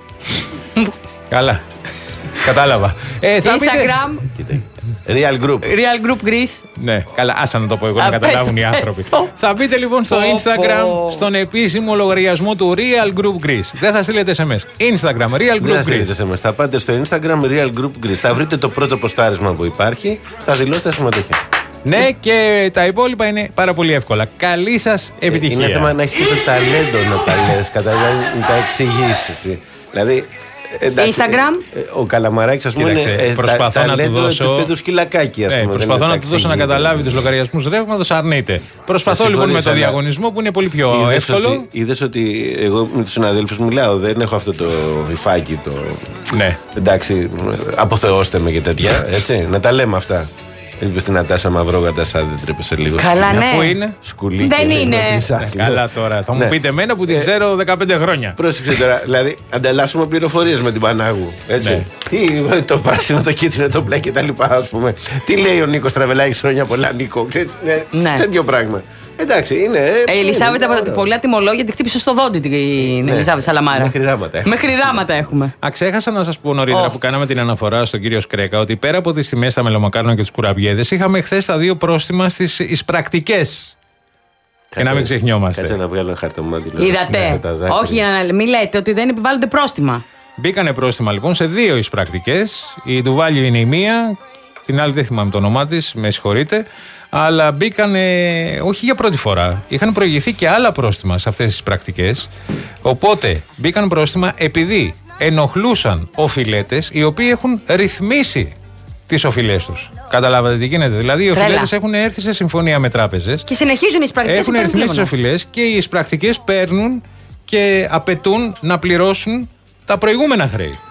Καλά. Κατάλαβα. Ε, θα
Instagram.
Πείτε... Real Group.
Real Group Greece.
Ναι, καλά, άσα να το πω εγώ, να καταλάβουν οι άνθρωποι. Θα μπείτε λοιπόν στο Instagram, στον επίσημο λογαριασμό του Real Group Greece. Δεν θα στείλετε ες εμ ες. Instagram, Real Group Greece.
Δεν θα στείλετε ες εμ ες. Θα πάτε στο Instagram, Real Group Greece. Θα βρείτε το πρώτο ποστάρισμα που υπάρχει, θα δηλώσετε συμμετοχή.
Ναι, και τα υπόλοιπα είναι πάρα πολύ εύκολα. Καλή σας επιτυχία.
Είναι θέμα να έχεις και το ταλέντο να τα λες, να τα εξηγήσεις. Δηλαδή. Εντάξει,
Instagram.
Ο Καλαμαράκης, ας πούμε, είναι
προσπαθώ
τα,
να του δώσω.
Επίπεδο σκυλακάκι, ας πούμε.
Ναι, προσπαθώ να του δώσω να καταλάβει τους λογαριασμούς ρεύματος, αρνείται. Προσπαθώ λοιπόν με το διαγωνισμό που είναι πολύ πιο είδες εύκολο.
Ότι, είδες ότι εγώ με τους συναδέλφους μιλάω, δεν έχω αυτό το υφάκι. Το...
Ναι.
Εντάξει, αποθεώστε με και τέτοια. Έτσι, να τα λέμε αυτά. Είπε στην Νατάσα Μαυρόγατα, σαν δεν τρέπεσαι λίγο.
Καλά, ναι.
Πού είναι?
Σκουλίκι.
Δεν είναι.
Καλά τώρα. Θα μου πείτε εμένα που την ξέρω δεκαπέντε χρόνια.
Πρόσεξε τώρα. Δηλαδή, ανταλλάσσουμε πληροφορίες με την Πανάγου. Έτσι. Τι, το πράσινο, το κίτρινο, το μπλε κτλ. Τι λέει ο Νίκος Τραβελάκης, χρόνια πολλά, Νίκο. Τέτοιο πράγμα. Εντάξει, είναι.
Η Ελισάβετ από τα πολλά τιμολόγια τη χτύπησε στο δόντι την Ελισάβετ Σαλαμάρα.
Μέχρι ράματα έχουμε.
Μέχρι ράματα έχουμε.
Α, ξέχασα να σας πω νωρίτερα oh. που κάναμε την αναφορά στον κύριο Σκρέκα ότι πέρα από τις τιμές στα μελομακάρονα και τους κουραμπιέδες, είχαμε χθες τα δύο πρόστιμα στις εισπρακτικές. Και να μην ξεχνιόμαστε.
Κάτσε να βγάλω χαρτομάτι.
Είδατε. Όχι, μην λέτε ότι δεν επιβάλλονται πρόστιμα.
Μπήκανε πρόστιμα λοιπόν σε δύο εισπρακτικές. Η Ντουβάλιο είναι η μία, την άλλη δεν θυμάμαι το όνομά της, με συγχωρείτε. Αλλά μπήκανε, όχι για πρώτη φορά, είχαν προηγηθεί και άλλα πρόστιμα σε αυτές τις πρακτικές. Οπότε μπήκαν πρόστιμα επειδή ενοχλούσαν οφειλέτες οι οποίοι έχουν ρυθμίσει τις οφειλές τους. Καταλάβατε τι γίνεται? Δηλαδή οι οφειλέτες έχουν έρθει σε συμφωνία με τράπεζες.
Και συνεχίζουν οι εισπρακτικές.
Έχουν ρυθμίσει τις οφειλές και οι εισπρακτικές παίρνουν και απαιτούν να πληρώσουν τα προηγούμενα χρέη.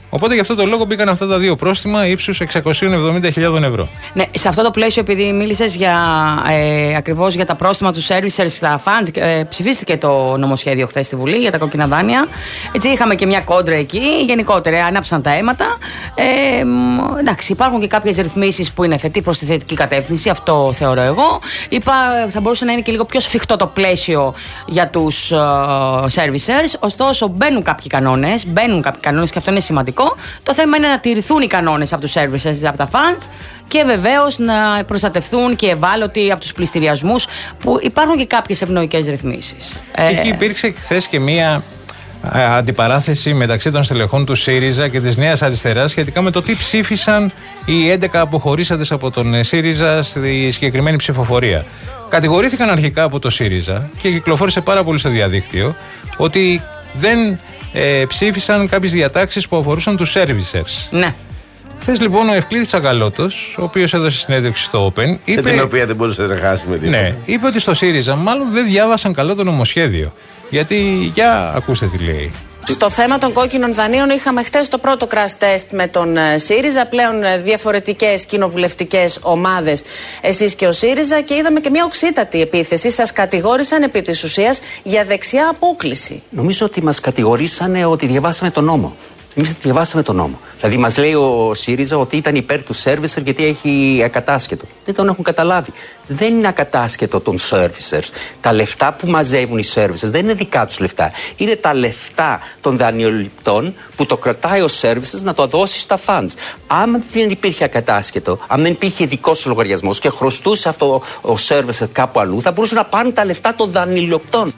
Οπότε γι' αυτό το λόγο μπήκαν αυτά τα δύο πρόστιμα ύψους εξακόσιες εβδομήντα χιλιάδες ευρώ.
Ναι, σε αυτό το πλαίσιο, επειδή μίλησες για, ε, ακριβώς για τα πρόστιμα του servicers στα funds, ε, ψηφίστηκε το νομοσχέδιο χθες στη Βουλή για τα κόκκινα δάνεια. Έτσι, είχαμε και μια κόντρα εκεί. Γενικότερα, ανάψαν τα αίματα. Ε, εντάξει, υπάρχουν και κάποιες ρυθμίσεις που είναι θετή προς τη θετική κατεύθυνση. Αυτό θεωρώ εγώ. Είπα, θα μπορούσε να είναι και λίγο πιο σφιχτό το πλαίσιο για τους uh, servicers. Ωστόσο, μπαίνουν κάποιοι κανόνες. Μπαίνουν κάποιοι κανόνες και αυτό είναι σημαντικό. Το θέμα είναι να τηρηθούν οι κανόνες από τους servicers, από τα funds και βεβαίως να προστατευτούν και ευάλωτοι από τους πληστηριασμούς, που υπάρχουν και κάποιες ευνοϊκές ρυθμίσεις.
Εκεί υπήρξε χθες και μία αντιπαράθεση μεταξύ των στελεχών του ΣΥΡΙΖΑ και της Νέας Αριστεράς σχετικά με το τι ψήφισαν οι έντεκα αποχωρήσαντες από τον ΣΥΡΙΖΑ στη συγκεκριμένη ψηφοφορία. Κατηγορήθηκαν αρχικά από το ΣΥΡΙΖΑ και κυκλοφόρησε πάρα πολύ στο διαδίκτυο ότι δεν ε, ψήφισαν κάποιες διατάξεις που αφορούσαν τους servicers.
Ναι.
Χθες λοιπόν ο Ευκλήδης Τσακαλώτος, ο οποίος έδωσε συνέντευξη στο Open, είπε,
την οποία δεν μπορούσε να χάσει με τίποτα.
Ναι, είπε ότι στο ΣΥΡΙΖΑ μάλλον δεν διάβασαν καλά το νομοσχέδιο. Γιατί, για ακούστε τι λέει.
Στο θέμα των κόκκινων δανείων είχαμε χτες το πρώτο crash test με τον ΣΥΡΙΖΑ, πλέον διαφορετικές κοινοβουλευτικές ομάδες, εσείς και ο ΣΥΡΙΖΑ, και είδαμε και μια οξύτατη επίθεση. Σας κατηγόρησαν επί της ουσίας για δεξιά απόκλιση.
Νομίζω ότι μας κατηγορήσανε ότι διαβάσαμε τον νόμο. Εμείς διαβάσαμε τον νόμο. Δηλαδή, μας λέει ο ΣΥΡΙΖΑ ότι ήταν υπέρ του servicer γιατί έχει ακατάσχετο. Δεν τον έχουν καταλάβει. Δεν είναι ακατάσχετο των servicers. Τα λεφτά που μαζεύουν οι servicers δεν είναι δικά τους λεφτά. Είναι τα λεφτά των δανειοληπτών που το κρατάει ο servicers να το δώσει στα funds. Αν δεν υπήρχε ακατάσχετο, αν δεν υπήρχε ειδικός λογαριασμός και χρωστούσε αυτό ο servicer κάπου αλλού, θα μπορούσε να πάρουν τα λεφτά των δανειοληπτών.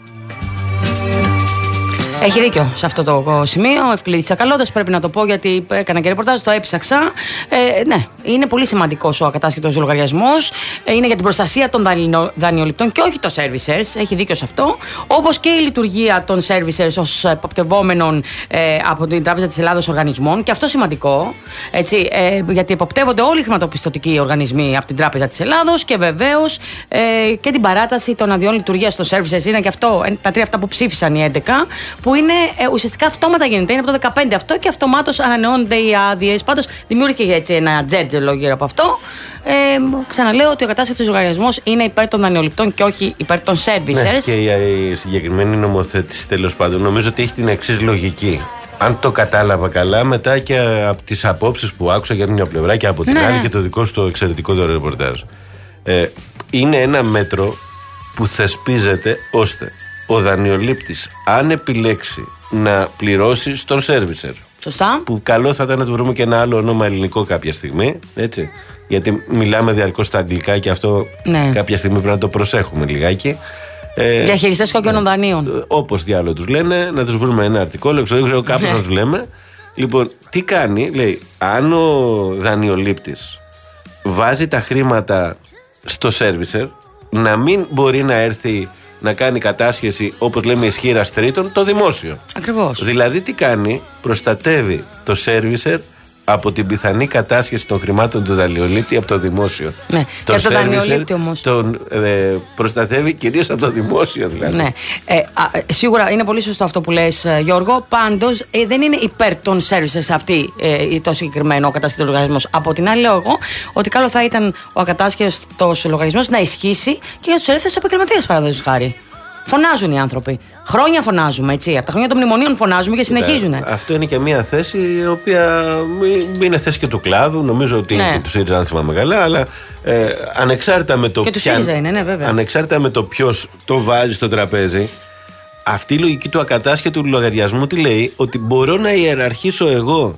Έχει δίκιο σε αυτό το σημείο. Ο Ευκλήδης Τσακαλώτος, πρέπει να το πω γιατί έκανα και ρεπορτάζ, το έψαξα. Ε, ναι, είναι πολύ σημαντικός ο ακατάσχετος λογαριασμός. Ε, είναι για την προστασία των δανειοληπτών και όχι των servicers. Έχει δίκιο σε αυτό. Όπως και η λειτουργία των servicers ως εποπτευόμενων ε, από την Τράπεζα της Ελλάδος οργανισμών. Και αυτό σημαντικό. Έτσι, ε, γιατί εποπτεύονται όλοι οι χρηματοπιστωτικοί οργανισμοί από την Τράπεζα της Ελλάδος και βεβαίως ε, και την παράταση των αδειών λειτουργίας των servicers. Είναι και αυτό, τα τρία αυτά που ψήφισαν οι έντεκα. Που είναι ε, ουσιαστικά αυτόματα γίνεται. Είναι από το δεκαπέντε αυτό και αυτομάτως ανανεώνονται οι άδειες. Πάντως δημιούργηκε έτσι ένα τζέρτζελο γύρω από αυτό. Ε, ξαναλέω ότι ο κατάστατος λογαριασμός είναι υπέρ των δανειοληπτών και όχι υπέρ των servicers.
Ναι, και η συγκεκριμένη νομοθέτηση τέλος πάντων νομίζω ότι έχει την εξής λογική. Αν το κατάλαβα καλά, μετά και από τις απόψεις που άκουσα για μια πλευρά και από την
ναι,
άλλη
ναι.
και το δικό σου το εξαιρετικό το ρεπορτάζ, ε, είναι ένα μέτρο που θεσπίζεται ώστε ο δανειολήπτης, αν επιλέξει να πληρώσει στον servicer.
Σωστά.
Που καλό θα ήταν να του βρούμε και ένα άλλο όνομα ελληνικό κάποια στιγμή. Έτσι. Γιατί μιλάμε διαρκώς στα αγγλικά και αυτό
ναι.
κάποια στιγμή πρέπει να το προσέχουμε λιγάκι.
Ε, Διαχειριστές κόκκινων δανείων.
Όπως διάλογο τους λένε, να τους βρούμε ένα αρτικόλο, δεν ξέρω κάπως να τους λέμε. Λοιπόν, τι κάνει, λέει, αν ο δανειολήπτης βάζει τα χρήματα στο servicer, να μην μπορεί να έρθει να κάνει κατάσχεση, όπως λέμε ισχύρας τρίτων, το δημόσιο.
Ακριβώς.
Δηλαδή τι κάνει, προστατεύει το servicer από την πιθανή κατάσχεση των χρημάτων του δανειολήπτη από το δημόσιο.
Ναι,
το
και από το δανειολήπτη όμως.
Τον ε, προστατεύει κυρίως από το δημόσιο δηλαδή.
Ναι. Ε, α, σίγουρα είναι πολύ σωστό αυτό που λες, Γιώργο. Πάντως ε, δεν είναι υπέρ των servicers αυτή ε, το συγκεκριμένο ο ακατάσχετος λογαριασμός. Από την άλλη, λέω εγώ ότι καλό θα ήταν ο ακατάσχετος λογαριασμός να ισχύσει και για τους ελεύθερους επαγγελματίες, παραδείγματος χάρη. Φωνάζουν οι άνθρωποι. Χρόνια φωνάζουμε, έτσι. Από τα χρόνια των μνημονίων φωνάζουμε και συνεχίζουν.
Αυτό είναι και μια θέση η οποία είναι θέση και του κλάδου. Νομίζω ότι
ναι.
είναι και του ΣΥΡΙΖΑ, αν θυμάμαι καλά. Αλλά ε, ανεξάρτητα με το
και του ΣΥΡΙΖΑ είναι, ναι, βέβαια.
Ανεξάρτητα με το ποιος το βάζει στο τραπέζι, αυτή η λογική του ακατάσχετου λογαριασμού τι λέει, ότι μπορώ να ιεραρχήσω εγώ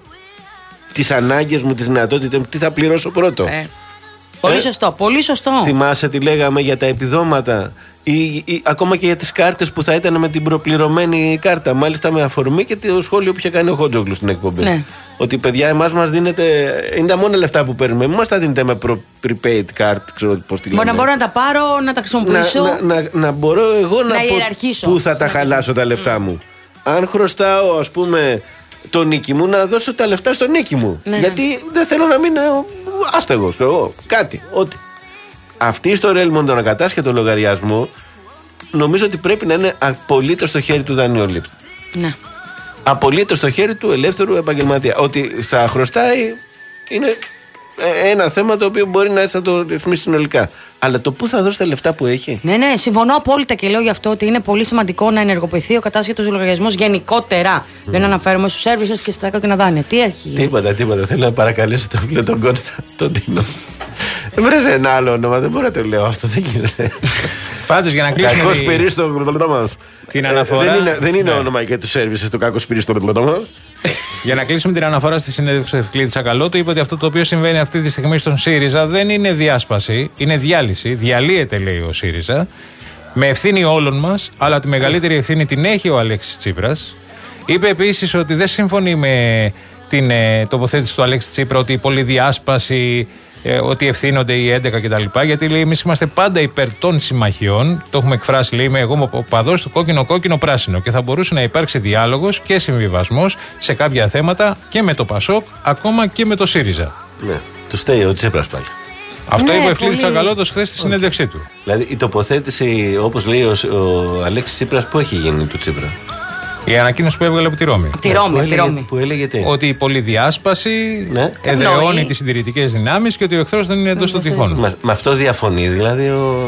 τις ανάγκες μου, τις δυνατότητες μου, τι θα πληρώσω πρώτο.
Ε. Πολύ σωστό, πολύ σωστό.
Θυμάσαι τι λέγαμε για τα επιδόματα ή, ή ακόμα και για τις κάρτες που θα ήταν με την προπληρωμένη κάρτα. Μάλιστα με αφορμή και το σχόλιο που είχε κάνει ο Χότζογλου στην εκπομπή.
Ναι.
Ότι παιδιά, εμάς μας δίνετε. Είναι τα μόνα λεφτά που παίρνουμε. Μην μας τα δίνετε με προ, prepaid card, ξέρω πώς τη λέμε.
Μπορεί να μπορώ να τα πάρω, να τα χρησιμοποιήσω.
Να, να, να, να μπορώ εγώ να,
να
πω πού θα τα χαλάσω τα λεφτά mm. μου. Αν χρωστάω, ας πούμε, τον νίκη μου, να δώσω τα λεφτά στον νίκη μου.
Ναι,
γιατί ναι. δεν θέλω να μείνω άστεγος, εγώ. Κάτι. Ό,τι. Αυτή η ιστορία λοιπόν τον ακατάσχετο λογαριασμό νομίζω ότι πρέπει να είναι απολύτως στο χέρι του δανειολήπτη.
Ναι.
απολύτως στο χέρι του ελεύθερου επαγγελματία. Ότι θα χρωστάει είναι ένα θέμα το οποίο μπορεί να θα το ρυθμίσει συνολικά. Αλλά το πού θα δώσει τα λεφτά που έχει.
Ναι, ναι, συμφωνώ απόλυτα και λέω γι' αυτό ότι είναι πολύ σημαντικό να ενεργοποιηθεί ο κατάσχετος λογαριασμός γενικότερα. Mm. Δεν αναφέρομαι στους services και στα κόκκινα δάνεια. Τι έχει.
Τίποτα, τίποτα. Θέλω να παρακαλέσω το φίλο τον Κώστα, τον Τίνο. Βρες ένα άλλο όνομα, δεν μπορώ να το λέω αυτό, δεν γίνεται.
Πάντως για να κλείσουμε.
Κακό σπυρί στο γλωτό μας.
Την αναφορά.
Δεν είναι, δεν είναι ναι. όνομα για του services το κακό σπυρί στο γλωτό μας.
Για να κλείσουμε την αναφορά στη συνέντευξη του Ευκλήδη Τσακαλώτου, είπε ότι αυτό το οποίο συμβαίνει αυτή τη στιγμή στον ΣΥΡΙΖΑ δεν είναι διάσπαση, είναι διάλυση. Διαλύεται, λέει ο ΣΥΡΙΖΑ, με ευθύνη όλων μας, αλλά τη μεγαλύτερη ευθύνη την έχει ο Αλέξης Τσίπρας. Είπε επίσης ότι δεν συμφωνεί με την ε, τοποθέτηση του Αλέξη Τσίπρα ότι η πολυδιάσπαση, ε, ότι ευθύνονται οι έντεκα κτλ. Γιατί λέει, εμείς είμαστε πάντα υπέρ των συμμαχιών. Το έχουμε εκφράσει, λέει, είμαι εγώ ο παδός του κόκκινο-κόκκινο-πράσινο. Και θα μπορούσε να υπάρξει διάλογος και συμβιβασμός σε κάποια θέματα και με το ΠΑΣΟΚ, ακόμα και με το ΣΥΡΙΖΑ.
Ναι, του στέει ο Τσίπρας πάλι.
Αυτό
ναι,
είπε ο Ευκλήδης
πολύ...
Τσακαλώτος χθες στη συνέντευξή του.
Δηλαδή η τοποθέτηση, όπως λέει ο, ο Αλέξης Τσίπρας, πού έχει γίνει του Τσίπρα?
Η ανακοίνωση που έβγαλε από τη Ρώμη.
Από τη Ρώμη,
που,
έλεγε,
έλεγε, που έλεγε τι?
Ότι η πολυδιάσπαση
ναι.
εδραιώνει τις συντηρητικές δυνάμεις και ότι ο εχθρός δεν είναι εντός των τυχών.
Μα, με αυτό διαφωνεί δηλαδή ο...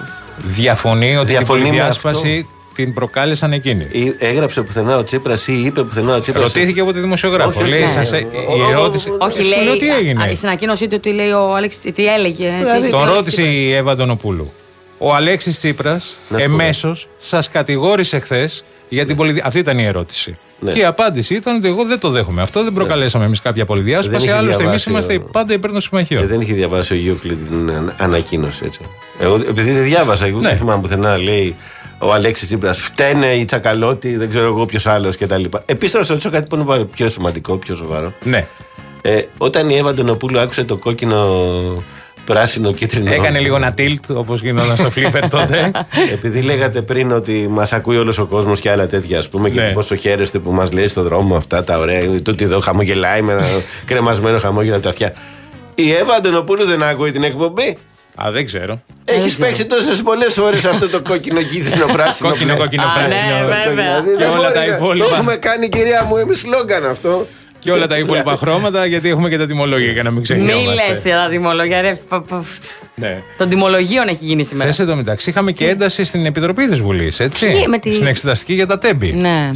Διαφωνεί ότι η πολυδιάσπαση την προκάλεσαν εκείνοι.
Ή έγραψε πουθενά ο Τσίπρας ή είπε πουθενά ο Τσίπρας.
Ρωτήθηκε από τη δημοσιογράφο.
Όχι,
λέει,
ναι.
σας, η ερώτηση.
Όχι, λέει. Τι έγινε. Στην ανακοίνωσή του, τι λέει ο Αλέξης, τι έλεγε.
Δηλαδή,
τον ρώτησε η Εύα Αντωνοπούλου. Ο Αλέξης Τσίπρας εμέσως σας κατηγόρησε χθες για την πολυδιάσπαση. Αυτή ήταν η ερώτηση. Ναι. Και η απάντηση ήταν ότι εγώ δεν το δέχομαι. Αυτό δεν προκαλέσαμε ναι. εμείς κάποια πολυδιάσπαση. Άλλωστε, εμείς είμαστε ο... πάντα υπέρ των συμμαχιών.
Ε, δεν είχε διαβάσει ο Γιούκλιντ την ανακοίνωση έτσι. Εγώ, επειδή δεν διάβασα, εγώ ναι. δεν θυμάμαι πουθενά λέει ο Αλέξης Τσίπρας, φταίνε η Τσακαλώτη, δεν ξέρω εγώ ποιος άλλος κτλ. Επίσης, να σας ρωτήσω κάτι που είναι πιο σημαντικό, πιο σοβαρό.
Ναι.
Ε, όταν η Εύα Αντωνοπούλου άκουσε το κόκκινο, πράσινο, κίτρινο.
Έκανε λίγο ένα tilt όπως γινόταν στο Flipper τότε.
Επειδή λέγατε πριν ότι μας ακούει όλος ο κόσμος και άλλα τέτοια, ας πούμε, ναι. και πόσο χαίρεστε που μας λέει στον δρόμο αυτά τα ωραία. Τούτη εδώ χαμογελάει με ένα κρεμασμένο χαμόγελο από τα αυτιά. Η Εύα Αντωνοπούλου δεν άκουε την εκπομπή.
Α, δεν ξέρω.
Έχεις παίξει τόσες πολλές φορές αυτό το κόκκινο, κίτρινο, πράσινο.
Κόκκινο, κόκκινο, πράσινο.
Ναι, βέβαια.
Και όλα τα υπόλοιπα.
Το έχουμε κάνει, κυρία μου, εμείς λόγκαν αυτό.
Και όλα τα υπόλοιπα χρώματα, γιατί έχουμε και τα τιμολόγια για να μην ξεχνιόμαστε.
Μη λες για τα τιμολόγια, ρε.
Ναι.
Των τιμολογίων έχει γίνει σήμερα.
Θες εντωμεταξύ, είχαμε και ένταση στην Επιτροπή της Βουλής, έτσι.
Τι, με τη...
Στην εξεταστική για τα τέμπη.
Ναι.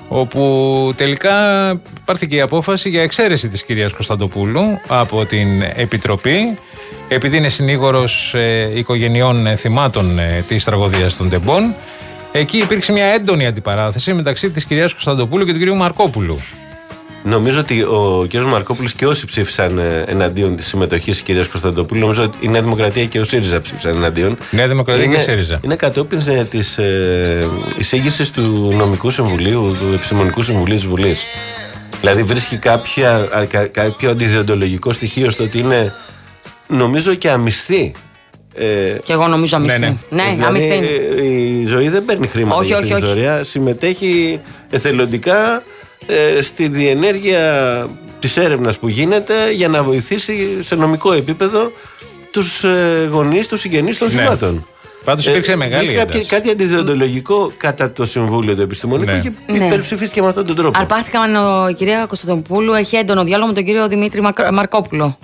Όπου τελικά πάρθηκε η απόφαση για εξαίρεση της κυρίας Κωνσταντοπούλου από την Επιτροπή, επειδή είναι συνήγορος ε, οικογενειών ε, θυμάτων ε, της τραγωδίας των τεμπών. Εκεί υπήρξε μια έντονη αντιπαράθεση μεταξύ της κυρίας Κωνσταντοπούλου και του κυρίου Μαρκόπουλου.
Νομίζω ότι ο κ. Μαρκόπουλος και όσοι ψήφισαν εναντίον της συμμετοχής της κυρίας Κωνσταντοπούλου, νομίζω ότι η Νέα Δημοκρατία και ο ΣΥΡΙΖΑ ψήφισαν εναντίον.
Νέα Δημοκρατία
είναι,
και ΣΥΡΙΖΑ.
Είναι κατόπιν της ε, εισήγησης του Νομικού Συμβουλίου, του Επιστημονικού Συμβουλίου της Βουλής. Δηλαδή βρίσκει κάποια, κα, κάποιο αντιδιοντολογικό στοιχείο στο ότι είναι, νομίζω, και αμυστή. Ε,
και εγώ νομίζω αμυστή. Ναι, ναι. ναι
δηλαδή,
αμυστή είναι.
Η ζωή δεν παίρνει χρήματα
όχι,
για
όχι,
την ιστορία. Συμμετέχει εθελοντικά ε, στη διενέργεια της έρευνας που γίνεται για να βοηθήσει σε νομικό επίπεδο τους ε, γονείς, τους συγγενείς των
ναι.
θυμάτων.
Πάντως υπήρξε ε, μεγάλη
ένταση. Κάτι αντιδιοντολογικό κατά το Συμβούλιο το Επιστημονικό ναι. και ναι. υπερψηφίστηκε με αυτόν τον τρόπο.
Αρπάχθηκαν η κυρία Κωνσταντοπούλου, έχει έντονο διάλογο με τον κύριο Δημήτρη Μαρκόπουλο.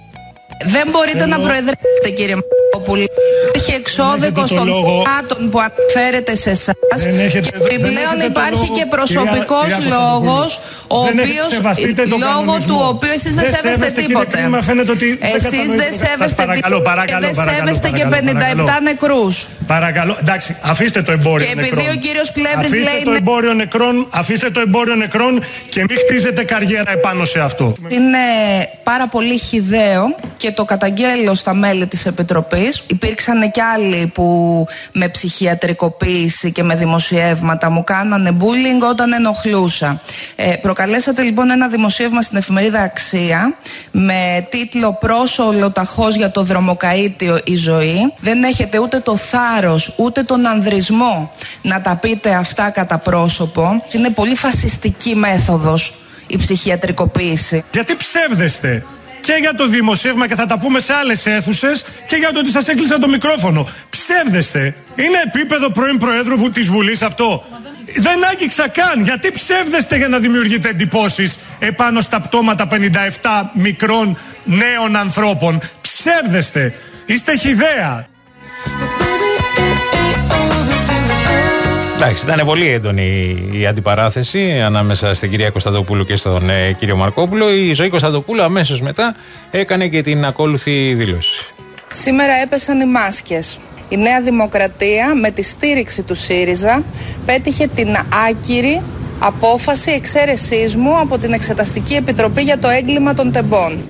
Δεν μπορείτε Ενώ... να προεδρεύετε, κύριε Μαρκόπουλο. Έχει εξώδικο των κομμάτων που αναφέρεται σε εσάς. Και επιπλέον υπάρχει και προσωπικός λόγος, ο οποίος, λόγω του οποίου εσείς δεν σέβεστε τίποτε. Εσείς δεν σέβεστε τίποτε και δεν σέβεστε και πενήντα επτά νεκρούς.
Παρακαλώ, εντάξει, αφήστε το εμπόριο νεκρών.
Και επειδή ο κύριος Πλεύρης λέει...
Αφήστε το εμπόριο νεκρών, αφήστε το εμπόριο νεκρών και μην χτίζετε καριέρα επάνω σε αυτό.
Είναι πάρα πολύ χυδαίο και το καταγγέλλω στα μέλη της Επιτροπής. Υπήρξαν και άλλοι που με ψυχιατρικοποίηση και με δημοσιεύματα μου κάνανε bullying όταν ενοχλούσα. Ε, προκαλέσατε λοιπόν ένα δημοσίευμα στην εφημερίδα Αξία με τίτλο «Πρόσω ολοταχώς για το δρομοκαΐτιο η ζωή». Δεν έχετε ούτε το θάρρος ούτε τον ανδρισμό να τα πείτε αυτά κατά πρόσωπο. Είναι πολύ φασιστική μέθοδος η ψυχιατρικοποίηση.
Γιατί ψεύδεστε και για το δημοσίευμα, και θα τα πούμε σε άλλες αίθουσες, και για το ότι σας έκλεισα το μικρόφωνο. Ψεύδεστε. Είναι επίπεδο πρώην Προέδρου της Βουλής αυτό. Δεν άγγιξα καν. Γιατί ψεύδεστε για να δημιουργείτε εντυπώσεις επάνω στα πτώματα πενήντα επτά μικρών νέων ανθρώπων? Ψεύδεστε. Είστε χυδαία.
Εντάξει, ήταν πολύ έντονη η αντιπαράθεση ανάμεσα στην κυρία Κωνσταντοπούλου και στον ε, κύριο Μαρκόπουλο. Η Ζωή Κωνσταντοπούλου αμέσως μετά έκανε και την ακόλουθη δήλωση.
Σήμερα έπεσαν οι μάσκες. Η Νέα Δημοκρατία με τη στήριξη του ΣΥΡΙΖΑ πέτυχε την άκυρη απόφαση εξαίρεσής μου από την Εξεταστική Επιτροπή για το έγκλημα των τεμπών.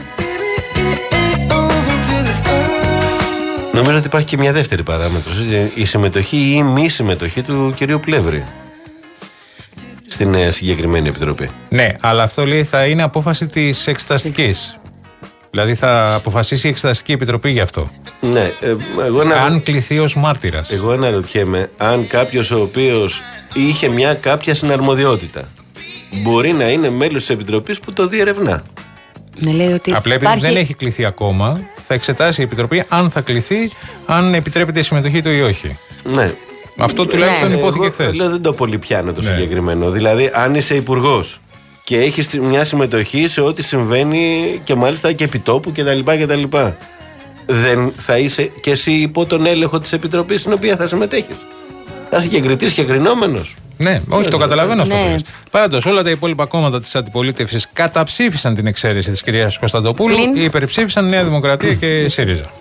Νομίζω ότι υπάρχει και μια δεύτερη παράμετρος, η συμμετοχή ή η μη συμμετοχή του κυρίου Πλεύρη στην συγκεκριμένη επιτροπή.
Ναι, αλλά αυτό λέει θα είναι απόφαση της εξεταστικής. Δηλαδή θα αποφασίσει η Εξεταστική Επιτροπή γι' αυτό.
Ναι, ε, εγώ να...
αν κληθεί ως μάρτυρας.
Εγώ αναρωτιέμαι αν κάποιος ο οποίος είχε μια κάποια συναρμοδιότητα μπορεί να είναι μέλος της Επιτροπής που το διερευνά.
Ναι, λέει ότι
απλά επειδή υπάρχει... δεν έχει κληθεί ακόμα, θα εξετάσει η Επιτροπή αν θα κληθεί, αν επιτρέπεται η συμμετοχή του ή όχι.
Ναι.
Αυτό τουλάχιστον ναι. υπόθηκε χθες.
Εγώ δεν το πολύ πιάνω το ναι. συγκεκριμένο. Δηλαδή, αν είσαι υπουργός και έχεις μια συμμετοχή σε ό,τι συμβαίνει και μάλιστα και επιτόπου κτλ. κτλ. Δεν θα είσαι και εσύ υπό τον έλεγχο της Επιτροπής στην οποία θα συμμετέχεις? Θα είσαι και εγκριτής και κρινόμενος.
Ναι, όχι, το καταλαβαίνω αυτό. Ναι. Πάντως, όλα τα υπόλοιπα κόμματα της αντιπολίτευσης καταψήφισαν την εξαίρεση της κυρίας Κωνσταντοπούλου και υπερψήφισαν Νέα Δημοκρατία και ΣΥΡΙΖΑ.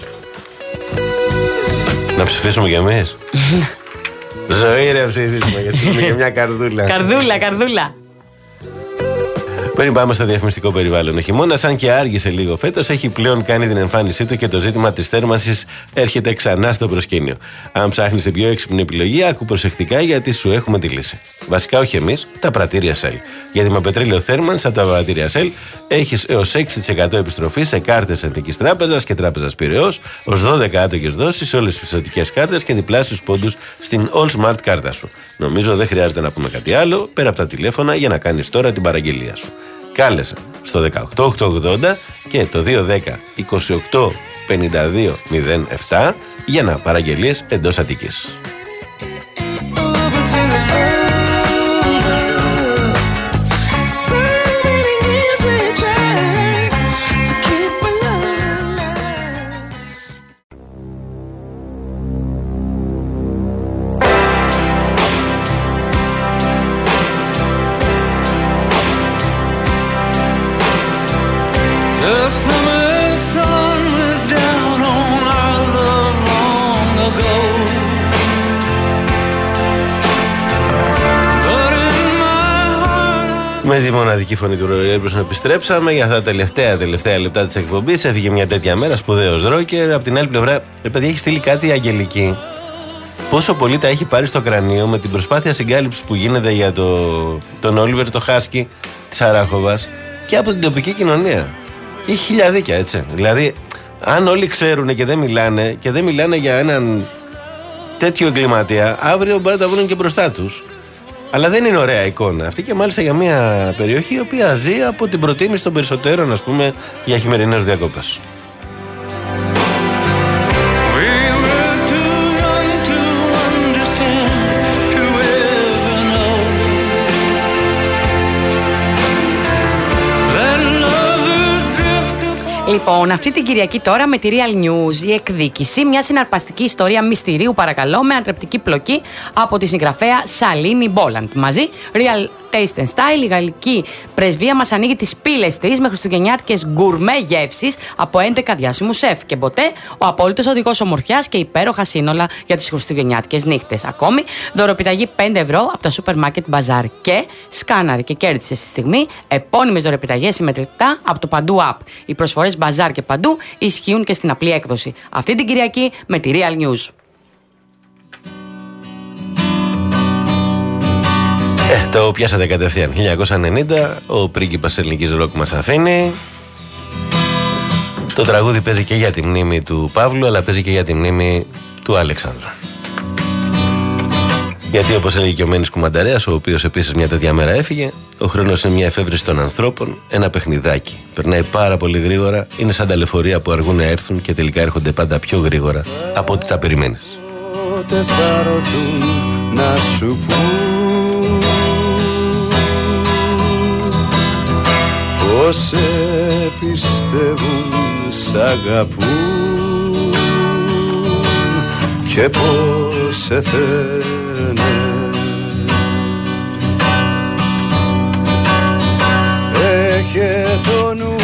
Να ψηφίσουμε κι εμείς? Ζωή ρε, ψηφίσουμε, γιατί είναι και μια καρδούλα.
Καρδούλα, καρδούλα.
Πριν πάμε στο διαφημιστικό περιβάλλον, ο χειμώνας, αν και άργησε λίγο φέτος, έχει πλέον κάνει την εμφάνισή του και το ζήτημα της θέρμανσης έρχεται ξανά στο προσκήνιο. Αν ψάχνεις την πιο έξυπνη επιλογή, άκου προσεκτικά γιατί σου έχουμε τη λύση. Βασικά, όχι εμείς, τα πρατήρια Shell. Γιατί με πετρέλαιο θέρμανση από τα πρατήρια Shell έχεις έως έξι τοις εκατό επιστροφή σε κάρτες Εθνικής Τράπεζας και Τράπεζας Πειραιώς, ως δώδεκα άτοκες δόσεις σε όλες τις πιστωτικές κάρτες και διπλάσιους πόντους στην All Smart κάρτα σου. Νομίζω δεν χρειάζεται να πούμε κάτι άλλο πέρα από τα τηλέφωνα για να κάνεις τώρα την παραγγελία σου. Κάλεσε στο δεκαοκτώ οκτακόσια ογδόντα και το δύο δέκα είκοσι οκτώ πενήντα δύο μηδέν επτά για να παραγγελίες εντός Αττικής. Με τη μοναδική φωνή του Ροϊ Έρμπρος επιστρέψαμε για αυτά τα τελευταία, τελευταία λεπτά της εκπομπής. Έφυγε μια τέτοια μέρα, σπουδαίος Ρόκερ. Από την άλλη πλευρά, ρε παιδιά, έχει στείλει κάτι η Αγγελική. Πόσο πολύ τα έχει πάρει στο κρανίο με την προσπάθεια συγκάλυψης που γίνεται για το, τον Όλιβερ το Χάσκι της Αράχοβας και από την τοπική κοινωνία. Και έχει χιλιαδίκια, έτσι. Δηλαδή, αν όλοι ξέρουν και δεν μιλάνε, και δεν μιλάνε για έναν τέτοιο εγκληματία, αύριο μπορεί να τα βρουν και μπροστά τους. Αλλά δεν είναι ωραία εικόνα αυτή και μάλιστα για μια περιοχή η οποία ζει από την προτίμηση των περισσότερων, ας πούμε, για χειμερινές διακόπες.
Λοιπόν, αυτή την Κυριακή τώρα με τη Real News, η εκδίκηση, μια συναρπαστική ιστορία μυστηρίου, παρακαλώ, με αντρεπτική πλοκή από τη συγγραφέα Σαλίνη Μπόλαντ. Μαζί, Real Taste and Style, η γαλλική πρεσβεία μας ανοίγει τις πύλες της με χριστουγεννιάτικες γκουρμέ γεύσεις από έντεκα διάσημους σεφ. Και ποτέ ο απόλυτος οδηγός ομορφιάς και υπέροχα σύνολα για τις χριστουγεννιάτικες νύχτες. Ακόμη, δωροπιταγή πέντε ευρώ από τα σούπερ μάρκετ Μπαζάρ. Και σκάναρε και κέρδισε στη στιγμή επώνυμες δωροπιταγές συμμετρητά από το Παντού App. Οι προσφορές Μπαζάρ και Παντού ισχύουν και στην απλή έκδοση. Αυτή την Κυριακή με τη Real News.
Ε, το πιάσατε κατευθείαν. χίλια εννιακόσια ενενήντα, ο πρίγκιπας ελληνικής ροκ μας αφήνει. Το τραγούδι παίζει και για τη μνήμη του Παύλου, αλλά παίζει και για τη μνήμη του Αλεξάνδρου. Γιατί όπως έλεγε και ο Μένης Κουμανταρέας, ο οποίος επίσης μια τέτοια μέρα έφυγε, ο χρόνος είναι μια εφεύρεση των ανθρώπων, ένα παιχνιδάκι. Περνάει πάρα πολύ γρήγορα, είναι σαν τα λεωφορεία που αργούν να έρθουν και τελικά έρχονται πάντα πιο γρήγορα από ό,τι τα περιμένεις.
να σου πούν πως σε πιστεύουν, σ' αγαπούν και πως σε θένε. Έχε το νου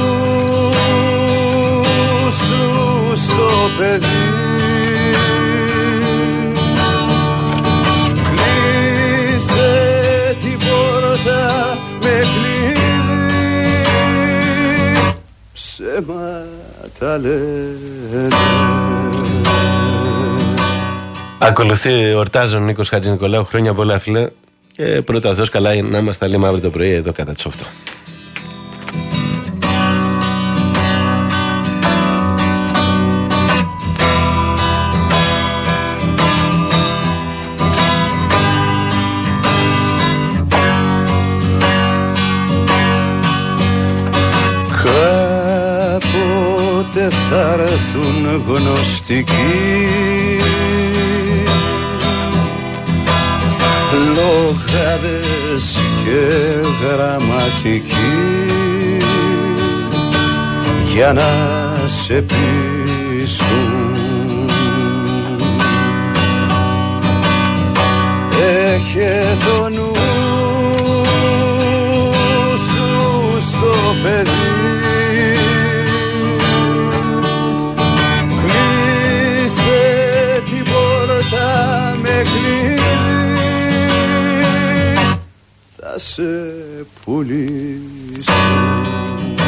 σου στο παιδί, κλείσε την πόρτα με κλειδί, ψέματα λένε.
Ακολουθεί ορτάζων Νίκος Χατζηνικολάου. Χρόνια πολλά, φίλε. Και πρώτα Θεός καλά να είμαστε, λέμε αύριο το πρωί εδώ κατά τις οκτώ.
Κάποτε θα έρθουν γνωστικοί, λογάδες και γραμματικοί, για να σε πείσουν. Έχε το νου σου στο παιδί, κλείσε την πόρτα με κλειδί, θα σε πουλήσω.